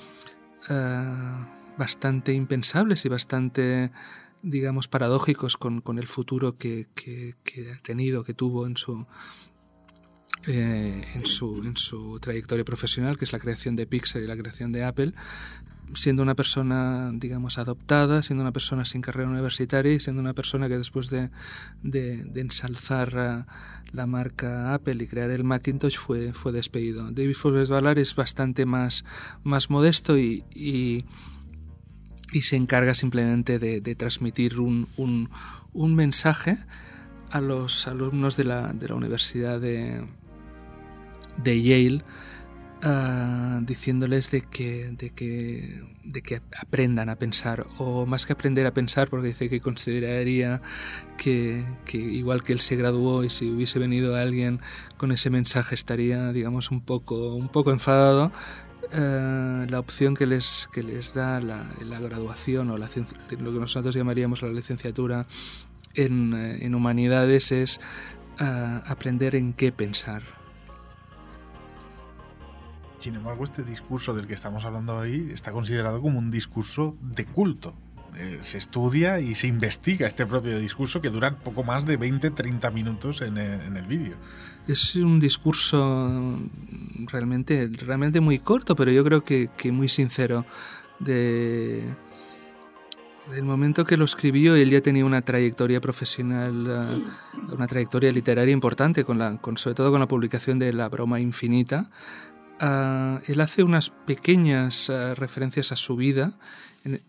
uh, bastante impensables y bastante, digamos, paradójicos con, con el futuro que, que, que ha tenido, que tuvo en su Eh, en, su, en su trayectoria profesional, que es la creación de Pixar y la creación de Apple, siendo una persona, digamos, adoptada, siendo una persona sin carrera universitaria y siendo una persona que después de, de, de ensalzar uh, la marca Apple y crear el Macintosh fue, fue despedido. David Foster Wallace es bastante más, más modesto y, y, y se encarga simplemente de, de transmitir un, un, un mensaje a los alumnos de la, de la Universidad de de Yale, uh, diciéndoles de que, de, que, de que aprendan a pensar, o más que aprender a pensar, porque dice que consideraría que, que igual que él se graduó y si hubiese venido alguien con ese mensaje estaría, digamos, un poco, un poco enfadado. Uh, la opción que les, que les da la, la graduación o la, lo que nosotros llamaríamos la licenciatura en, en humanidades es uh, aprender en qué pensar. Sin embargo, este discurso del que estamos hablando hoy está considerado como un discurso de culto. Eh, se estudia y se investiga este propio discurso, que dura poco más de veinte a treinta minutos en el, en el vídeo. Es un discurso realmente, realmente muy corto, pero yo creo que, que muy sincero. De, del momento que lo escribió, él ya tenía una trayectoria profesional, uh, una trayectoria literaria importante, con la, con, sobre todo con la publicación de La broma infinita. Uh, él hace unas pequeñas uh, referencias a su vida en,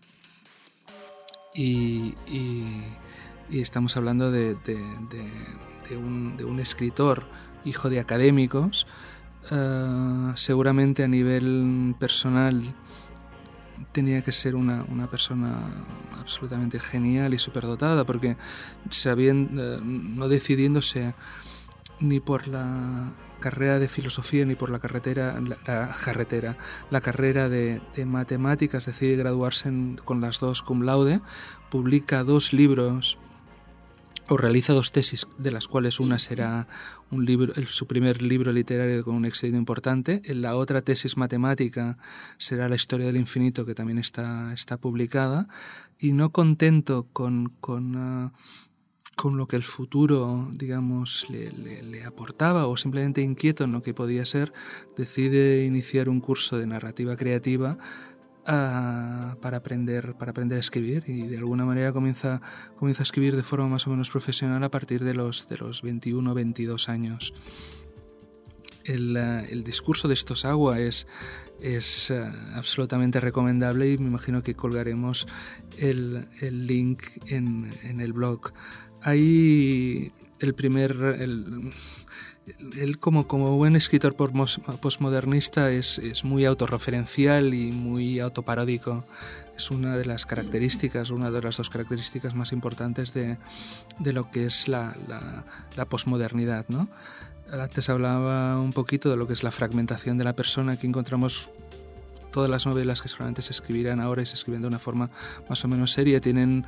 y, y, y estamos hablando de, de, de, de, un, de un escritor, hijo de académicos, uh, seguramente a nivel personal tenía que ser una, una persona absolutamente genial y superdotada, porque sabiendo, uh, no decidiéndose ni por la carrera de filosofía ni por la carretera la, la carretera la carrera de, de matemáticas, decide graduarse en, con las dos cum laude, publica dos libros o realiza dos tesis, de las cuales una será un libro, el, su primer libro literario con un éxito importante. En la otra tesis matemática será La historia del infinito, que también está, está publicada, y no contento con, con uh, con lo que el futuro, digamos, le, le, le aportaba, o simplemente inquieto en lo que podía ser, decide iniciar un curso de narrativa creativa uh, para aprender, para aprender a escribir, y de alguna manera comienza, comienza a escribir de forma más o menos profesional a partir de los, de los veintiuno o veintidós años. El, uh, el discurso de Stosagua es, es uh, absolutamente recomendable, y me imagino que colgaremos el, el link en, en el blog. Ahí el primer, el, él como, como buen escritor postmodernista es, es muy autorreferencial y muy autoparódico. Es una de las características, una de las dos características más importantes de, de lo que es la, la, la posmodernidad, ¿no? Antes hablaba un poquito de lo que es la fragmentación de la persona. Aquí encontramos todas las novelas que seguramente se escribirán ahora y se escriben de una forma más o menos seria, tienen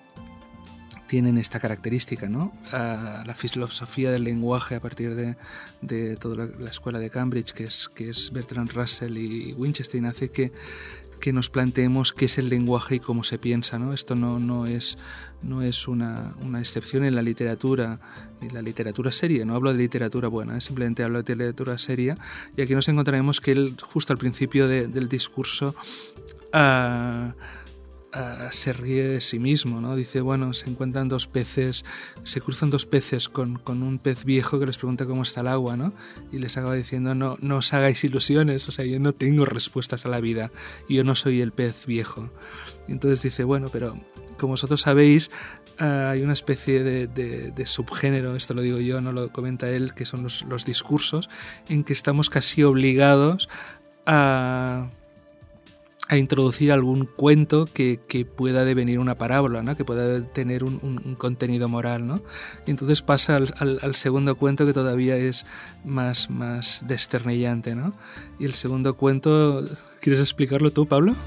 tienen esta característica, ¿no? Uh, la filosofía del lenguaje a partir de, de toda la, la escuela de Cambridge, que es, que es Bertrand Russell y Winchester, hace que, que nos planteemos qué es el lenguaje y cómo se piensa, ¿no? Esto no, no es, no es una, una excepción en la literatura, en la literatura seria. No hablo de literatura buena, ¿eh? Simplemente hablo de literatura seria, y aquí nos encontraremos que él, justo al principio de, del discurso, uh, Uh, se ríe de sí mismo, ¿no? Dice, bueno, se encuentran dos peces, se cruzan dos peces con, con un pez viejo que les pregunta cómo está el agua, ¿no? Y les acaba diciendo, no, no os hagáis ilusiones, o sea, yo no tengo respuestas a la vida, yo no soy el pez viejo. Y entonces dice, bueno, pero como vosotros sabéis, uh, hay una especie de, de, de subgénero, esto lo digo yo, no lo comenta él, que son los, los discursos, en que estamos casi obligados a... a introducir algún cuento que, que pueda devenir una parábola, ¿no? Que pueda tener un, un, un contenido moral, ¿no? Y entonces pasa al, al, al segundo cuento, que todavía es más, más desternillante, ¿no? Y el segundo cuento, ¿quieres explicarlo tú, Pablo?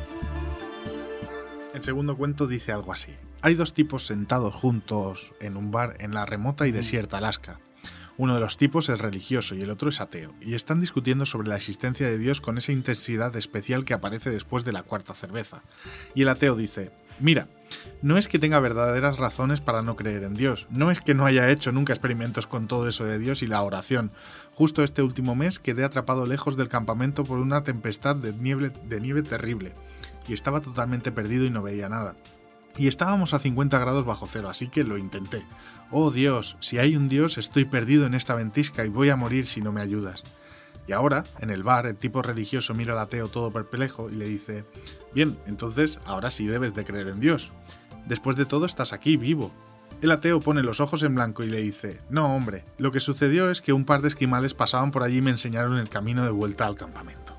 El segundo cuento dice algo así. Hay dos tipos sentados juntos en un bar en la remota y desierta Alaska. Uno de los tipos es religioso y el otro es ateo, y están discutiendo sobre la existencia de Dios con esa intensidad especial que aparece después de la cuarta cerveza. Y el ateo dice, mira, no es que tenga verdaderas razones para no creer en Dios, no es que no haya hecho nunca experimentos con todo eso de Dios y la oración. Justo este último mes quedé atrapado lejos del campamento por una tempestad de nieve, de nieve terrible, y estaba totalmente perdido y no veía nada. Y estábamos a cincuenta grados bajo cero, así que lo intenté. Oh Dios, si hay un Dios, estoy perdido en esta ventisca y voy a morir si no me ayudas. Y ahora, en el bar, el tipo religioso mira al ateo todo perplejo y le dice, bien, entonces ahora sí debes de creer en Dios. Después de todo estás aquí, vivo. El ateo pone los ojos en blanco y le dice, no hombre, lo que sucedió es que un par de esquimales pasaban por allí y me enseñaron el camino de vuelta al campamento.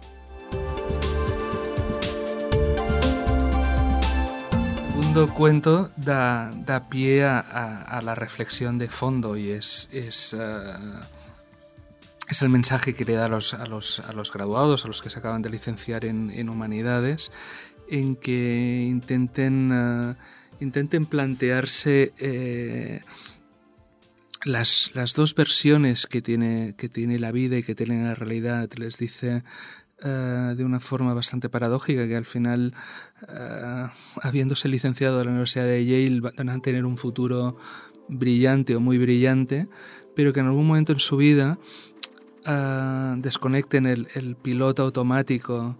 El segundo cuento da, da pie a, a, a la reflexión de fondo, y es, es, uh, es el mensaje que le da a los, a, los, a los graduados, a los que se acaban de licenciar en, en Humanidades, en que intenten, uh, intenten plantearse eh, las, las dos versiones que tiene, que tiene la vida y que tiene la realidad. Les dice... Uh, de una forma bastante paradójica, que al final, uh, habiéndose licenciado en la Universidad de Yale, van a tener un futuro brillante o muy brillante, pero que en algún momento en su vida uh, desconecten el, el piloto automático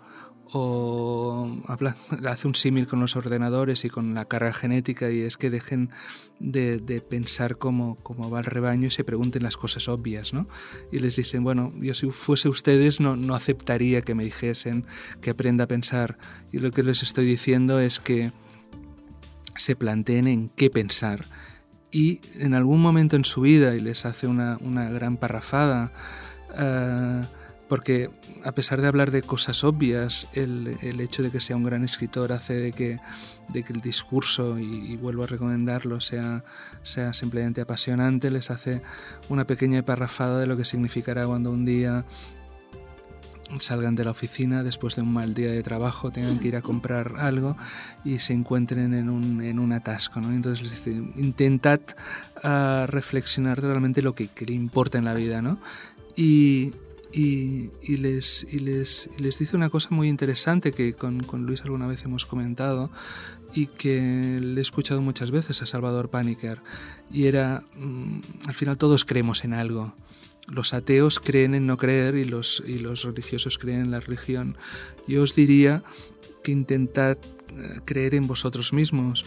o habla, hace un símil con los ordenadores y con la carga genética, y es que dejen de, de pensar cómo, cómo va el rebaño y se pregunten las cosas obvias, ¿no? Y les dicen, bueno, yo si fuese ustedes no, no aceptaría que me dijesen que aprenda a pensar, y lo que les estoy diciendo es que se planteen en qué pensar, y en algún momento en su vida, y les hace una, una gran parrafada, uh, porque a pesar de hablar de cosas obvias, el, el hecho de que sea un gran escritor hace de que, de que el discurso, y, y vuelvo a recomendarlo, sea, sea simplemente apasionante. Les hace una pequeña parrafada de lo que significará cuando un día salgan de la oficina después de un mal día de trabajo, tengan que ir a comprar algo y se encuentren en un, en un atasco, ¿no? Entonces les dice, intentad uh, reflexionar realmente lo que, que le importa en la vida, ¿no? Y... Y, y, les, y, les, y les dice una cosa muy interesante que con, con Luis alguna vez hemos comentado y que le he escuchado muchas veces a Salvador Paniker, y era, mmm, al final todos creemos en algo. Los ateos creen en no creer y los, y los religiosos creen en la religión. Yo os diría que intentad creer en vosotros mismos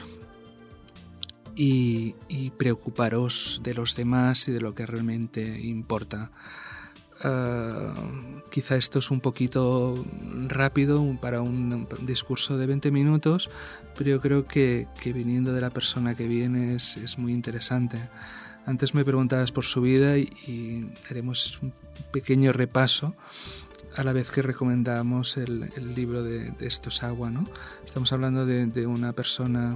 y, y preocuparos de los demás y de lo que realmente importa. Uh, quizá esto es un poquito rápido para un discurso de veinte minutos, pero yo creo que, que viniendo de la persona que viene es, es muy interesante. Antes me preguntabas por su vida y, y haremos un pequeño repaso a la vez que recomendamos el, el libro de, de Esto es agua, ¿no? Estamos hablando de, de una persona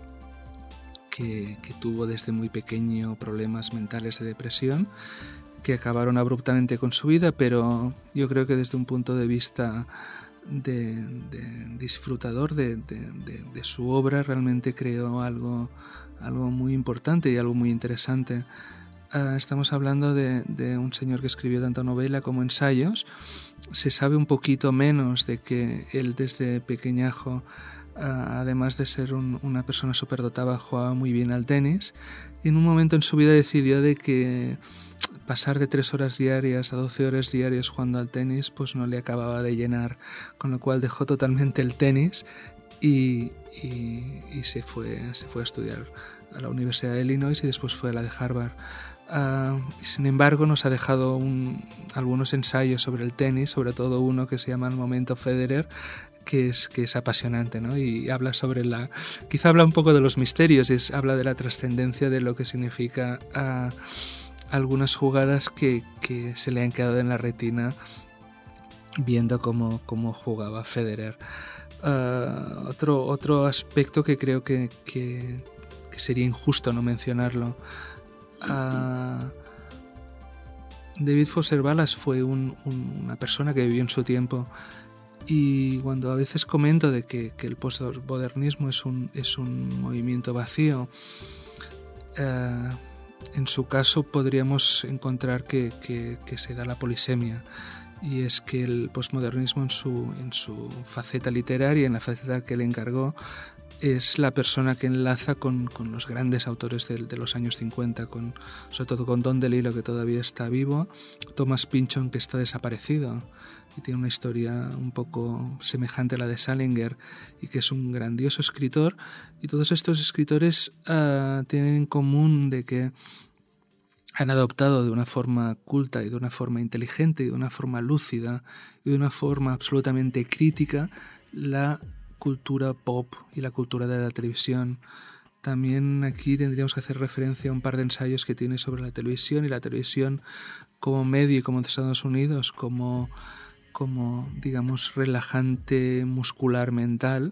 que, que tuvo desde muy pequeño problemas mentales de depresión, que acabaron abruptamente con su vida, pero yo creo que desde un punto de vista de, de disfrutador de, de, de, de su obra realmente creó algo, algo muy importante y algo muy interesante. Uh, estamos hablando de, de un señor que escribió tanto novela como ensayos. Se sabe un poquito menos de que él desde pequeñajo, uh, además de ser un, una persona superdotada, jugaba muy bien al tenis, y en un momento en su vida decidió de que pasar de tres horas diarias a doce horas diarias jugando al tenis pues no le acababa de llenar, con lo cual dejó totalmente el tenis y, y, y se, fue, se fue a estudiar a la Universidad de Illinois y después fue a la de Harvard. Uh, sin embargo, nos ha dejado un, algunos ensayos sobre el tenis, sobre todo uno que se llama El momento Federer, que es, que es apasionante, ¿no? Y habla sobre la... Quizá habla un poco de los misterios, y es, habla de la trascendencia de lo que significa uh, algunas jugadas que, que se le han quedado en la retina viendo cómo, cómo jugaba Federer. Uh, otro, otro aspecto que creo que, que, que sería injusto no mencionarlo. Uh, David Foster Wallace fue un, un, una persona que vivió en su tiempo, y cuando a veces comento de que, que el postmodernismo es un, es un movimiento vacío, uh, en su caso podríamos encontrar que, que, que se da la polisemia, y es que el postmodernismo en su, en su faceta literaria, en la faceta que le encargó, es la persona que enlaza con, con los grandes autores de, de los años cincuenta, con, sobre todo con Don DeLillo, que todavía está vivo, Thomas Pynchon, que está desaparecido y tiene una historia un poco semejante a la de Salinger, y que es un grandioso escritor. Y todos estos escritores uh, tienen en común de que han adoptado de una forma culta y de una forma inteligente y de una forma lúcida y de una forma absolutamente crítica la cultura pop y la cultura de la televisión. También aquí tendríamos que hacer referencia a un par de ensayos que tiene sobre la televisión y la televisión como medio y como en Estados Unidos, como, como digamos relajante muscular mental,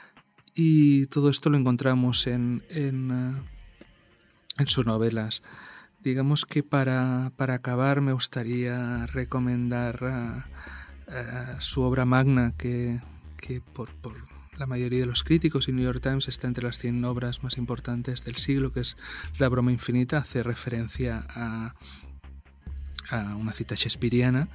y todo esto lo encontramos en, en, en sus novelas. Digamos que para, para acabar me gustaría recomendar uh, uh, su obra magna, que, que por, por la mayoría de los críticos y New York Times está entre las cien obras más importantes del siglo, que es La broma infinita. Hace referencia a, a una cita shakespeariana,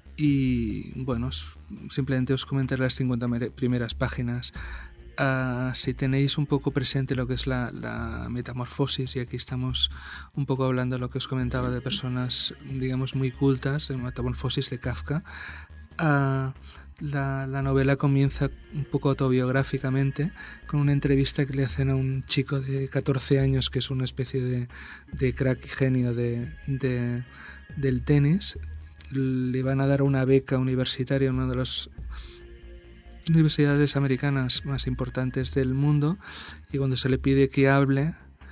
y bueno, simplemente os comentaré las cincuenta primeras páginas. Uh, si tenéis un poco presente lo que es la, la metamorfosis, y aquí estamos un poco hablando de lo que os comentaba de personas, digamos, muy cultas, de metamorfosis de Kafka, uh, La, la novela comienza un poco autobiográficamente con una entrevista que le hacen a un chico de catorce años que es una especie de, de crack y genio de, de, del tenis. Le van a dar una beca universitaria en una de las universidades americanas más importantes del mundo y cuando se le pide que hable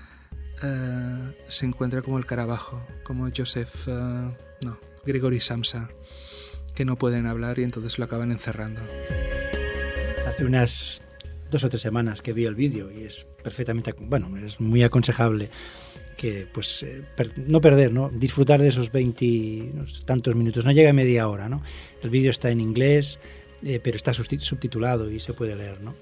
uh, se encuentra como el carabajo, como Joseph, uh, no, Gregory Samsa, que no pueden hablar y entonces lo acaban encerrando. Hace unas dos o tres semanas que vi el vídeo y es perfectamente, bueno, es muy aconsejable que pues eh, per, no perder, ¿no? Disfrutar de esos veinte no sé, tantos minutos, no llega a media hora, ¿no? El vídeo está en inglés, eh, pero está subtitulado y se puede leer, ¿no?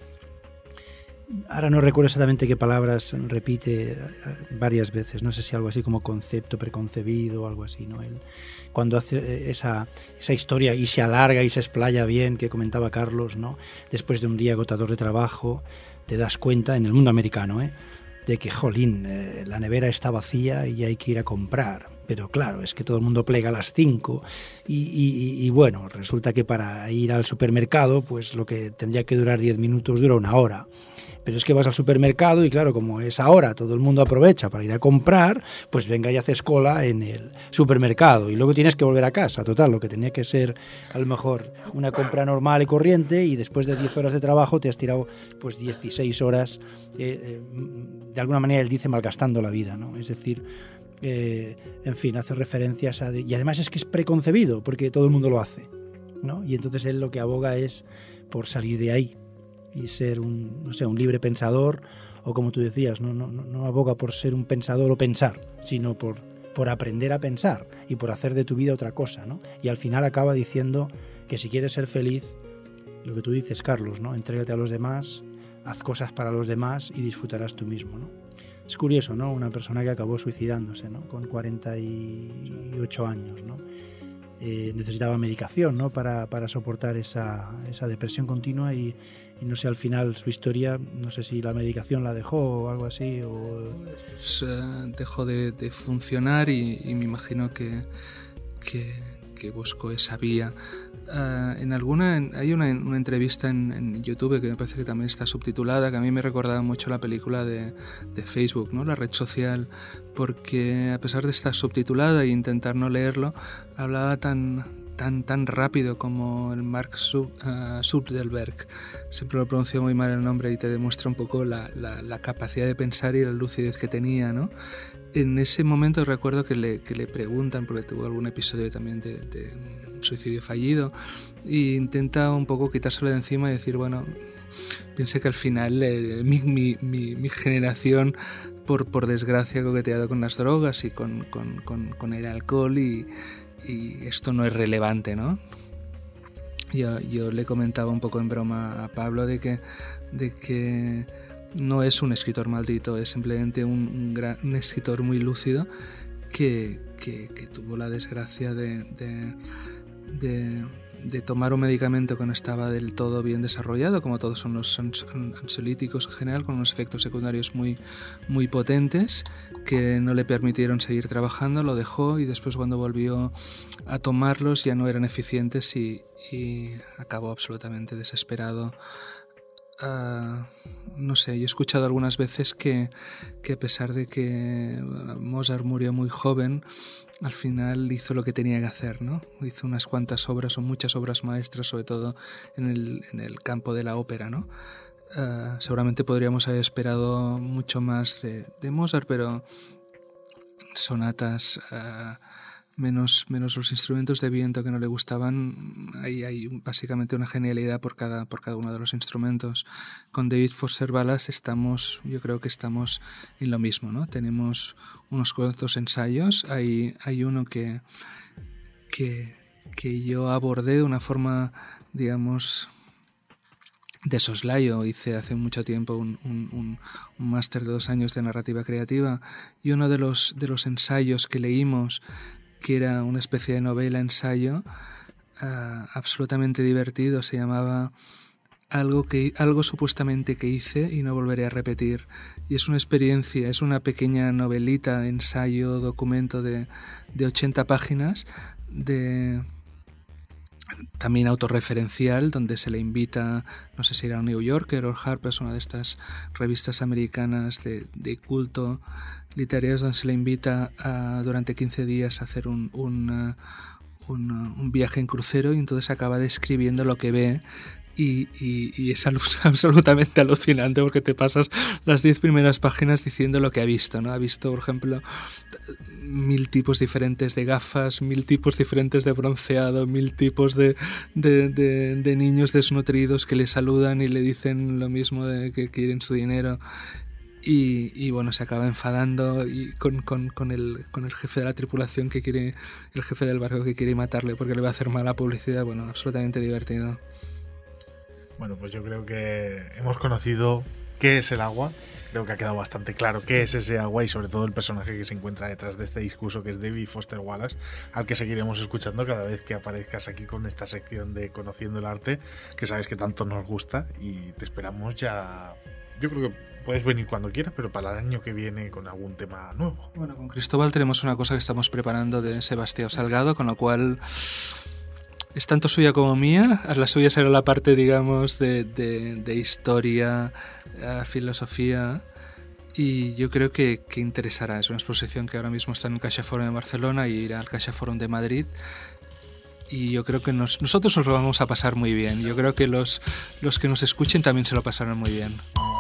Ahora no recuerdo exactamente qué palabras repite varias veces, no sé si algo así como concepto preconcebido o algo así, ¿no? Él, cuando hace esa, esa historia y se alarga y se explaya bien, que comentaba Carlos, ¿no? Después de un día agotador de trabajo, te das cuenta, en el mundo americano, ¿eh? de que, jolín, eh, la nevera está vacía y hay que ir a comprar. Pero claro, es que todo el mundo plega a las cinco y, y, y bueno, resulta que para ir al supermercado, pues lo que tendría que durar diez minutos dura una hora. Pero es que vas al supermercado y claro, como es ahora, todo el mundo aprovecha para ir a comprar, pues venga y haces cola en el supermercado y luego tienes que volver a casa. Total, lo que tenía que ser a lo mejor una compra normal y corriente y después de diez horas de trabajo te has tirado pues dieciséis horas, eh, eh, de alguna manera él dice malgastando la vida, ¿no? Es decir, eh, en fin, hace referencias a... De, y además es que es preconcebido porque todo el mundo lo hace, ¿no? Y entonces él lo que aboga es por salir de ahí y ser un, no sé, un libre pensador, o como tú decías, no, no, no aboga por ser un pensador o pensar, sino por, por aprender a pensar y por hacer de tu vida otra cosa, ¿no? Y al final acaba diciendo que si quieres ser feliz, lo que tú dices, Carlos, ¿no? Entrégate a los demás, haz cosas para los demás y disfrutarás tú mismo, ¿no? Es curioso, ¿no? Una persona que acabó suicidándose, ¿no? Con cuarenta y ocho años, ¿no? Eh, necesitaba medicación, ¿no? para, para soportar esa, esa depresión continua y, y no sé, al final su historia, no sé si la medicación la dejó o algo así o... Pues, uh, dejó de, de funcionar y, y me imagino que, que, que buscó esa vía. Uh, en alguna en, hay una, una entrevista en, en YouTube que me parece que también está subtitulada, que a mí me recordaba mucho la película de, de Facebook, ¿no? La red social, porque a pesar de estar subtitulada e intentar no leerlo, hablaba tan tan tan rápido como el Mark Zuckerberg. Siempre lo pronuncio muy mal el nombre y te demuestra un poco la, la, la capacidad de pensar y la lucidez que tenía, ¿no? En ese momento recuerdo que le, que le preguntan, porque tuvo algún episodio también de, de un suicidio fallido, e intenta un poco quitárselo de encima y decir, bueno, piense que al final eh, mi, mi, mi, mi generación, por, por desgracia, ha coqueteado con las drogas y con, con, con, con el alcohol y, y esto no es relevante, ¿no? Yo, yo le comentaba un poco en broma a Pablo de que, de que no es un escritor maldito, es simplemente un, un, gran, un escritor muy lúcido que, que, que tuvo la desgracia de, de, de, de tomar un medicamento que no estaba del todo bien desarrollado, como todos son los ansiolíticos en general, con unos efectos secundarios muy, muy potentes que no le permitieron seguir trabajando, lo dejó y después cuando volvió a tomarlos ya no eran eficientes y, y acabó absolutamente desesperado. Uh, no sé, yo he escuchado algunas veces que, que a pesar de que Mozart murió muy joven, al final hizo lo que tenía que hacer, ¿no? Hizo unas cuantas obras o muchas obras maestras, sobre todo en el, en el campo de la ópera, ¿no? Uh, seguramente podríamos haber esperado mucho más de, de Mozart, pero sonatas... Uh, Menos, menos los instrumentos de viento que no le gustaban, hay, hay básicamente una genialidad por cada, por cada uno de los instrumentos. Con David Foster Wallace estamos, yo creo que estamos en lo mismo, ¿no? Tenemos unos cuantos ensayos, hay, hay uno que, que, que yo abordé de una forma, digamos, de soslayo. Hice hace mucho tiempo un, un, un, un máster de dos años de narrativa creativa y uno de los, de los ensayos que leímos, que era una especie de novela-ensayo uh, absolutamente divertido, se llamaba algo, que, algo supuestamente que hice y no volveré a repetir. Y es una experiencia, es una pequeña novelita, ensayo, documento de, de ochenta páginas de, también autorreferencial, donde se le invita, no sé si era New Yorker o Harper's, una de estas revistas americanas de, de culto literarias, donde se le invita a, durante quince días a hacer un, un, un, un viaje en crucero, y entonces acaba describiendo lo que ve. Y, y, y es absolutamente alucinante, porque te pasas las diez primeras páginas diciendo lo que ha visto, ¿no? Ha visto, por ejemplo, mil tipos diferentes de gafas, mil tipos diferentes de bronceado, mil tipos de, de, de, de niños desnutridos que le saludan y le dicen lo mismo, de que quieren su dinero. Y, y bueno, se acaba enfadando y con, con, con, el, con el jefe de la tripulación, que quiere, el jefe del barco, que quiere matarle porque le va a hacer mala publicidad. Bueno, absolutamente divertido. Bueno, pues yo creo que hemos conocido qué es el agua. Creo que ha quedado bastante claro qué es ese agua, y sobre todo el personaje que se encuentra detrás de este discurso, que es David Foster Wallace, al que seguiremos escuchando cada vez que aparezcas aquí con esta sección de Conociendo el Arte, que sabes que tanto nos gusta, y te esperamos ya. Yo creo que puedes venir cuando quieras, pero para el año que viene con algún tema nuevo. Bueno, con Cristóbal tenemos una cosa que estamos preparando de Sebastián Salgado, con lo cual es tanto suya como mía. La suya será la parte, digamos, de, de, de historia, uh, filosofía, y yo creo que, que interesará. Es una exposición que ahora mismo está en el CaixaForum de Barcelona y irá al CaixaForum de Madrid, y yo creo que nos, nosotros nos lo vamos a pasar muy bien. Yo creo que los, los que nos escuchen también se lo pasarán muy bien.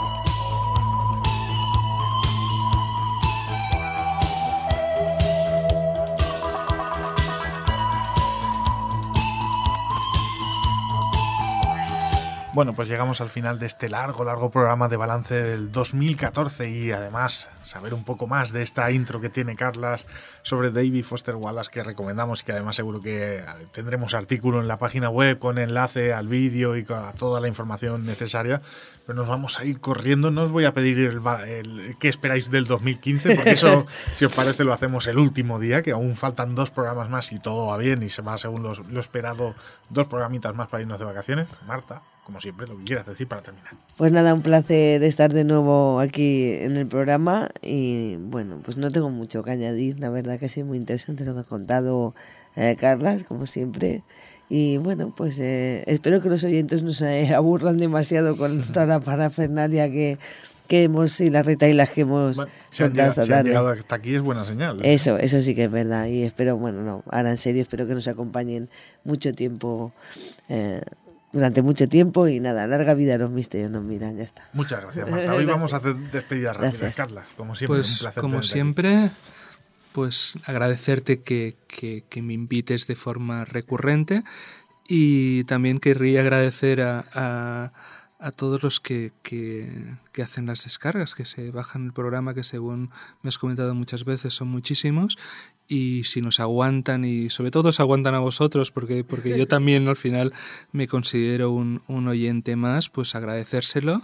Bueno, pues llegamos al final de este largo, largo programa de balance del dos mil catorce, y además saber un poco más de esta intro que tiene Carlas sobre David Foster Wallace, que recomendamos, y que además seguro que tendremos artículo en la página web con enlace al vídeo y a toda la información necesaria. Pero nos vamos a ir corriendo. No os voy a pedir el, el qué esperáis del dos mil quince, porque eso, si os parece, lo hacemos el último día, que aún faltan dos programas más y todo va bien y se va según los, lo esperado, dos programitas más para irnos de vacaciones. Marta, como siempre, lo que quieras decir para terminar. Pues nada, un placer estar de nuevo aquí en el programa, y bueno, pues no tengo mucho que añadir. La verdad que ha sido muy interesante lo que ha contado eh, Carlas, como siempre. Y bueno, pues eh, espero que los oyentes no se aburran demasiado con toda la parafernalia que, que hemos, y las retailas que hemos bueno, si contado esta tarde. Si han llegado hasta aquí es buena señal, ¿eh? Eso, eso sí que es verdad. Y espero, bueno, no, ahora en serio, espero que nos acompañen mucho tiempo, eh, durante mucho tiempo, y nada, larga vida a los misterios nos miran, ya está. Muchas gracias, Marta. Hoy vamos a hacer despedidas rápidas. Carla, como siempre, pues, un placer. Como siempre, pues agradecerte que, que, que me invites de forma recurrente, y también querría agradecer a, a, a todos los que, que, que hacen las descargas, que se bajan el programa, que según me has comentado muchas veces son muchísimos, y si nos aguantan, y sobre todo os aguantan a vosotros, porque, porque yo también al final me considero un, un oyente más, pues agradecérselo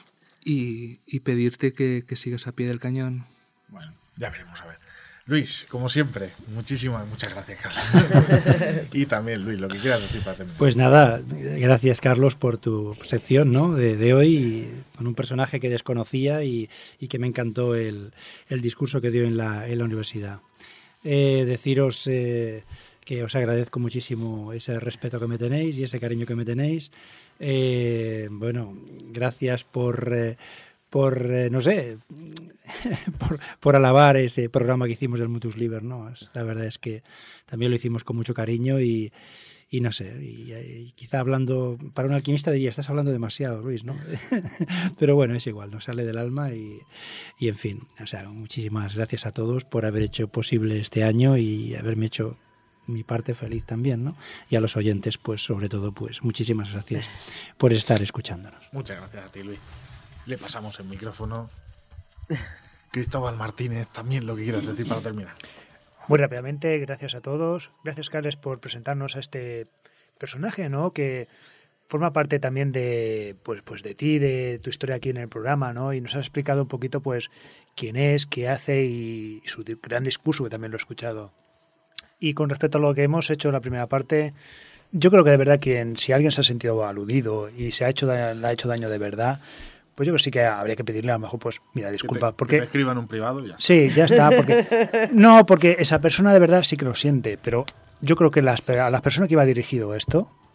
y, y pedirte que, que sigas a pie del cañón. Bueno, ya veremos, a ver. Luis, como siempre, muchísimas, muchas gracias, Carlos. Y también, Luis, lo que quieras decir para terminar. Pues nada, gracias, Carlos, por tu sección, ¿no?, de, de hoy, y con un personaje que desconocía y, y que me encantó el, el discurso que dio en la, en la universidad. Eh, deciros eh, que os agradezco muchísimo ese respeto que me tenéis y ese cariño que me tenéis. Eh, bueno, gracias por... Eh, por, eh, no sé, por, por alabar ese programa que hicimos del Mutus Liber, ¿no? La verdad es que también lo hicimos con mucho cariño y, y no sé, y, y quizá hablando, para un alquimista diría, estás hablando demasiado, Luis, ¿no? Pero bueno, es igual, nos sale del alma y, y en fin, o sea, muchísimas gracias a todos por haber hecho posible este año y haberme hecho mi parte feliz también, ¿no? Y a los oyentes, pues sobre todo, pues muchísimas gracias por estar escuchándonos. Muchas gracias a ti, Luis. Le pasamos el micrófono. Cristóbal Martínez, también lo que quieras decir para terminar. Muy rápidamente, gracias a todos. Gracias, Carles, por presentarnos a este personaje, ¿no?, que forma parte también de, pues, pues de ti, de tu historia aquí en el programa, ¿no? Y nos has explicado un poquito, pues, quién es, qué hace y su gran discurso, que también lo he escuchado. Y con respecto a lo que hemos hecho en la primera parte, yo creo que de verdad que si alguien se ha sentido aludido y se ha hecho, le ha hecho daño de verdad, pues yo creo que sí que habría que pedirle a lo mejor, pues, mira, disculpa, que te, porque... que te escriban un privado y ya. Sí, ya está, porque... No, porque esa persona de verdad sí que lo siente, pero yo creo que las, a las personas que iba dirigido esto,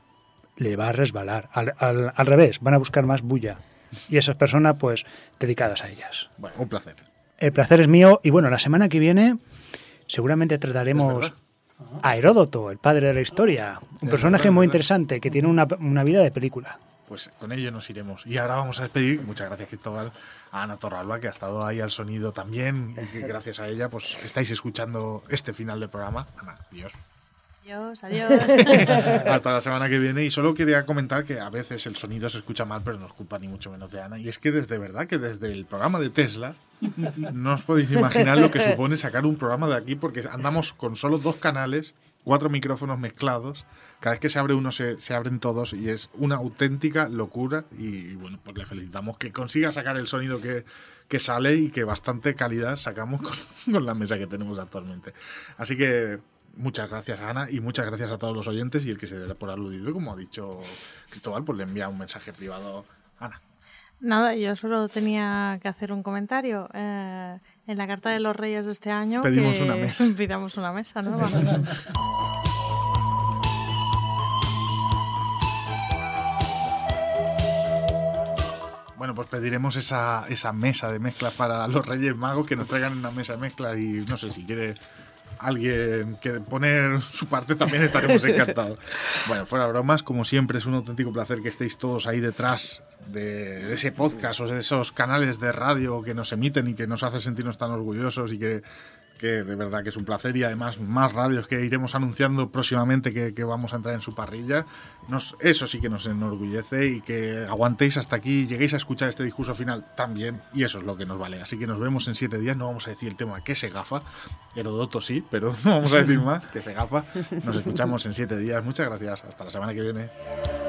le va a resbalar. Al, al, al revés, van a buscar más bulla. Y esas personas, pues, dedicadas a ellas. Bueno, un placer. El placer es mío. Y bueno, la semana que viene seguramente trataremos a Heródoto, el padre de la historia. Un es personaje verdad, muy verdad. interesante que tiene una, una vida de película. Pues con ello nos iremos. Y ahora vamos a despedir, muchas gracias Cristóbal, a Ana Torralba, que ha estado ahí al sonido también, y que gracias a ella pues estáis escuchando este final del programa. Ana, adiós. Adiós, adiós. Hasta la semana que viene. Y solo quería comentar que a veces el sonido se escucha mal, pero no es culpa ni mucho menos de Ana. Y es que desde verdad que desde el programa de Tesla no os podéis imaginar lo que supone sacar un programa de aquí, porque andamos con solo dos canales, cuatro micrófonos mezclados. Cada vez que se abre uno se, se abren todos y es una auténtica locura. Y, y bueno, pues le felicitamos que consiga sacar el sonido que, que sale y que bastante calidad sacamos con, con la mesa que tenemos actualmente. Así que muchas gracias, Ana, y muchas gracias a todos los oyentes. Y el que se dé por aludido, como ha dicho Cristóbal, pues le envía un mensaje privado a Ana. Nada, yo solo tenía que hacer un comentario. Eh, en la carta de los Reyes de este año pedimos que una mesa. Pidamos una mesa nueva. Bueno, pues pediremos esa, esa mesa de mezclas para los Reyes Magos, que nos traigan una mesa de mezclas y no sé si quiere alguien que poner su parte, también estaremos encantados. Bueno, fuera bromas, como siempre es un auténtico placer que estéis todos ahí detrás de, de ese podcast o de esos canales de radio que nos emiten y que nos hace sentirnos tan orgullosos y que, que de verdad que es un placer, y además más radios que iremos anunciando próximamente que, que vamos a entrar en su parrilla. Nos, eso sí que nos enorgullece, y que aguantéis hasta aquí y lleguéis a escuchar este discurso final también, y eso es lo que nos vale. Así que nos vemos en siete días. No vamos a decir el tema que se gafa, Heródoto sí, pero no vamos a decir más, que se gafa. Nos escuchamos en siete días. Muchas gracias, hasta la semana que viene.